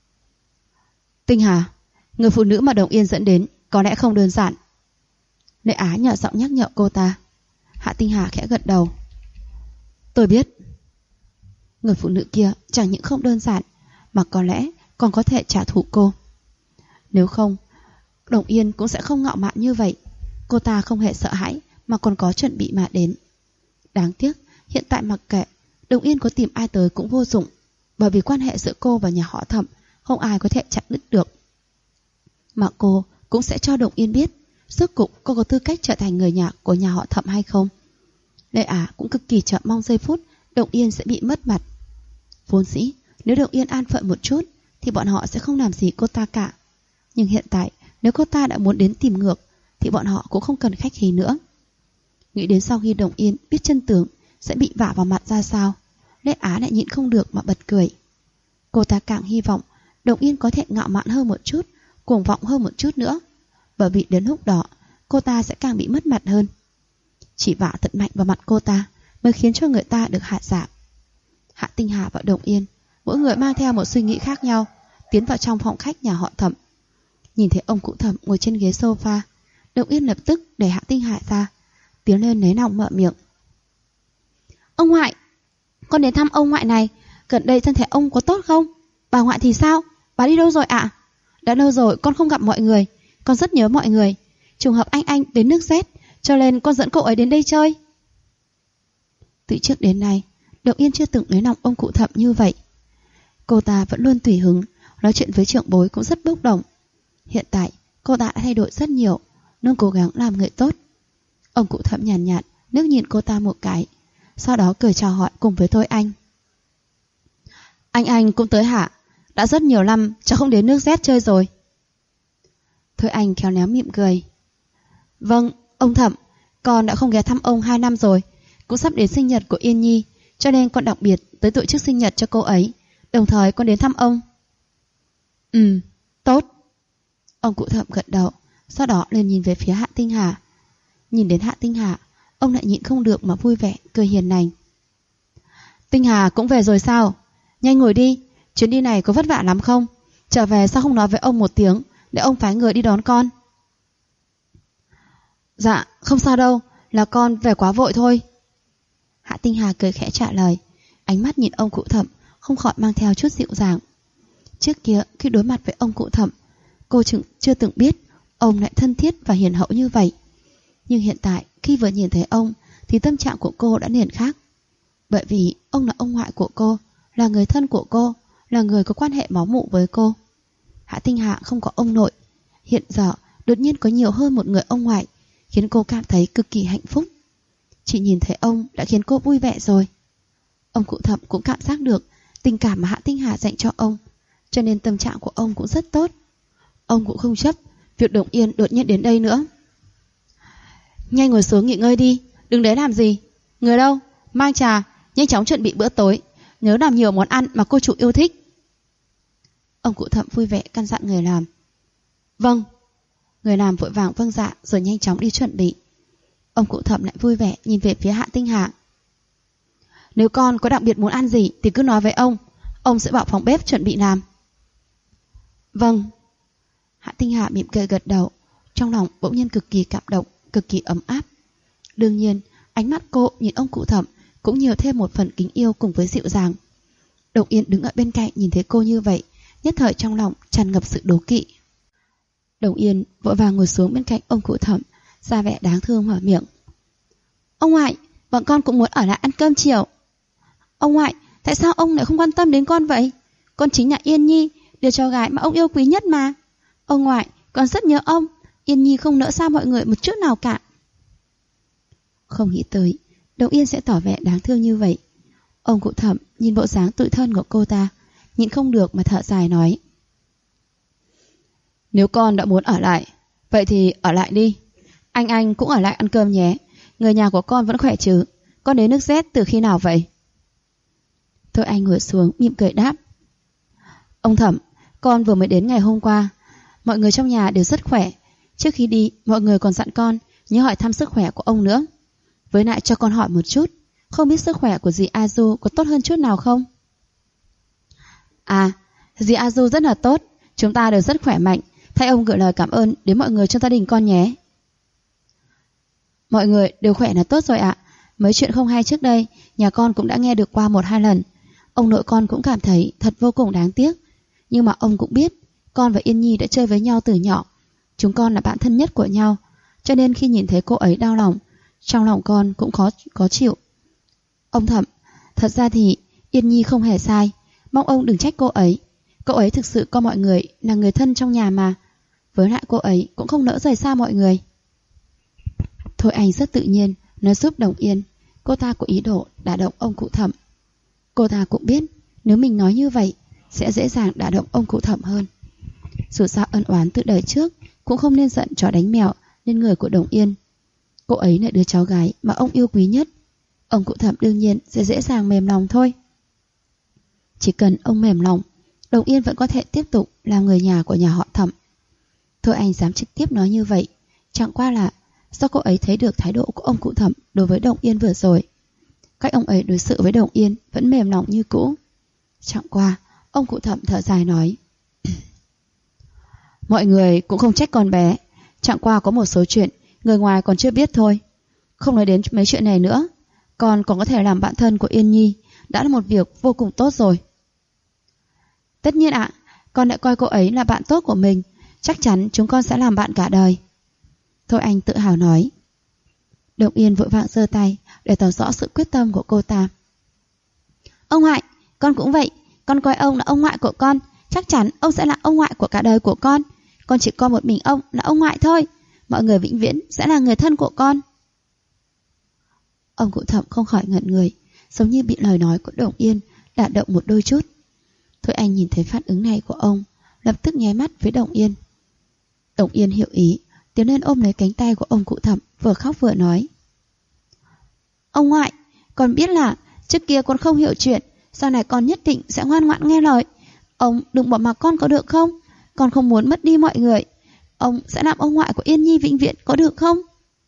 Tinh Hà, người phụ nữ mà Đồng Yên dẫn đến có lẽ không đơn giản. Lê Á nhỏ giọng nhắc nhở cô ta. Hạ Tinh Hà khẽ gật đầu. Tôi biết. Người phụ nữ kia chẳng những không đơn giản, mà có lẽ còn có thể trả thù cô. Nếu không, Đồng Yên cũng sẽ không ngạo mạn như vậy. Cô ta không hề sợ hãi, mà còn có chuẩn bị mà đến. Đáng tiếc, hiện tại mặc kệ Đồng Yên có tìm ai tới cũng vô dụng, bởi vì quan hệ giữa cô và nhà họ Thẩm không ai có thể chặt đứt được. Mà cô cũng sẽ cho Đồng Yên biết rốt cuộc cô có tư cách trở thành người nhà của nhà họ Thẩm hay không. Lê Á cũng cực kỳ chờ mong giây phút Đồng Yên sẽ bị mất mặt. Vốn dĩ nếu Đồng Yên an phận một chút thì bọn họ sẽ không làm gì cô ta cả. Nhưng hiện tại nếu cô ta đã muốn đến tìm ngược thì bọn họ cũng không cần khách khí nữa. Nghĩ đến sau khi Đồng Yên biết chân tướng sẽ bị vả vào mặt ra sao, Lê Á lại nhịn không được mà bật cười. Cô ta càng hy vọng Đồng Yên có thể ngạo mạn hơn một chút, cuồng vọng hơn một chút nữa, bởi vì đến lúc đó cô ta sẽ càng bị mất mặt hơn. Chỉ vả thật mạnh vào mặt cô ta mới khiến cho người ta được hạ giả. Hạ Tinh Hà và Đồng Yên mỗi người mang theo một suy nghĩ khác nhau, tiến vào trong phòng khách nhà họ Thẩm. Nhìn thấy ông cụ Thẩm ngồi trên ghế sofa, Động Yên lập tức để Hạ Tinh Hà ra, tiến lên lấy lòng mở miệng. Ông ngoại, con đến thăm ông ngoại này, gần đây thân thể ông có tốt không? Bà ngoại thì sao? Bà đi đâu rồi ạ? Đã lâu rồi con không gặp mọi người, con rất nhớ mọi người. Trùng hợp anh đến nước Z, cho nên con dẫn cậu ấy đến đây chơi. Từ trước đến nay, Động Yên chưa từng lấy lòng ông cụ Thẩm như vậy. Cô ta vẫn luôn tùy hứng, nói chuyện với trưởng bối cũng rất bốc đồng. Hiện tại, cô ta đã thay đổi rất nhiều, luôn cố gắng làm người tốt. Ông cụ Thẩm nhàn nhạt, nước nhìn cô ta một cái, sau đó cười chào hỏi cùng với Thôi Anh. Anh cũng tới hả? Đã rất nhiều năm cháu không đến nước Z chơi rồi. Thôi Anh khéo léo mỉm cười. Vâng, ông Thẩm, con đã không ghé thăm ông 2 năm rồi, cũng sắp đến sinh nhật của Yên Nhi, cho nên con đặc biệt tới tổ chức sinh nhật cho cô ấy, đồng thời con đến thăm ông. Tốt. Ông cụ Thẩm gật đầu, sau đó liền nhìn về phía Hạ Tinh Hà. Nhìn đến Hạ Tinh Hà, ông lại nhịn không được mà vui vẻ, cười hiền lành. Tinh Hà cũng về rồi sao? Nhanh ngồi đi, chuyến đi này có vất vả lắm không? Trở về sao không nói với ông một tiếng, để ông phái người đi đón con? Dạ, không sao đâu, là con về quá vội thôi. Hạ Tinh Hà cười khẽ trả lời, ánh mắt nhìn ông cụ Thẩm không khỏi mang theo chút dịu dàng. Trước kia khi đối mặt với ông cụ Thẩm, cô chưa từng biết ông lại thân thiết và hiền hậu như vậy. Nhưng hiện tại khi vừa nhìn thấy ông thì tâm trạng của cô đã liền khác. Bởi vì ông là ông ngoại của cô, là người thân của cô, là người có quan hệ máu mủ với cô. Hạ Tinh Hà không có ông nội, hiện giờ đột nhiên có nhiều hơn một người ông ngoại, khiến cô cảm thấy cực kỳ hạnh phúc. Chỉ nhìn thấy ông đã khiến cô vui vẻ rồi. Ông cụ Thẩm cũng cảm giác được tình cảm mà Hạ Tinh Hà dành cho ông, cho nên tâm trạng của ông cũng rất tốt. Ông cũng không chấp việc Động Yên đột nhiên đến đây nữa. Nhanh ngồi xuống nghỉ ngơi đi, đừng để làm gì. Người đâu? Mang trà, nhanh chóng chuẩn bị bữa tối, nhớ làm nhiều món ăn mà cô chủ yêu thích. Ông cụ Thẩm vui vẻ căn dặn người làm. Vâng. Người làm vội vàng vâng dạ rồi nhanh chóng đi chuẩn bị. Ông cụ Thẩm lại vui vẻ nhìn về phía Hạ Tinh Hà. Nếu con có đặc biệt muốn ăn gì thì cứ nói với ông sẽ bảo phòng bếp chuẩn bị làm. Vâng. Hạ Tinh Hà mỉm cười gật đầu, trong lòng bỗng nhiên cực kỳ cảm động, cực kỳ ấm áp. Đương nhiên, ánh mắt cô nhìn ông cụ Thẩm cũng nhiều thêm một phần kính yêu cùng với dịu dàng. Động Yên đứng ở bên cạnh nhìn thấy cô như vậy, nhất thời trong lòng tràn ngập sự đố kỵ. Động Yên vội vàng ngồi xuống bên cạnh ông cụ Thẩm, ra vẻ đáng thương mở miệng. Ông ngoại, bọn con cũng muốn ở lại ăn cơm chiều. Ông ngoại, tại sao ông lại không quan tâm đến con vậy? Con chính là Yên Nhi, đứa cháu gái mà ông yêu quý nhất mà. Ông ngoại, con rất nhớ ông. Yên Nhi không nỡ xa mọi người một chút nào cả. Không nghĩ tới Động Yên sẽ tỏ vẻ đáng thương như vậy. Ông cụ Thẩm nhìn bộ dáng tủi thân của cô ta, nhịn không được mà thở dài nói. Nếu con đã muốn ở lại, vậy thì ở lại đi. Anh cũng ở lại ăn cơm nhé. Người nhà của con vẫn khỏe chứ? Con đến nước Z từ khi nào vậy? Thôi Anh ngồi xuống mỉm cười đáp. Ông Thẩm, con vừa mới đến ngày hôm qua. Mọi người trong nhà đều rất khỏe. Trước khi đi, mọi người còn dặn con nhớ hỏi thăm sức khỏe của ông nữa. Với lại cho con hỏi một chút, không biết sức khỏe của dì Azu có tốt hơn chút nào không? À, dì Azu rất là tốt. Chúng ta đều rất khỏe mạnh. Thay ông gửi lời cảm ơn đến mọi người trong gia đình con nhé. Mọi người đều khỏe là tốt rồi ạ. Mấy chuyện không hay trước đây nhà con cũng đã nghe được qua 1-2 lần. Ông nội con cũng cảm thấy thật vô cùng đáng tiếc. Nhưng mà ông cũng biết con và Yên Nhi đã chơi với nhau từ nhỏ. Chúng con là bạn thân nhất của nhau, cho nên khi nhìn thấy cô ấy đau lòng, trong lòng con cũng khó chịu. Ông Thẩm, thật ra thì Yên Nhi không hề sai. Mong ông đừng trách cô ấy. Cô ấy thực sự coi mọi người là người thân trong nhà mà. Với lại cô ấy cũng không nỡ rời xa mọi người. Thôi Anh rất tự nhiên nói giúp Đồng Yên. Cô ta có ý đồ đả động ông cụ Thẩm. Cô ta cũng biết nếu mình nói như vậy sẽ dễ dàng đả động ông cụ Thẩm hơn. Dù sao ân oán từ đời trước cũng không nên giận chó đánh mèo lên người của Đồng Yên. Cô ấy là đứa cháu gái mà ông yêu quý nhất. Ông cụ Thẩm đương nhiên sẽ dễ dàng mềm lòng thôi. Chỉ cần ông mềm lòng, Đồng Yên vẫn có thể tiếp tục làm người nhà của nhà họ Thẩm. Thôi Anh dám trực tiếp nói như vậy chẳng qua là do cô ấy thấy được thái độ của ông cụ Thẩm đối với Đồng Yên vừa rồi. Cách ông ấy đối xử với Đồng Yên vẫn mềm lòng như cũ. Chẳng qua, ông cụ Thẩm thở dài nói: mọi người cũng không trách con bé, chẳng qua có một số chuyện người ngoài còn chưa biết thôi. Không nói đến mấy chuyện này nữa, con còn có thể làm bạn thân của Yên Nhi, đã là một việc vô cùng tốt rồi. Tất nhiên ạ, con đã coi cô ấy là bạn tốt của mình, chắc chắn chúng con sẽ làm bạn cả đời. Thôi Anh tự hào nói. Đồng Yên vội vàng giơ tay để tỏ rõ sự quyết tâm của cô ta. Ông ngoại, con cũng vậy, con coi ông là ông ngoại của con, chắc chắn ông sẽ là ông ngoại của cả đời của con. Con chỉ coi một mình ông là ông ngoại thôi, mọi người vĩnh viễn sẽ là người thân của con. Ông cụ Thẩm không khỏi ngẩn người, giống như bị lời nói của Đồng Yên đả động một đôi chút. Thôi Anh nhìn thấy phản ứng này của ông, lập tức nháy mắt với Đồng Yên. Đồng Yên hiểu ý, tiến lên ôm lấy cánh tay của ông cụ Thẩm, vừa khóc vừa nói: ông ngoại, con biết là trước kia con không hiểu chuyện, sau này con nhất định sẽ ngoan ngoãn nghe lời. Ông đừng bỏ mặc con có được không? Con không muốn mất đi mọi người. Ông sẽ làm ông ngoại của Yên Nhi vĩnh viễn có được không?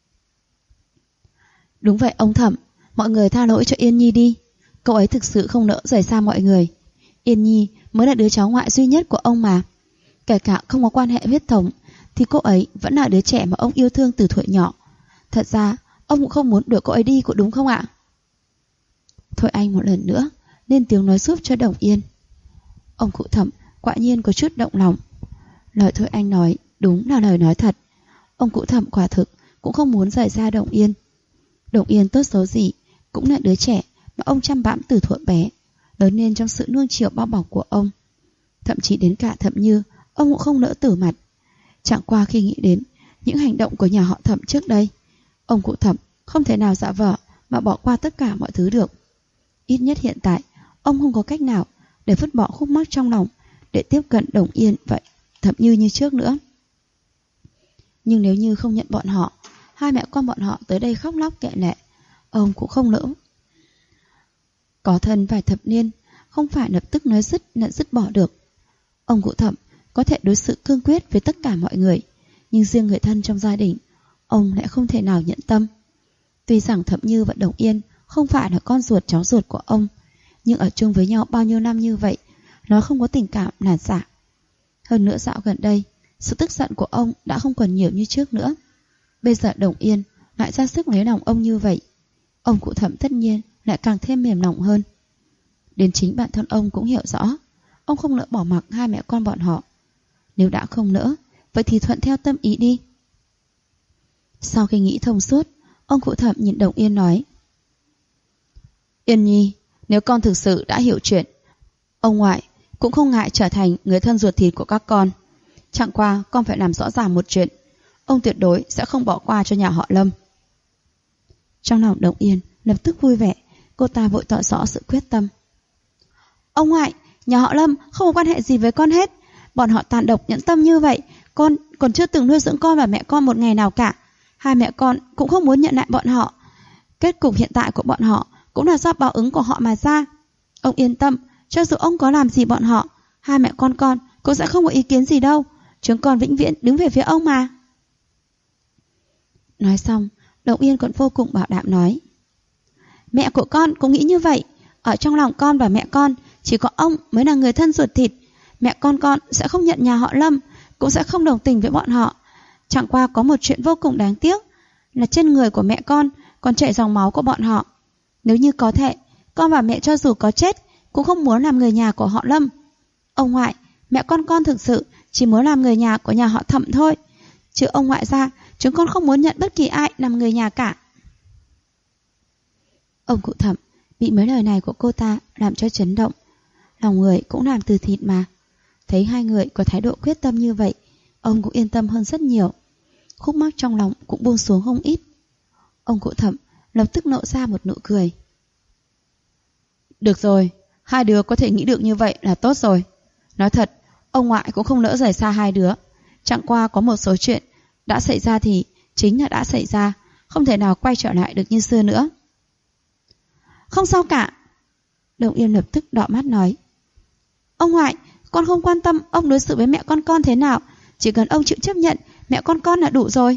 Đúng vậy ông Thẩm, mọi người tha lỗi cho Yên Nhi đi. Cậu ấy thực sự không nỡ rời xa mọi người. Yên Nhi mới là đứa cháu ngoại duy nhất của ông mà. Kể cả không có quan hệ huyết thống thì cô ấy vẫn là đứa trẻ mà ông yêu thương từ thuở nhỏ. Thật ra ông cũng không muốn đuổi cô ấy đi, có đúng không ạ? Thôi Anh một lần nữa lên tiếng nói giúp cho Đồng Yên. Ông cụ Thẩm quả nhiên có chút động lòng. Lời Thôi Anh nói đúng là lời nói thật. Ông cụ Thẩm quả thực cũng không muốn rời xa Đồng Yên. Đồng Yên tốt xấu gì cũng là đứa trẻ mà ông chăm bẵm từ thuở bé, lớn lên trong sự nuông chiều bao bọc của ông. Thậm chí đến cả Thẩm Như ông cũng không nỡ tử mặt. Chẳng qua khi nghĩ đến những hành động của nhà họ Thẩm trước đây, ông cụ Thẩm không thể nào giả vờ mà bỏ qua tất cả mọi thứ được. Ít nhất hiện tại ông không có cách nào để vứt bỏ khúc mắc trong lòng để tiếp cận Đồng Yên vậy Thẩm Như như trước nữa. Nhưng nếu như không nhận bọn họ, hai mẹ con bọn họ tới đây khóc lóc kệ lệ, ông cũng không nỡ. Có thân vài thập niên, không phải lập tức nói dứt là dứt bỏ được. Ông cụ Thẩm có thể đối xử cương quyết với tất cả mọi người, nhưng riêng người thân trong gia đình, ông lại không thể nào nhận tâm. Tuy rằng Thẩm Như và Đồng Yên không phải là con ruột cháu ruột của ông, nhưng ở chung với nhau bao nhiêu năm như vậy, nó không có tình cảm là giả. Hơn nữa dạo gần đây, sự tức giận của ông đã không còn nhiều như trước nữa. Bây giờ Đồng Yên lại ra sức lấy lòng ông như vậy, ông cụ Thẩm tất nhiên lại càng thêm mềm lòng hơn. Đến chính bản thân ông cũng hiểu rõ, ông không nỡ bỏ mặc hai mẹ con bọn họ. Nếu đã không nỡ, vậy thì thuận theo tâm ý đi. Sau khi nghĩ thông suốt, ông cụ Thẩm nhìn Đồng Yên nói: Yên Nhi, nếu con thực sự đã hiểu chuyện, ông ngoại cũng không ngại trở thành người thân ruột thịt của các con. Chẳng qua con phải làm rõ ràng một chuyện, ông tuyệt đối sẽ không bỏ qua cho nhà họ Lâm. Trong lòng Đồng Yên lập tức vui vẻ, cô ta vội tỏ rõ sự quyết tâm. Ông ngoại, nhà họ Lâm không có quan hệ gì với con hết. Bọn họ tàn độc nhẫn tâm như vậy, con còn chưa từng nuôi dưỡng con và mẹ con một ngày nào cả. Hai mẹ con cũng không muốn nhận lại bọn họ. Kết cục hiện tại của bọn họ cũng là do báo ứng của họ mà ra. Ông yên tâm, cho dù ông có làm gì bọn họ, hai mẹ con cũng sẽ không có ý kiến gì đâu. Chúng con vĩnh viễn đứng về phía ông mà. Nói xong, Đồng Yên còn vô cùng bảo đảm nói: Mẹ của con cũng nghĩ như vậy. Ở trong lòng con và mẹ con, chỉ có ông mới là người thân ruột thịt. Mẹ con sẽ không nhận nhà họ Lâm, cũng sẽ không đồng tình với bọn họ. Chẳng qua có một chuyện vô cùng đáng tiếc, là trên người của mẹ con còn chảy dòng máu của bọn họ. Nếu như có thể, con và mẹ cho dù có chết cũng không muốn làm người nhà của họ Lâm. Ông ngoại, mẹ con thực sự chỉ muốn làm người nhà của nhà họ Thẩm thôi. Chứ ông ngoại ra, chúng con không muốn nhận bất kỳ ai làm người nhà cả. Ông cụ Thẩm bị mấy lời này của cô ta làm cho chấn động. Lòng người cũng làm từ thịt mà. Thấy hai người có thái độ quyết tâm như vậy, ông cũng yên tâm hơn rất nhiều. Khúc mắc trong lòng cũng buông xuống không ít. Ông cụ Thẩm lập tức nở ra một nụ cười. Được rồi, hai đứa có thể nghĩ được như vậy là tốt rồi. Nói thật, ông ngoại cũng không nỡ rời xa hai đứa. Chẳng qua có một số chuyện đã xảy ra thì chính là đã xảy ra, không thể nào quay trở lại được như xưa nữa. Không sao cả. Đồng Yên lập tức đỏ mắt nói: Ông ngoại, con không quan tâm ông đối xử với mẹ con thế nào, chỉ cần ông chịu chấp nhận mẹ con là đủ rồi.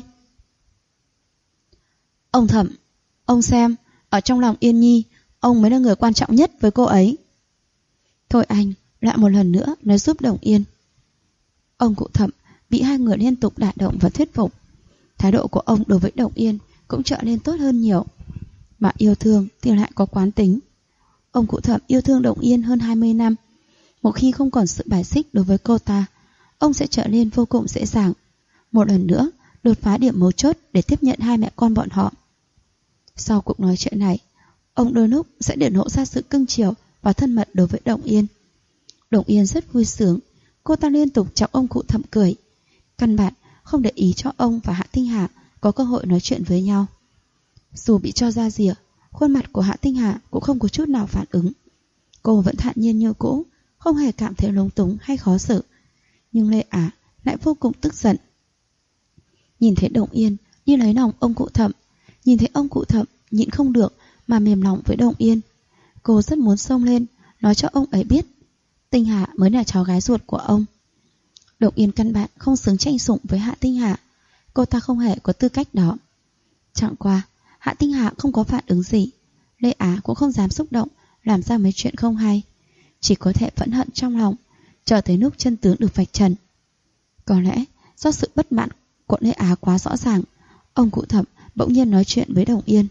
Ông Thẩm, ông xem, ở trong lòng Yên Nhi, ông mới là người quan trọng nhất với cô ấy. Thôi anh lại một lần nữa nói giúp Đồng Yên. Ông cụ Thẩm bị hai người liên tục đả động và thuyết phục. Thái độ của ông đối với Đồng Yên cũng trở nên tốt hơn nhiều. Mà yêu thương thì lại có quán tính. Ông cụ Thẩm yêu thương Đồng Yên hơn 20 năm. Một khi không còn sự bài xích đối với cô ta, ông sẽ trở nên vô cùng dễ dàng, một lần nữa đột phá điểm mấu chốt để tiếp nhận hai mẹ con bọn họ. Sau cuộc nói chuyện này, ông đôi lúc sẽ để lộ ra sự cưng chiều và thân mật đối với Đồng Yên. Đồng Yên rất vui sướng, cô ta liên tục chọc ông cụ Thẩm cười, căn bản không để ý cho ông và Hạ Tinh Hà có cơ hội nói chuyện với nhau. Dù bị cho ra rìa, khuôn mặt của Hạ Tinh Hà cũng không có chút nào phản ứng. Cô vẫn thản nhiên như cũ, không hề cảm thấy lúng túng hay khó xử. Nhưng Lê Á lại vô cùng tức giận. Nhìn thấy Đồng Yên đi lấy lòng ông cụ Thẩm, nhìn thấy ông cụ Thẩm nhịn không được mà mềm lòng với Đồng Yên, cô rất muốn xông lên nói cho ông ấy biết Tinh Hà mới là cháu gái ruột của ông. Đồng Yên căn bản không xứng tranh sủng với Hạ Tinh Hà, cô ta không hề có tư cách đó. Chẳng qua Hạ Tinh Hà không có phản ứng gì, Lê Á cũng không dám xúc động làm ra mấy chuyện không hay, chỉ có thể phẫn hận trong lòng, chờ tới lúc chân tướng được vạch trần. Có lẽ do sự bất mãn của Lê Á quá rõ ràng, ông cụ Thẩm bỗng nhiên nói chuyện với Đồng Yên.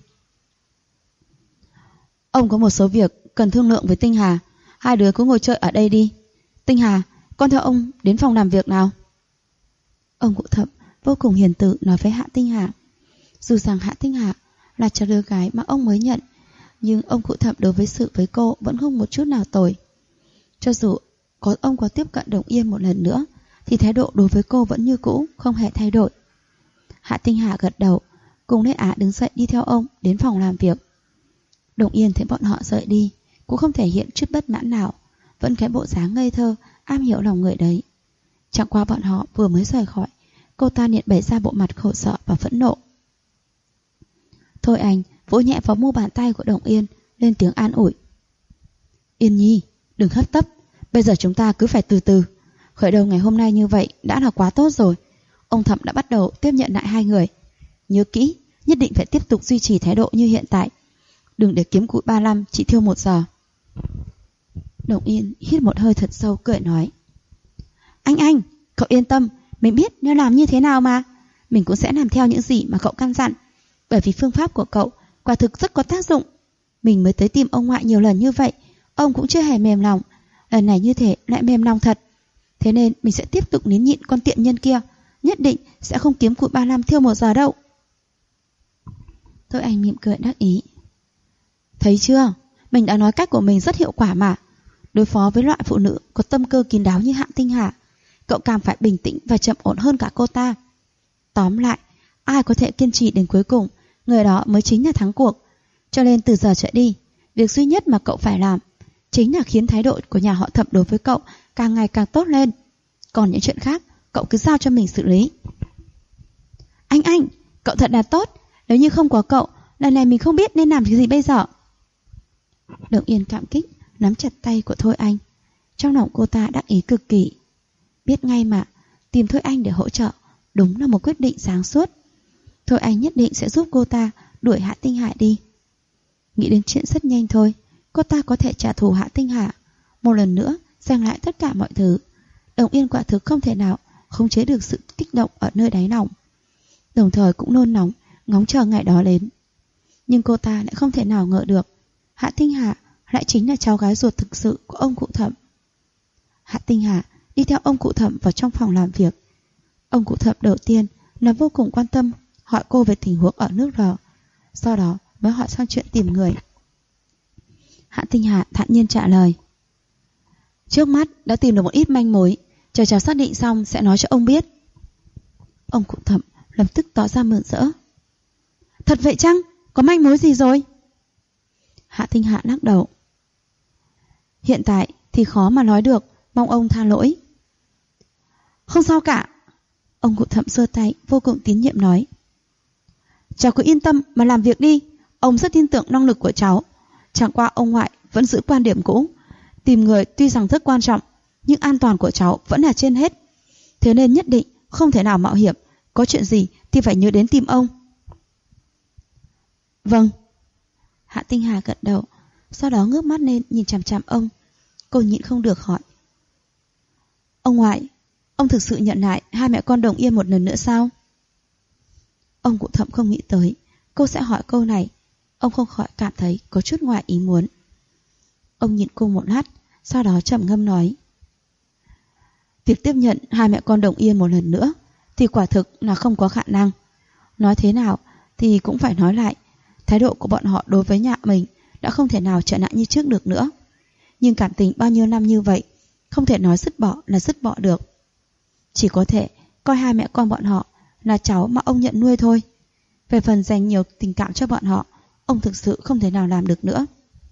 Ông có một số việc cần thương lượng với Tinh Hà, hai đứa cứ ngồi chơi ở đây đi. Tinh Hà, con theo ông đến phòng làm việc nào. Ông cụ Thẩm vô cùng hiền từ nói với Hạ Tinh Hà. Dù rằng Hạ Tinh Hà là cháu đứa gái mà ông mới nhận, nhưng ông cụ Thẩm đối với sự với cô vẫn không một chút nào tồi. Cho dù ông có tiếp cận Đồng Yên một lần nữa, thì thái độ đối với cô vẫn như cũ, không hề thay đổi. Hạ Tinh Hà gật đầu, cùng Lê Á đứng dậy đi theo ông đến phòng làm việc. Đồng Yên thấy bọn họ rời đi, cũng không thể hiện chút bất mãn nào, vẫn cái bộ dáng ngây thơ, am hiểu lòng người đấy. Chẳng qua bọn họ vừa mới rời khỏi, cô ta liền bày ra bộ mặt khổ sở và phẫn nộ. Thôi anh vỗ nhẹ vào mu bàn tay của Đồng Yên, lên tiếng an ủi. Yên nhi, đừng hấp tấp, bây giờ chúng ta cứ phải từ từ. Khởi đầu ngày hôm nay như vậy đã là quá tốt rồi. Ông Thẩm đã bắt đầu tiếp nhận lại hai người. Nhớ kỹ, nhất định phải tiếp tục duy trì thái độ như hiện tại. Đừng để kiếm củi 35 chỉ thiêu 1 giờ. Đồng Yên hít một hơi thật sâu cười nói. Anh, cậu yên tâm, mình biết nên làm như thế nào mà. Mình cũng sẽ làm theo những gì mà cậu căn dặn. Bởi vì phương pháp của cậu quả thực rất có tác dụng. Mình mới tới tìm ông ngoại nhiều lần như vậy, ông cũng chưa hề mềm lòng. Lần này như thế lại mềm lòng thật. Thế nên mình sẽ tiếp tục nín nhịn con tiện nhân kia, nhất định sẽ không kiếm củi 35 thiêu 1 giờ đâu. Thôi anh mỉm cười đắc ý. Thấy chưa, mình đã nói cách của mình rất hiệu quả mà. Đối phó với loại phụ nữ có tâm cơ kín đáo như Hạ Tinh Hà, cậu càng phải bình tĩnh và trầm ổn hơn cả cô ta. Tóm lại, ai có thể kiên trì đến cuối cùng, người đó mới chính là thắng cuộc. Cho nên từ giờ trở đi, việc duy nhất mà cậu phải làm chính là khiến thái độ của nhà họ Thẩm đối với cậu càng ngày càng tốt lên. Còn những chuyện khác, cậu cứ giao cho mình xử lý. Anh, cậu thật là tốt. Nếu như không có cậu, lần này mình không biết nên làm cái gì bây giờ. Đồng Yên cảm kích nắm chặt tay của Thôi Anh. Trong lòng cô ta đắc ý cực kỳ. Biết ngay mà, tìm Thôi Anh để hỗ trợ đúng là một quyết định sáng suốt. Thôi Anh nhất định sẽ giúp cô ta đuổi Hạ Tinh Hà đi. Nghĩ đến chuyện rất nhanh thôi, cô ta có thể trả thù Hạ Tinh Hà, một lần nữa giành lại tất cả mọi thứ. Đồng Yên quả thực không thể nào khống chế được sự kích động ở nơi đáy lòng, đồng thời cũng nôn nóng ngóng chờ ngày đó đến. Nhưng cô ta lại không thể nào ngờ được Hạ Tinh Hà lại chính là cháu gái ruột thực sự của ông cụ Thẩm. Hạ Tinh Hà đi theo ông cụ Thẩm vào trong phòng làm việc. Ông cụ Thẩm đầu tiên là vô cùng quan tâm hỏi cô về tình huống ở nước R, sau đó mới hỏi sang chuyện tìm người. Hạ Tinh Hà thản nhiên trả lời. Trước mắt đã tìm được một ít manh mối, chờ cháu xác định xong sẽ nói cho ông biết. Ông cụ Thẩm lập tức tỏ ra mừng rỡ. Thật vậy chăng? Có manh mối gì rồi? Hạ Tinh Hà lắc đầu. Hiện tại thì khó mà nói được, mong ông tha lỗi. Không sao cả. Ông cụ Thẩm giơ tay vô cùng tín nhiệm nói. Cháu cứ yên tâm mà làm việc đi. Ông rất tin tưởng năng lực của cháu. Chẳng qua ông ngoại vẫn giữ quan điểm cũ. Tìm người tuy rằng rất quan trọng, nhưng an toàn của cháu vẫn là trên hết. Thế nên nhất định không thể nào mạo hiểm. Có chuyện gì thì phải nhớ đến tìm ông. Vâng. Hạ Tinh Hà gật đầu, sau đó ngước mắt lên nhìn chằm chằm ông. Cô nhịn không được hỏi. Ông ngoại, ông thực sự nhận lại hai mẹ con Đồng Yên một lần nữa sao? Ông Cụ Thậm không nghĩ tới cô sẽ hỏi câu này. Ông không khỏi cảm thấy có chút ngoài ý muốn. Ông nhìn cô một lát, sau đó trầm ngâm nói. Việc tiếp nhận hai mẹ con Đồng Yên một lần nữa thì quả thực là không có khả năng. Nói thế nào thì cũng phải nói lại, thái độ của bọn họ đối với nhà mình đã không thể nào trở lại như trước được nữa. Nhưng cảm tình bao nhiêu năm như vậy, không thể nói dứt bỏ là dứt bỏ được. Chỉ có thể coi hai mẹ con bọn họ là cháu mà ông nhận nuôi thôi. Về phần dành nhiều tình cảm cho bọn họ, ông thực sự không thể nào làm được nữa.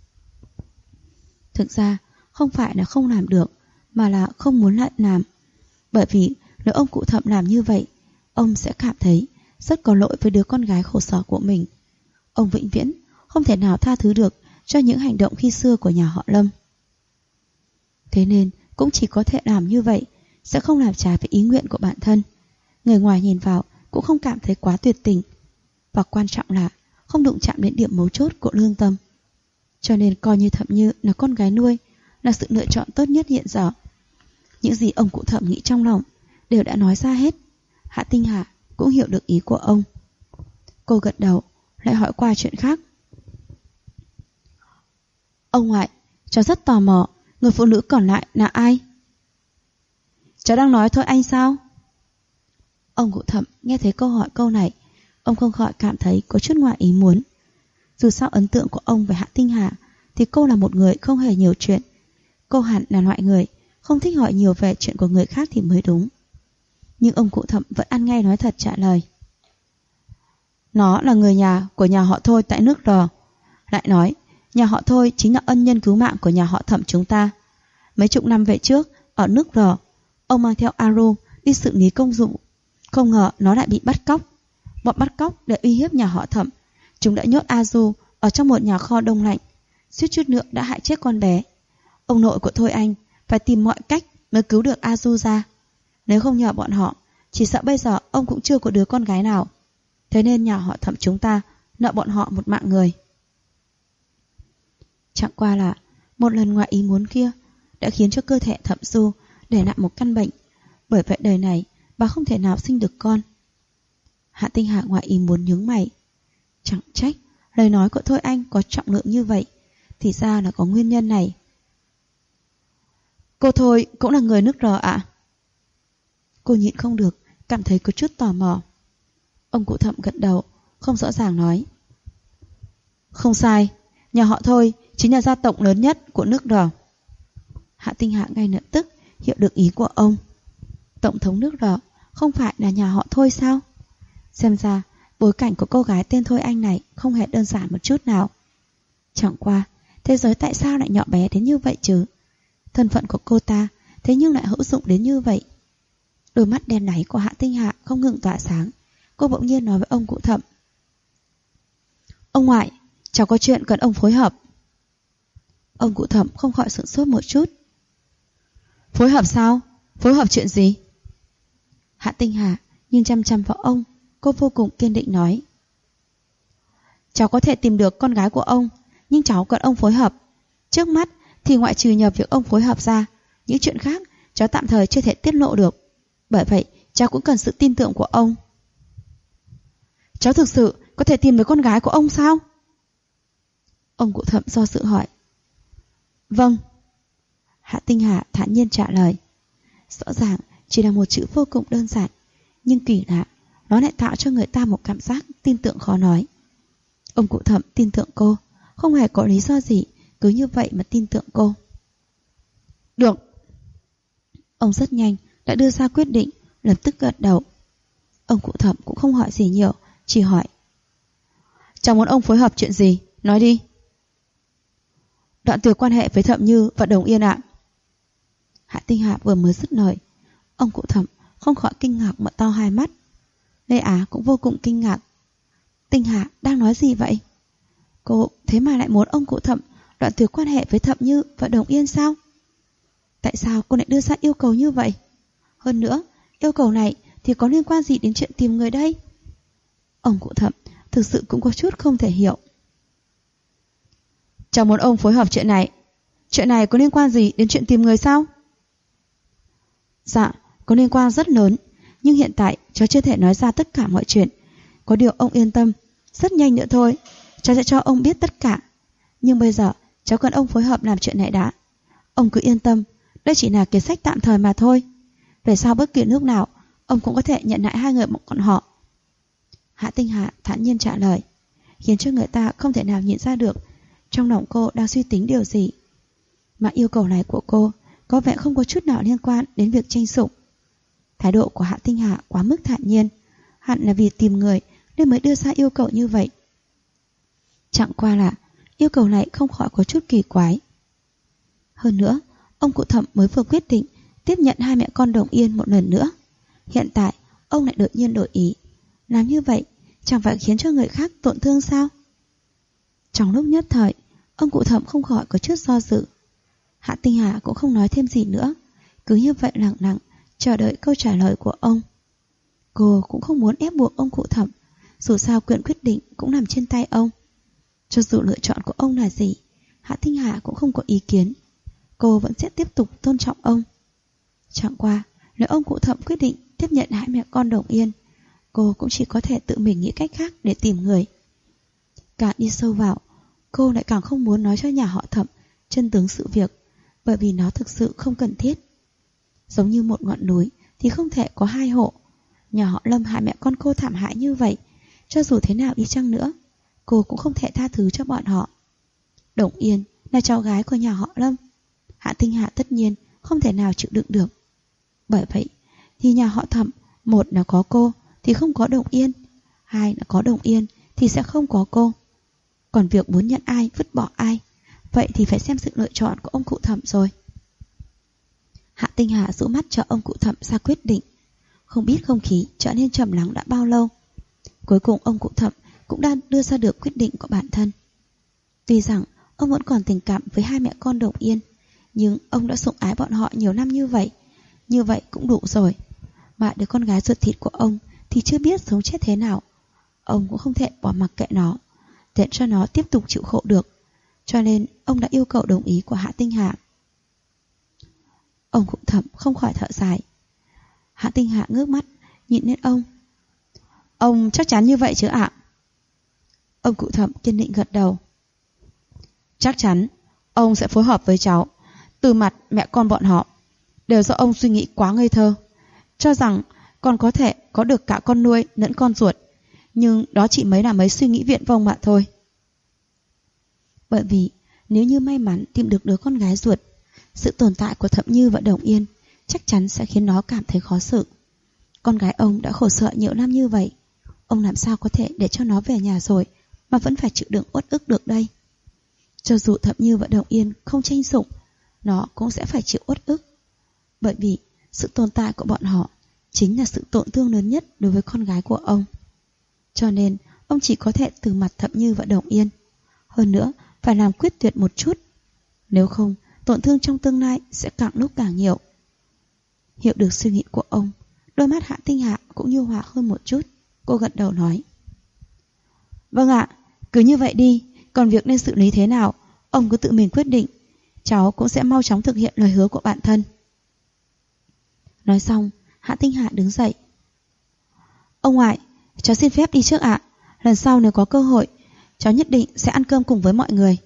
Thực ra không phải là không làm được, mà là không muốn lại làm. Bởi vì nếu ông Cụ Thậm làm như vậy, ông sẽ cảm thấy rất có lỗi với đứa con gái khổ sở của mình. Ông vĩnh viễn không thể nào tha thứ được cho những hành động khi xưa của nhà họ Lâm. Thế nên cũng chỉ có thể làm như vậy, sẽ không làm trái với ý nguyện của bản thân. Người ngoài nhìn vào cũng không cảm thấy quá tuyệt tình. Và quan trọng là không đụng chạm đến điểm mấu chốt của lương tâm. Cho nên coi như Thậm Như là con gái nuôi, là sự lựa chọn tốt nhất hiện giờ. Những gì ông Cụ Thậm nghĩ trong lòng đều đã nói ra hết. Hạ Tinh Hà cũng hiểu được ý của ông. Cô gật đầu, lại hỏi qua chuyện khác. Ông ngoại, cháu rất tò mò, người phụ nữ còn lại là ai? Cháu đang nói thôi anh sao? Ông Cụ Thậm nghe thấy câu hỏi câu này, ông không khỏi cảm thấy có chút ngoài ý muốn. Dù sao ấn tượng của ông về Hạ Tinh Hà thì cô là một người không hề nhiều chuyện. Cô hẳn là loại người không thích hỏi nhiều về chuyện của người khác thì mới đúng. Nhưng ông Cụ Thậm vẫn ăn ngay nói thật trả lời. Nó là người nhà của nhà họ Thôi tại nước R. Lại nói, nhà họ Thôi chính là ân nhân cứu mạng của nhà họ Thậm chúng ta. Mấy chục năm về trước, ở nước R, ông mang theo Aru đi xử lý công vụ. Không ngờ nó lại bị bắt cóc. Bọn bắt cóc để uy hiếp nhà họ Thậm. Chúng đã nhốt Aru ở trong một nhà kho đông lạnh, suýt chút nữa đã hại chết con bé. Ông nội của Thôi Anh phải tìm mọi cách mới cứu được Aru ra. Nếu không nhờ bọn họ, chỉ sợ bây giờ ông cũng chưa có đứa con gái nào. Thế nên nhà họ Thậm chúng ta nợ bọn họ một mạng người. Chẳng qua là một lần ngoại ý muốn kia đã khiến cho cơ thể Thậm Du để lại một căn bệnh. Bởi vậy đời này bà không thể nào sinh được con. Hạ Tinh Hà ngoại ý muốn nhướng mày. Chẳng trách lời nói của Thôi Anh có trọng lượng như vậy, thì ra là có nguyên nhân này. Cô Thôi cũng là người nước R ạ? Cô nhịn không được, cảm thấy có chút tò mò. Ông Cụ Thậm gật đầu, không rõ ràng nói. Không sai, nhà họ Thôi chính là gia tộc lớn nhất của nước R. Hạ Tinh Hạ ngay lập tức hiểu được ý của ông. Tổng thống nước R không phải là nhà họ Thôi sao? Xem ra bối cảnh của cô gái tên Thôi Anh này không hề đơn giản một chút nào. Chẳng qua, thế giới tại sao lại nhỏ bé đến như vậy chứ? Thân phận của cô ta thế nhưng lại hữu dụng đến như vậy. Đôi mắt đen láy của Hạ Tinh Hạ không ngừng tỏa sáng. Cô bỗng nhiên nói với ông Cụ Thậm. Ông ngoại, cháu có chuyện cần ông phối hợp. Ông Cụ Thậm không khỏi sửng sốt một chút. Phối hợp sao? Phối hợp chuyện gì? Hạ Tinh Hà nhìn chăm chăm vào ông, cô vô cùng kiên định nói. Cháu có thể tìm được con gái của ông, nhưng cháu cần ông phối hợp. Trước mắt thì ngoại trừ nhờ việc ông phối hợp ra, những chuyện khác cháu tạm thời chưa thể tiết lộ được. Bởi vậy cháu cũng cần sự tin tưởng của ông. Cháu thực sự có thể tìm được con gái của ông sao? Ông Cụ Thậm do dự hỏi. Vâng. Hạ Tinh Hà thản nhiên trả lời. Rõ ràng chỉ là một chữ vô cùng đơn giản, nhưng kỳ lạ, nó lại tạo cho người ta một cảm giác tin tưởng khó nói. Ông Cụ Thậm tin tưởng cô, không hề có lý do gì, cứ như vậy mà tin tưởng cô. Được. Ông rất nhanh đã đưa ra quyết định, lập tức gật đầu. Ông Cụ Thậm cũng không hỏi gì nhiều, chỉ hỏi. Cháu muốn ông phối hợp chuyện gì? Nói đi. Đoạn tuyệt quan hệ với Thậm Như và Đồng Yên ạ. Hạ Tinh Hà vừa mới dứt lời, ông Cụ Thậm không khỏi kinh ngạc mở to hai mắt. Lê Á cũng vô cùng kinh ngạc. Tinh Hà đang nói gì vậy? Cô thế mà lại muốn ông Cụ Thậm đoạn tuyệt quan hệ với Thậm Như và Đồng Yên sao? Tại sao cô lại đưa ra yêu cầu như vậy? Hơn nữa, yêu cầu này thì có liên quan gì đến chuyện tìm người đây? Ông Cụ Thậm thực sự cũng có chút không thể hiểu. Cháu muốn ông phối hợp chuyện này. Chuyện này có liên quan gì đến chuyện tìm người sao? Dạ, có liên quan rất lớn, nhưng hiện tại cháu chưa thể nói ra tất cả mọi chuyện. Có điều ông yên tâm, rất nhanh nữa thôi, cháu sẽ cho ông biết tất cả. Nhưng bây giờ cháu cần ông phối hợp làm chuyện này đã. Ông cứ yên tâm, đây chỉ là kế sách tạm thời mà thôi. Về sau bất kỳ lúc nào, ông cũng có thể nhận lại hai người bọn họ. Hạ Tinh Hà thản nhiên trả lời, khiến cho người ta không thể nào nhìn ra được trong lòng cô đang suy tính điều gì. Mà yêu cầu này của cô có vẻ không có chút nào liên quan đến việc tranh sủng. Thái độ của Hạ Tinh Hà quá mức thản nhiên, hẳn là vì tìm người nên mới đưa ra yêu cầu như vậy. Chẳng qua là yêu cầu này không khỏi có chút kỳ quái. Hơn nữa, ông cụ Thẩm mới vừa quyết định tiếp nhận hai mẹ con Đồng Yên một lần nữa. Hiện tại, ông lại đột nhiên đổi ý. Làm như vậy, chẳng phải khiến cho người khác tổn thương sao? Trong lúc nhất thời, ông cụ Thẩm không khỏi có chút do dự. Hạ Tinh Hà cũng không nói thêm gì nữa, cứ như vậy lặng lặng chờ đợi câu trả lời của ông. Cô cũng không muốn ép buộc ông cụ Thẩm, dù sao quyền quyết định cũng nằm trên tay ông. Cho dù lựa chọn của ông là gì, Hạ Tinh Hà cũng không có ý kiến. Cô vẫn sẽ tiếp tục tôn trọng ông. Chẳng qua, nếu ông cụ Thẩm quyết định tiếp nhận hai mẹ con Đồng Yên, cô cũng chỉ có thể tự mình nghĩ cách khác để tìm người. Càng đi sâu vào, cô lại càng không muốn nói cho nhà họ Thẩm chân tướng sự việc, bởi vì nó thực sự không cần thiết. Giống như một ngọn núi thì không thể có hai hộ. Nhà họ Lâm hại mẹ con cô thảm hại như vậy, cho dù thế nào đi chăng nữa, cô cũng không thể tha thứ cho bọn họ. Đồng Yên là cháu gái của nhà họ Lâm, Hạ Tinh Hà tất nhiên không thể nào chịu đựng được. Bởi vậy thì nhà họ Thẩm, một là có cô thì không có Đồng Yên, hai là có Đồng Yên thì sẽ không có cô. Còn việc muốn nhận ai vứt bỏ ai, vậy thì phải xem sự lựa chọn của ông cụ Thẩm rồi. Hạ Tinh Hà dụ mắt cho ông cụ Thẩm ra quyết định. Không biết không khí trở nên trầm lắng đã bao lâu, cuối cùng ông cụ Thẩm cũng đã đưa ra được quyết định của bản thân. Tuy rằng ông vẫn còn tình cảm với hai mẹ con Đồng Yên, nhưng ông đã sủng ái bọn họ nhiều năm như vậy cũng đủ rồi. Mà đứa con gái ruột thịt của ông thì chưa biết sống chết thế nào, ông cũng không thể bỏ mặc kệ nó, để cho nó tiếp tục chịu khổ được. Cho nên ông đã yêu cầu đồng ý của Hạ Tinh Hà. Ông cụ Thẩm không khỏi thở dài. Hạ Tinh Hà ngước mắt nhìn lên ông. Ông chắc chắn như vậy chứ ạ? Ông cụ Thẩm kiên định gật đầu. Chắc chắn ông sẽ phối hợp với cháu. Từ mặt mẹ con bọn họ đều do ông suy nghĩ quá ngây thơ, cho rằng còn có thể có được cả con nuôi lẫn con ruột. Nhưng đó chỉ mới là mấy suy nghĩ viển vông mà thôi. Bởi vì nếu như may mắn tìm được đứa con gái ruột, sự tồn tại của Thẩm Như và Đồng Yên chắc chắn sẽ khiến nó cảm thấy khó xử. Con gái ông đã khổ sở nhiều năm như vậy, ông làm sao có thể để cho nó về nhà rồi mà vẫn phải chịu đựng uất ức được đây? Cho dù Thẩm Như và Đồng Yên không tranh sủng, nó cũng sẽ phải chịu uất ức. Bởi vì sự tồn tại của bọn họ chính là sự tổn thương lớn nhất đối với con gái của ông. Cho nên ông chỉ có thể từ mặt Thẩm Như và Đồng Yên. Hơn nữa phải làm quyết tuyệt một chút, nếu không tổn thương trong tương lai sẽ càng lúc càng nhiều. Hiểu được suy nghĩ của ông, đôi mắt Hạ Tinh Hạ cũng nhu hòa hơn một chút. Cô gật đầu nói, vâng ạ, cứ như vậy đi. Còn việc nên xử lý thế nào, ông cứ tự mình quyết định. Cháu cũng sẽ mau chóng thực hiện lời hứa của bản thân. Nói xong, Hạ Tinh Hạ đứng dậy. Ông ngoại, cháu xin phép đi trước ạ. Lần sau nếu có cơ hội, cháu nhất định sẽ ăn cơm cùng với mọi người.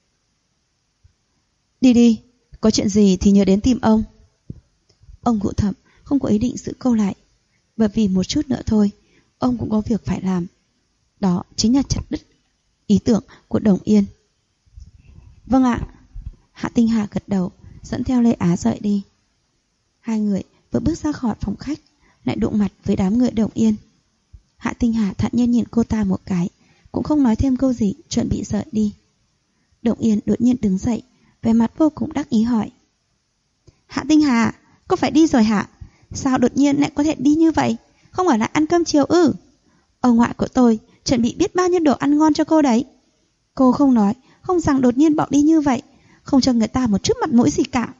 Đi đi, có chuyện gì thì nhớ đến tìm ông. Ông cụ Thẩm không có ý định giữ câu lại, bởi vì một chút nữa thôi, ông cũng có việc phải làm. Đó chính là chặt đứt ý tưởng của Đồng Yên. Vâng ạ. Hạ Tinh Hà gật đầu, dẫn theo Lê Á rời đi. Hai người vừa bước ra khỏi phòng khách, lại đụng mặt với đám người Đồng Yên. Hạ Tinh Hà thản nhiên nhìn cô ta một cái, cũng không nói thêm câu gì, chuẩn bị rời đi. Đồng Yên đột nhiên đứng dậy, vẻ mặt vô cùng đắc ý hỏi, Hạ Tinh Hà, cô phải đi rồi hả? Sao đột nhiên lại có thể đi như vậy? Không ở lại ăn cơm chiều ư? Ông ngoại của tôi chuẩn bị biết bao nhiêu đồ ăn ngon cho cô đấy. Cô không nói, không rằng đột nhiên bỏ đi như vậy, không cho người ta một chút mặt mũi gì cả.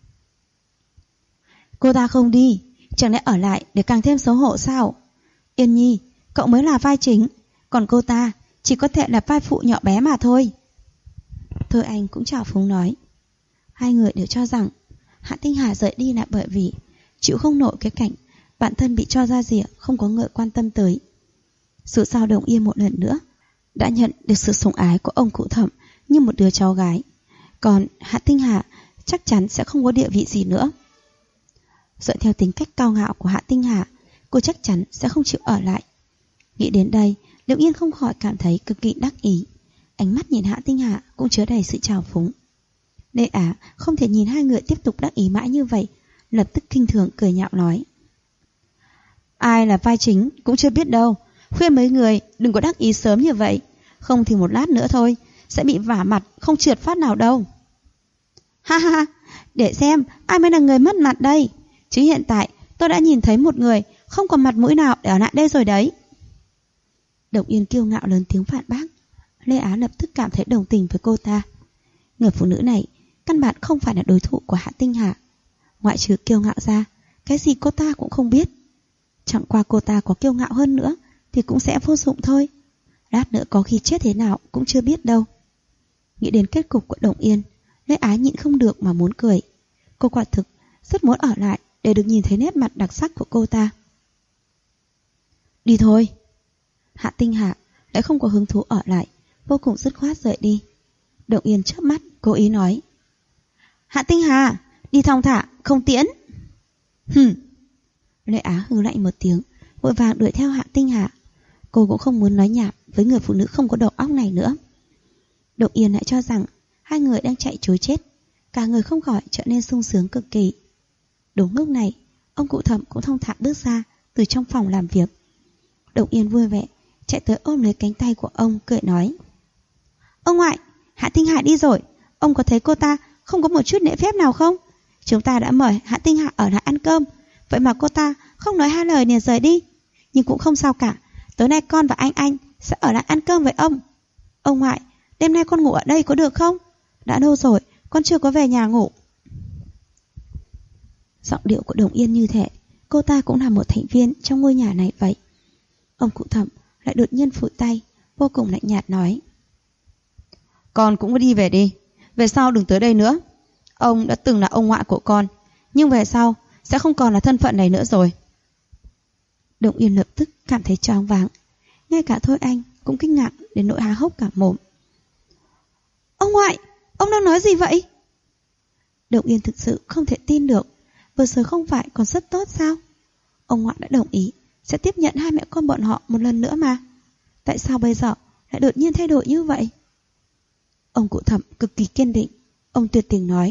Cô ta không đi, chẳng lẽ ở lại để càng thêm xấu hổ sao? Yên Nhi, cậu mới là vai chính, còn cô ta chỉ có thể là vai phụ nhỏ bé mà thôi. Thôi anh cũng chào phúng nói, Hai người đều cho rằng Hạ Tinh Hà rời đi là bởi vì chịu không nổi cái cảnh bản thân bị cho ra rìa, không có người quan tâm tới. Dù sao Đồng Yên một lần nữa đã nhận được sự sủng ái của ông cụ Thẩm như một đứa cháu gái, còn Hạ Tinh Hà chắc chắn sẽ không có địa vị gì nữa. Dựa theo tính cách cao ngạo của Hạ Tinh Hà, cô chắc chắn sẽ không chịu ở lại. Nghĩ đến đây, Đồng Yên không khỏi cảm thấy cực kỳ đắc ý. Ánh mắt nhìn Hạ Tinh Hà cũng chứa đầy sự trào phúng. Lê Á không thể nhìn hai người tiếp tục đắc ý mãi như vậy, lập tức khinh thường cười nhạo nói: ai là vai chính cũng chưa biết đâu, khuyên mấy người đừng có đắc ý sớm như vậy, không thì một lát nữa thôi sẽ bị vả mặt không trượt phát nào đâu. Ha ha, để xem ai mới là người mất mặt đây, chứ hiện tại tôi đã nhìn thấy một người không còn mặt mũi nào để ở lại đây rồi đấy. Đồng Yên kiêu ngạo lớn tiếng phản bác. Lê Á lập tức cảm thấy đồng tình với cô ta. Người phụ nữ này căn bản không phải là đối thủ của Hạ Tinh Hà. Ngoại trừ kiêu ngạo ra, cái gì cô ta cũng không biết. Chẳng qua cô ta có kiêu ngạo hơn nữa thì cũng sẽ vô dụng thôi. Lát nữa có khi chết thế nào cũng chưa biết đâu. Nghĩ đến kết cục của Đồng Yên, Lê Á nhịn không được mà muốn cười. Cô quả thực rất muốn ở lại để được nhìn thấy nét mặt đặc sắc của cô ta. Đi thôi. Hạ Tinh Hà lại không có hứng thú ở lại, vô cùng dứt khoát rời đi. Đồng Yên chớp mắt cố ý nói: Hạ Tinh Hà, đi thong thả, không tiễn. Lê Á hừ lạnh một tiếng, vội vàng đuổi theo Hạ Tinh Hà. Cô cũng không muốn nói nhảm với người phụ nữ không có đầu óc này nữa. Đồng Yên lại cho rằng hai người đang chạy trối chết, cả người không khỏi trở nên sung sướng cực kỳ. Đúng lúc này, ông cụ Thẩm cũng thong thả bước ra từ trong phòng làm việc. Đồng Yên vui vẻ chạy tới ôm lấy cánh tay của ông, cười nói: Ông ngoại, Hạ Tinh Hà đi rồi, ông có thấy cô ta không có một chút lễ phép nào không? Chúng ta đã mời Hạ Tinh Hà ở lại ăn cơm, vậy mà cô ta không nói hai lời liền rời đi. Nhưng cũng không sao cả, tối nay con và anh sẽ ở lại ăn cơm với ông. Ông ngoại, đêm nay con ngủ ở đây có được không? Đã lâu rồi con chưa có về nhà ngủ. Giọng điệu của Đồng Yên như thế, cô ta cũng là một thành viên trong ngôi nhà này vậy. Ông cụ Thẩm lại đột nhiên phủi tay, vô cùng lạnh nhạt nói: Con cũng đi về đi, về sau đừng tới đây nữa. Ông đã từng là ông ngoại của con, nhưng về sau sẽ không còn là thân phận này nữa rồi. Đồng Yên lập tức cảm thấy choáng váng, ngay cả Thôi Anh cũng kinh ngạc đến nỗi há hốc cả mồm. Ông ngoại, ông đang nói gì vậy? Đồng Yên thực sự không thể tin được, vừa rồi không phải còn rất tốt sao? Ông ngoại đã đồng ý sẽ tiếp nhận hai mẹ con bọn họ một lần nữa mà. Tại sao bây giờ lại đột nhiên thay đổi như vậy? Ông cụ Thẩm cực kỳ kiên định. Ông tuyệt tình nói: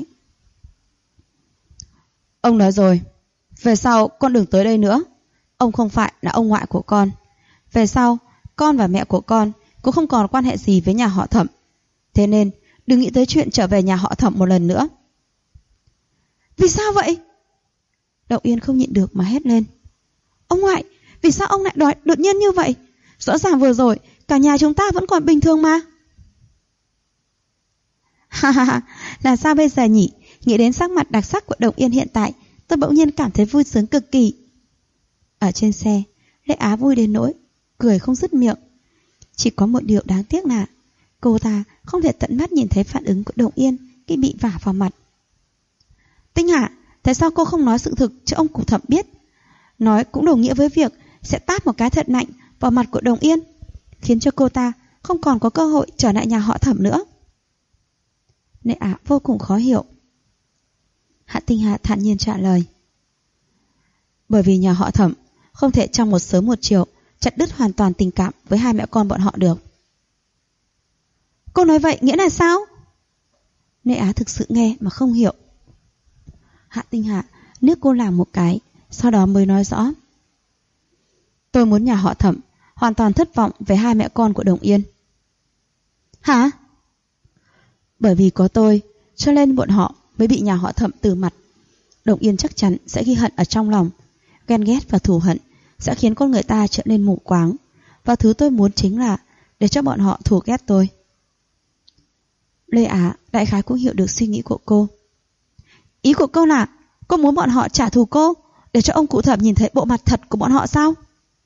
Ông nói rồi, về sau con đừng tới đây nữa. Ông không phải là ông ngoại của con. Về sau con và mẹ của con cũng không còn quan hệ gì với nhà họ Thẩm. Thế nên đừng nghĩ tới chuyện trở về nhà họ Thẩm một lần nữa. Vì sao vậy? Đậu Yên không nhịn được mà hét lên: Ông ngoại, vì sao ông lại đòi đột nhiên như vậy? Rõ ràng vừa rồi cả nhà chúng ta vẫn còn bình thường mà. Ha ha ha, là sao bây giờ nhỉ? Nghĩ đến sắc mặt đặc sắc của Đồng Yên hiện tại, tôi bỗng nhiên cảm thấy vui sướng cực kỳ. Ở trên xe, Lê Á vui đến nỗi cười không dứt miệng. Chỉ có một điều đáng tiếc là cô ta không thể tận mắt nhìn thấy phản ứng của Đồng Yên khi bị vả vào mặt. Tinh Hà, tại sao cô không nói sự thực cho ông cụ Thẩm biết? Nói cũng đồng nghĩa với việc sẽ tát một cái thật mạnh vào mặt của Đồng Yên, khiến cho cô ta không còn có cơ hội trở lại nhà họ Thẩm nữa. Lê Á vô cùng khó hiểu. Hạ Tinh Hà thản nhiên trả lời: Bởi vì nhà họ Thẩm không thể trong một sớm một chiều chặt đứt hoàn toàn tình cảm với hai mẹ con bọn họ được. Cô nói vậy nghĩa là sao? Lê Á thực sự nghe mà không hiểu. Hạ Tinh Hà nước cô làm một cái, sau đó mới nói rõ: Tôi muốn nhà họ Thẩm hoàn toàn thất vọng về hai mẹ con của Đồng Yên. Hả? Bởi vì có tôi, cho nên bọn họ mới bị nhà họ Thẩm từ mặt. Đồng Yên chắc chắn sẽ ghi hận ở trong lòng. Ghen ghét và thù hận sẽ khiến con người ta trở nên mù quáng. Và thứ tôi muốn chính là để cho bọn họ thù ghét tôi. Lê Á đại khái cũng hiểu được suy nghĩ của cô. Ý của cô là cô muốn bọn họ trả thù cô, để cho ông cụ Thẩm nhìn thấy bộ mặt thật của bọn họ sao?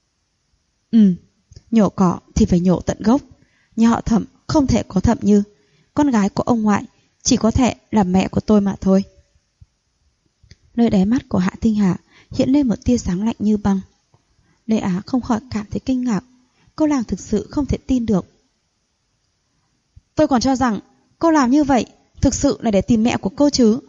Nhổ cỏ thì phải nhổ tận gốc. Nhà họ Thẩm không thể có Thẩm Như, con gái của ông ngoại, chỉ có thể là mẹ của tôi mà thôi. Nơi đáy mắt của Hạ Tinh Hà hiện lên một tia sáng lạnh như băng. Lê Á không khỏi cảm thấy kinh ngạc. Cô nàng thực sự không thể tin được. Tôi còn cho rằng cô làm như vậy thực sự là để tìm mẹ của cô chứ.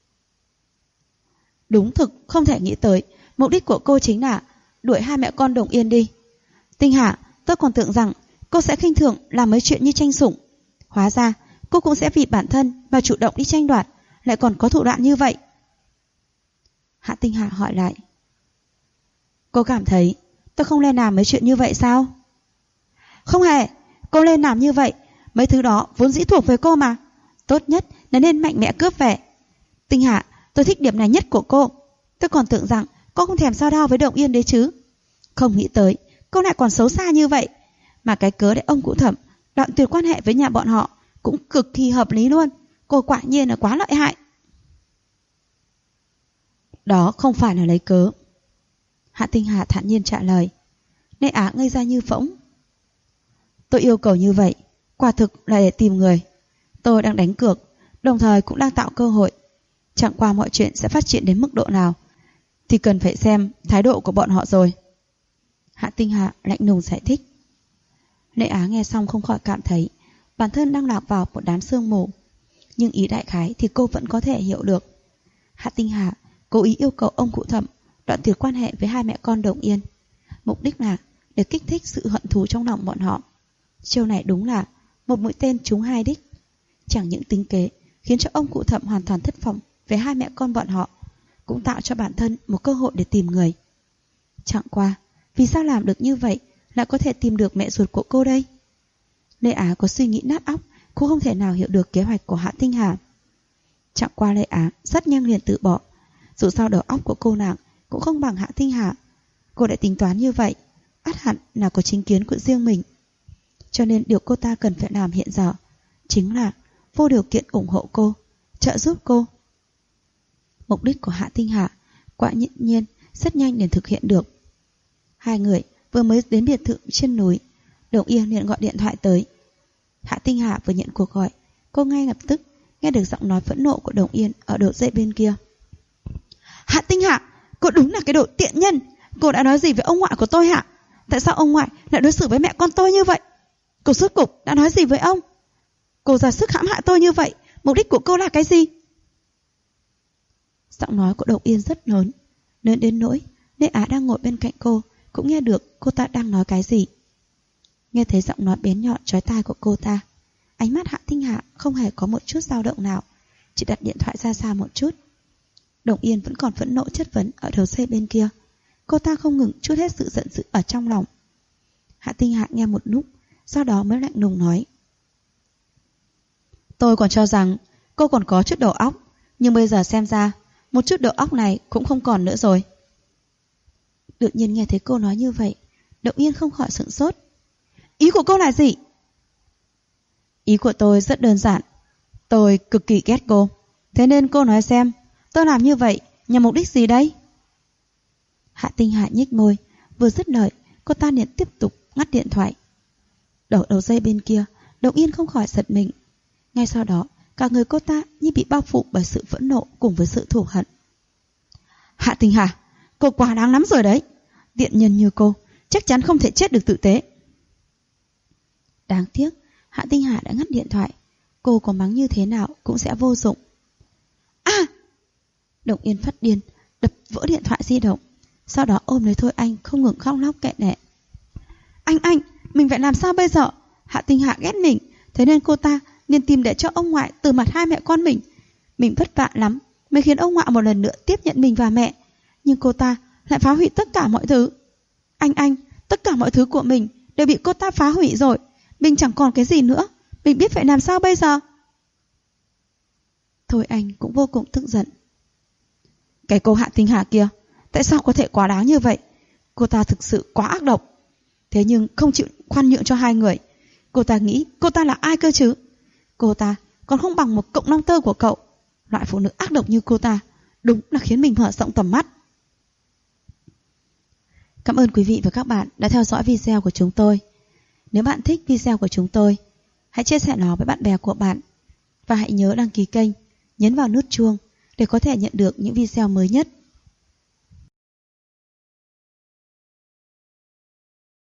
Đúng thực không thể nghĩ tới mục đích của cô chính là đuổi hai mẹ con Đồng Yên đi. Tinh Hà, tôi còn tưởng rằng cô sẽ khinh thường làm mấy chuyện như tranh sủng. Hóa ra cô cũng sẽ vì bản thân và chủ động đi tranh đoạt, lại còn có thủ đoạn như vậy. Hạ Tinh Hà hỏi lại. Cô cảm thấy tôi không nên làm mấy chuyện như vậy sao? Không hề, cô nên làm như vậy. Mấy thứ đó vốn dĩ thuộc về cô mà. Tốt nhất là nên mạnh mẽ cướp về. Tinh Hà, tôi thích điểm này nhất của cô. Tôi còn tưởng rằng cô không thèm so đo với Đồng Yên đấy chứ. Không nghĩ tới cô lại còn xấu xa như vậy. Mà cái cớ để ông cụ Thẩm đoạn tuyệt quan hệ với nhà bọn họ cũng cực kỳ hợp lý luôn. Cô quả nhiên là quá lợi hại. Đó không phải là lấy cớ. Hạ Tinh Hà thản nhiên trả lời. Lê Á ngây ra như phỗng. Tôi yêu cầu như vậy quả thực là để tìm người. Tôi đang đánh cược, đồng thời cũng đang tạo cơ hội. Chẳng qua mọi chuyện sẽ phát triển đến mức độ nào thì cần phải xem thái độ của bọn họ rồi. Hạ Tinh Hà lạnh lùng giải thích. Lê Á nghe xong không khỏi cảm thấy bản thân đang lạc vào một đám sương mù. Nhưng ý đại khái thì cô vẫn có thể hiểu được. Hạ Tinh Hà cố ý yêu cầu ông cụ Thẩm đoạn tuyệt quan hệ với hai mẹ con Đồng Yên. Mục đích là để kích thích sự hận thù trong lòng bọn họ. Chiêu này đúng là một mũi tên trúng hai đích. Chẳng những tính kế khiến cho ông cụ Thẩm hoàn toàn thất vọng về hai mẹ con bọn họ, cũng tạo cho bản thân một cơ hội để tìm người. Chẳng qua, vì sao làm được như vậy lại có thể tìm được mẹ ruột của cô đây? Lê Á có suy nghĩ nát óc, cũng không thể nào hiểu được kế hoạch của Hạ Tinh Hà. Chẳng qua Lê Á rất nhanh liền từ bỏ. Dù sao đầu óc của cô nàng cũng không bằng Hạ Tinh Hà. Cô đã tính toán như vậy, ắt hẳn là có chính kiến của riêng mình. Cho nên điều cô ta cần phải làm hiện giờ chính là vô điều kiện ủng hộ cô, trợ giúp cô. Mục đích của Hạ Tinh Hà quả nhiên rất nhanh liền thực hiện được. Hai người vừa mới đến biệt thự trên núi, Đồng Yên liền gọi điện thoại tới. Hạ Tinh Hà vừa nhận cuộc gọi, cô ngay lập tức nghe được giọng nói phẫn nộ của Đồng Yên ở đầu dây bên kia. Hạ Tinh Hà, cô đúng là cái đồ tiện nhân. Cô đã nói gì với ông ngoại của tôi hả? Tại sao ông ngoại lại đối xử với mẹ con tôi như vậy? Cô rốt cục đã nói gì với ông? Cô ra sức hãm hại tôi như vậy, mục đích của cô là cái gì? Giọng nói của Đồng Yên rất lớn, lớn đến nỗi Lê Á đang ngồi bên cạnh cô cũng nghe được cô ta đang nói cái gì. Nghe thấy giọng nói bén nhọn chói tai của cô ta, ánh mắt Hạ Tinh Hà không hề có một chút dao động nào, chỉ đặt điện thoại ra xa một chút. Đồng Yên vẫn còn phẫn nộ chất vấn ở đầu dây bên kia. Cô ta không ngừng trút hết sự giận dữ ở trong lòng. Hạ Tinh Hà nghe một lúc, sau đó mới lạnh lùng nói. Tôi còn cho rằng cô còn có chút đầu óc, nhưng bây giờ xem ra một chút đầu óc này cũng không còn nữa rồi. Tự nhiên nghe thấy cô nói như vậy, Đồng Yên không khỏi sửng sốt. Ý của cô là gì? Ý của tôi rất đơn giản. Tôi cực kỳ ghét cô. Thế nên cô nói xem, tôi làm như vậy nhằm mục đích gì đây? Hạ Tinh Hà nhếch môi, vừa dứt lời, cô ta liền tiếp tục ngắt điện thoại. Đầu dây bên kia, Đồng Yên không khỏi giật mình. Ngay sau đó, cả người cô ta như bị bao phủ bởi sự phẫn nộ cùng với sự thù hận. Hạ Tinh Hà, cô quá đáng lắm rồi đấy. Tiện nhân như cô chắc chắn không thể chết được tử tế. Đáng tiếc, Hạ Tinh Hà đã ngắt điện thoại. Cô có mắng như thế nào cũng sẽ vô dụng. À! Đồng Yên phát điên, đập vỡ điện thoại di động. Sau đó ôm lấy Thôi Anh không ngừng khóc lóc kệ nệ. Anh, mình phải làm sao bây giờ? Hạ Tinh Hà ghét mình, thế nên cô ta liền tìm để cho ông ngoại từ mặt hai mẹ con mình. Mình vất vả lắm mới khiến ông ngoại một lần nữa tiếp nhận mình và mẹ, nhưng cô ta lại phá hủy tất cả mọi thứ. Anh, tất cả mọi thứ của mình đều bị cô ta phá hủy rồi. Mình chẳng còn cái gì nữa. Mình biết phải làm sao bây giờ? Thôi Anh cũng vô cùng tức giận. Cái cô Hạ Tinh Hà kia, tại sao có thể quá đáng như vậy? Cô ta thực sự quá ác độc. Thế nhưng không chịu khoan nhượng cho hai người. Cô ta nghĩ cô ta là ai cơ chứ? Cô ta còn không bằng một cọng lông tơ của cậu. Loại phụ nữ ác độc như cô ta đúng là khiến mình mở rộng tầm mắt. Cảm ơn quý vị và các bạn đã theo dõi video của chúng tôi. Nếu bạn thích video của chúng tôi, hãy chia sẻ nó với bạn bè của bạn. và hãy nhớ đăng ký kênh, nhấn vào nút chuông để có thể nhận được những video mới nhất.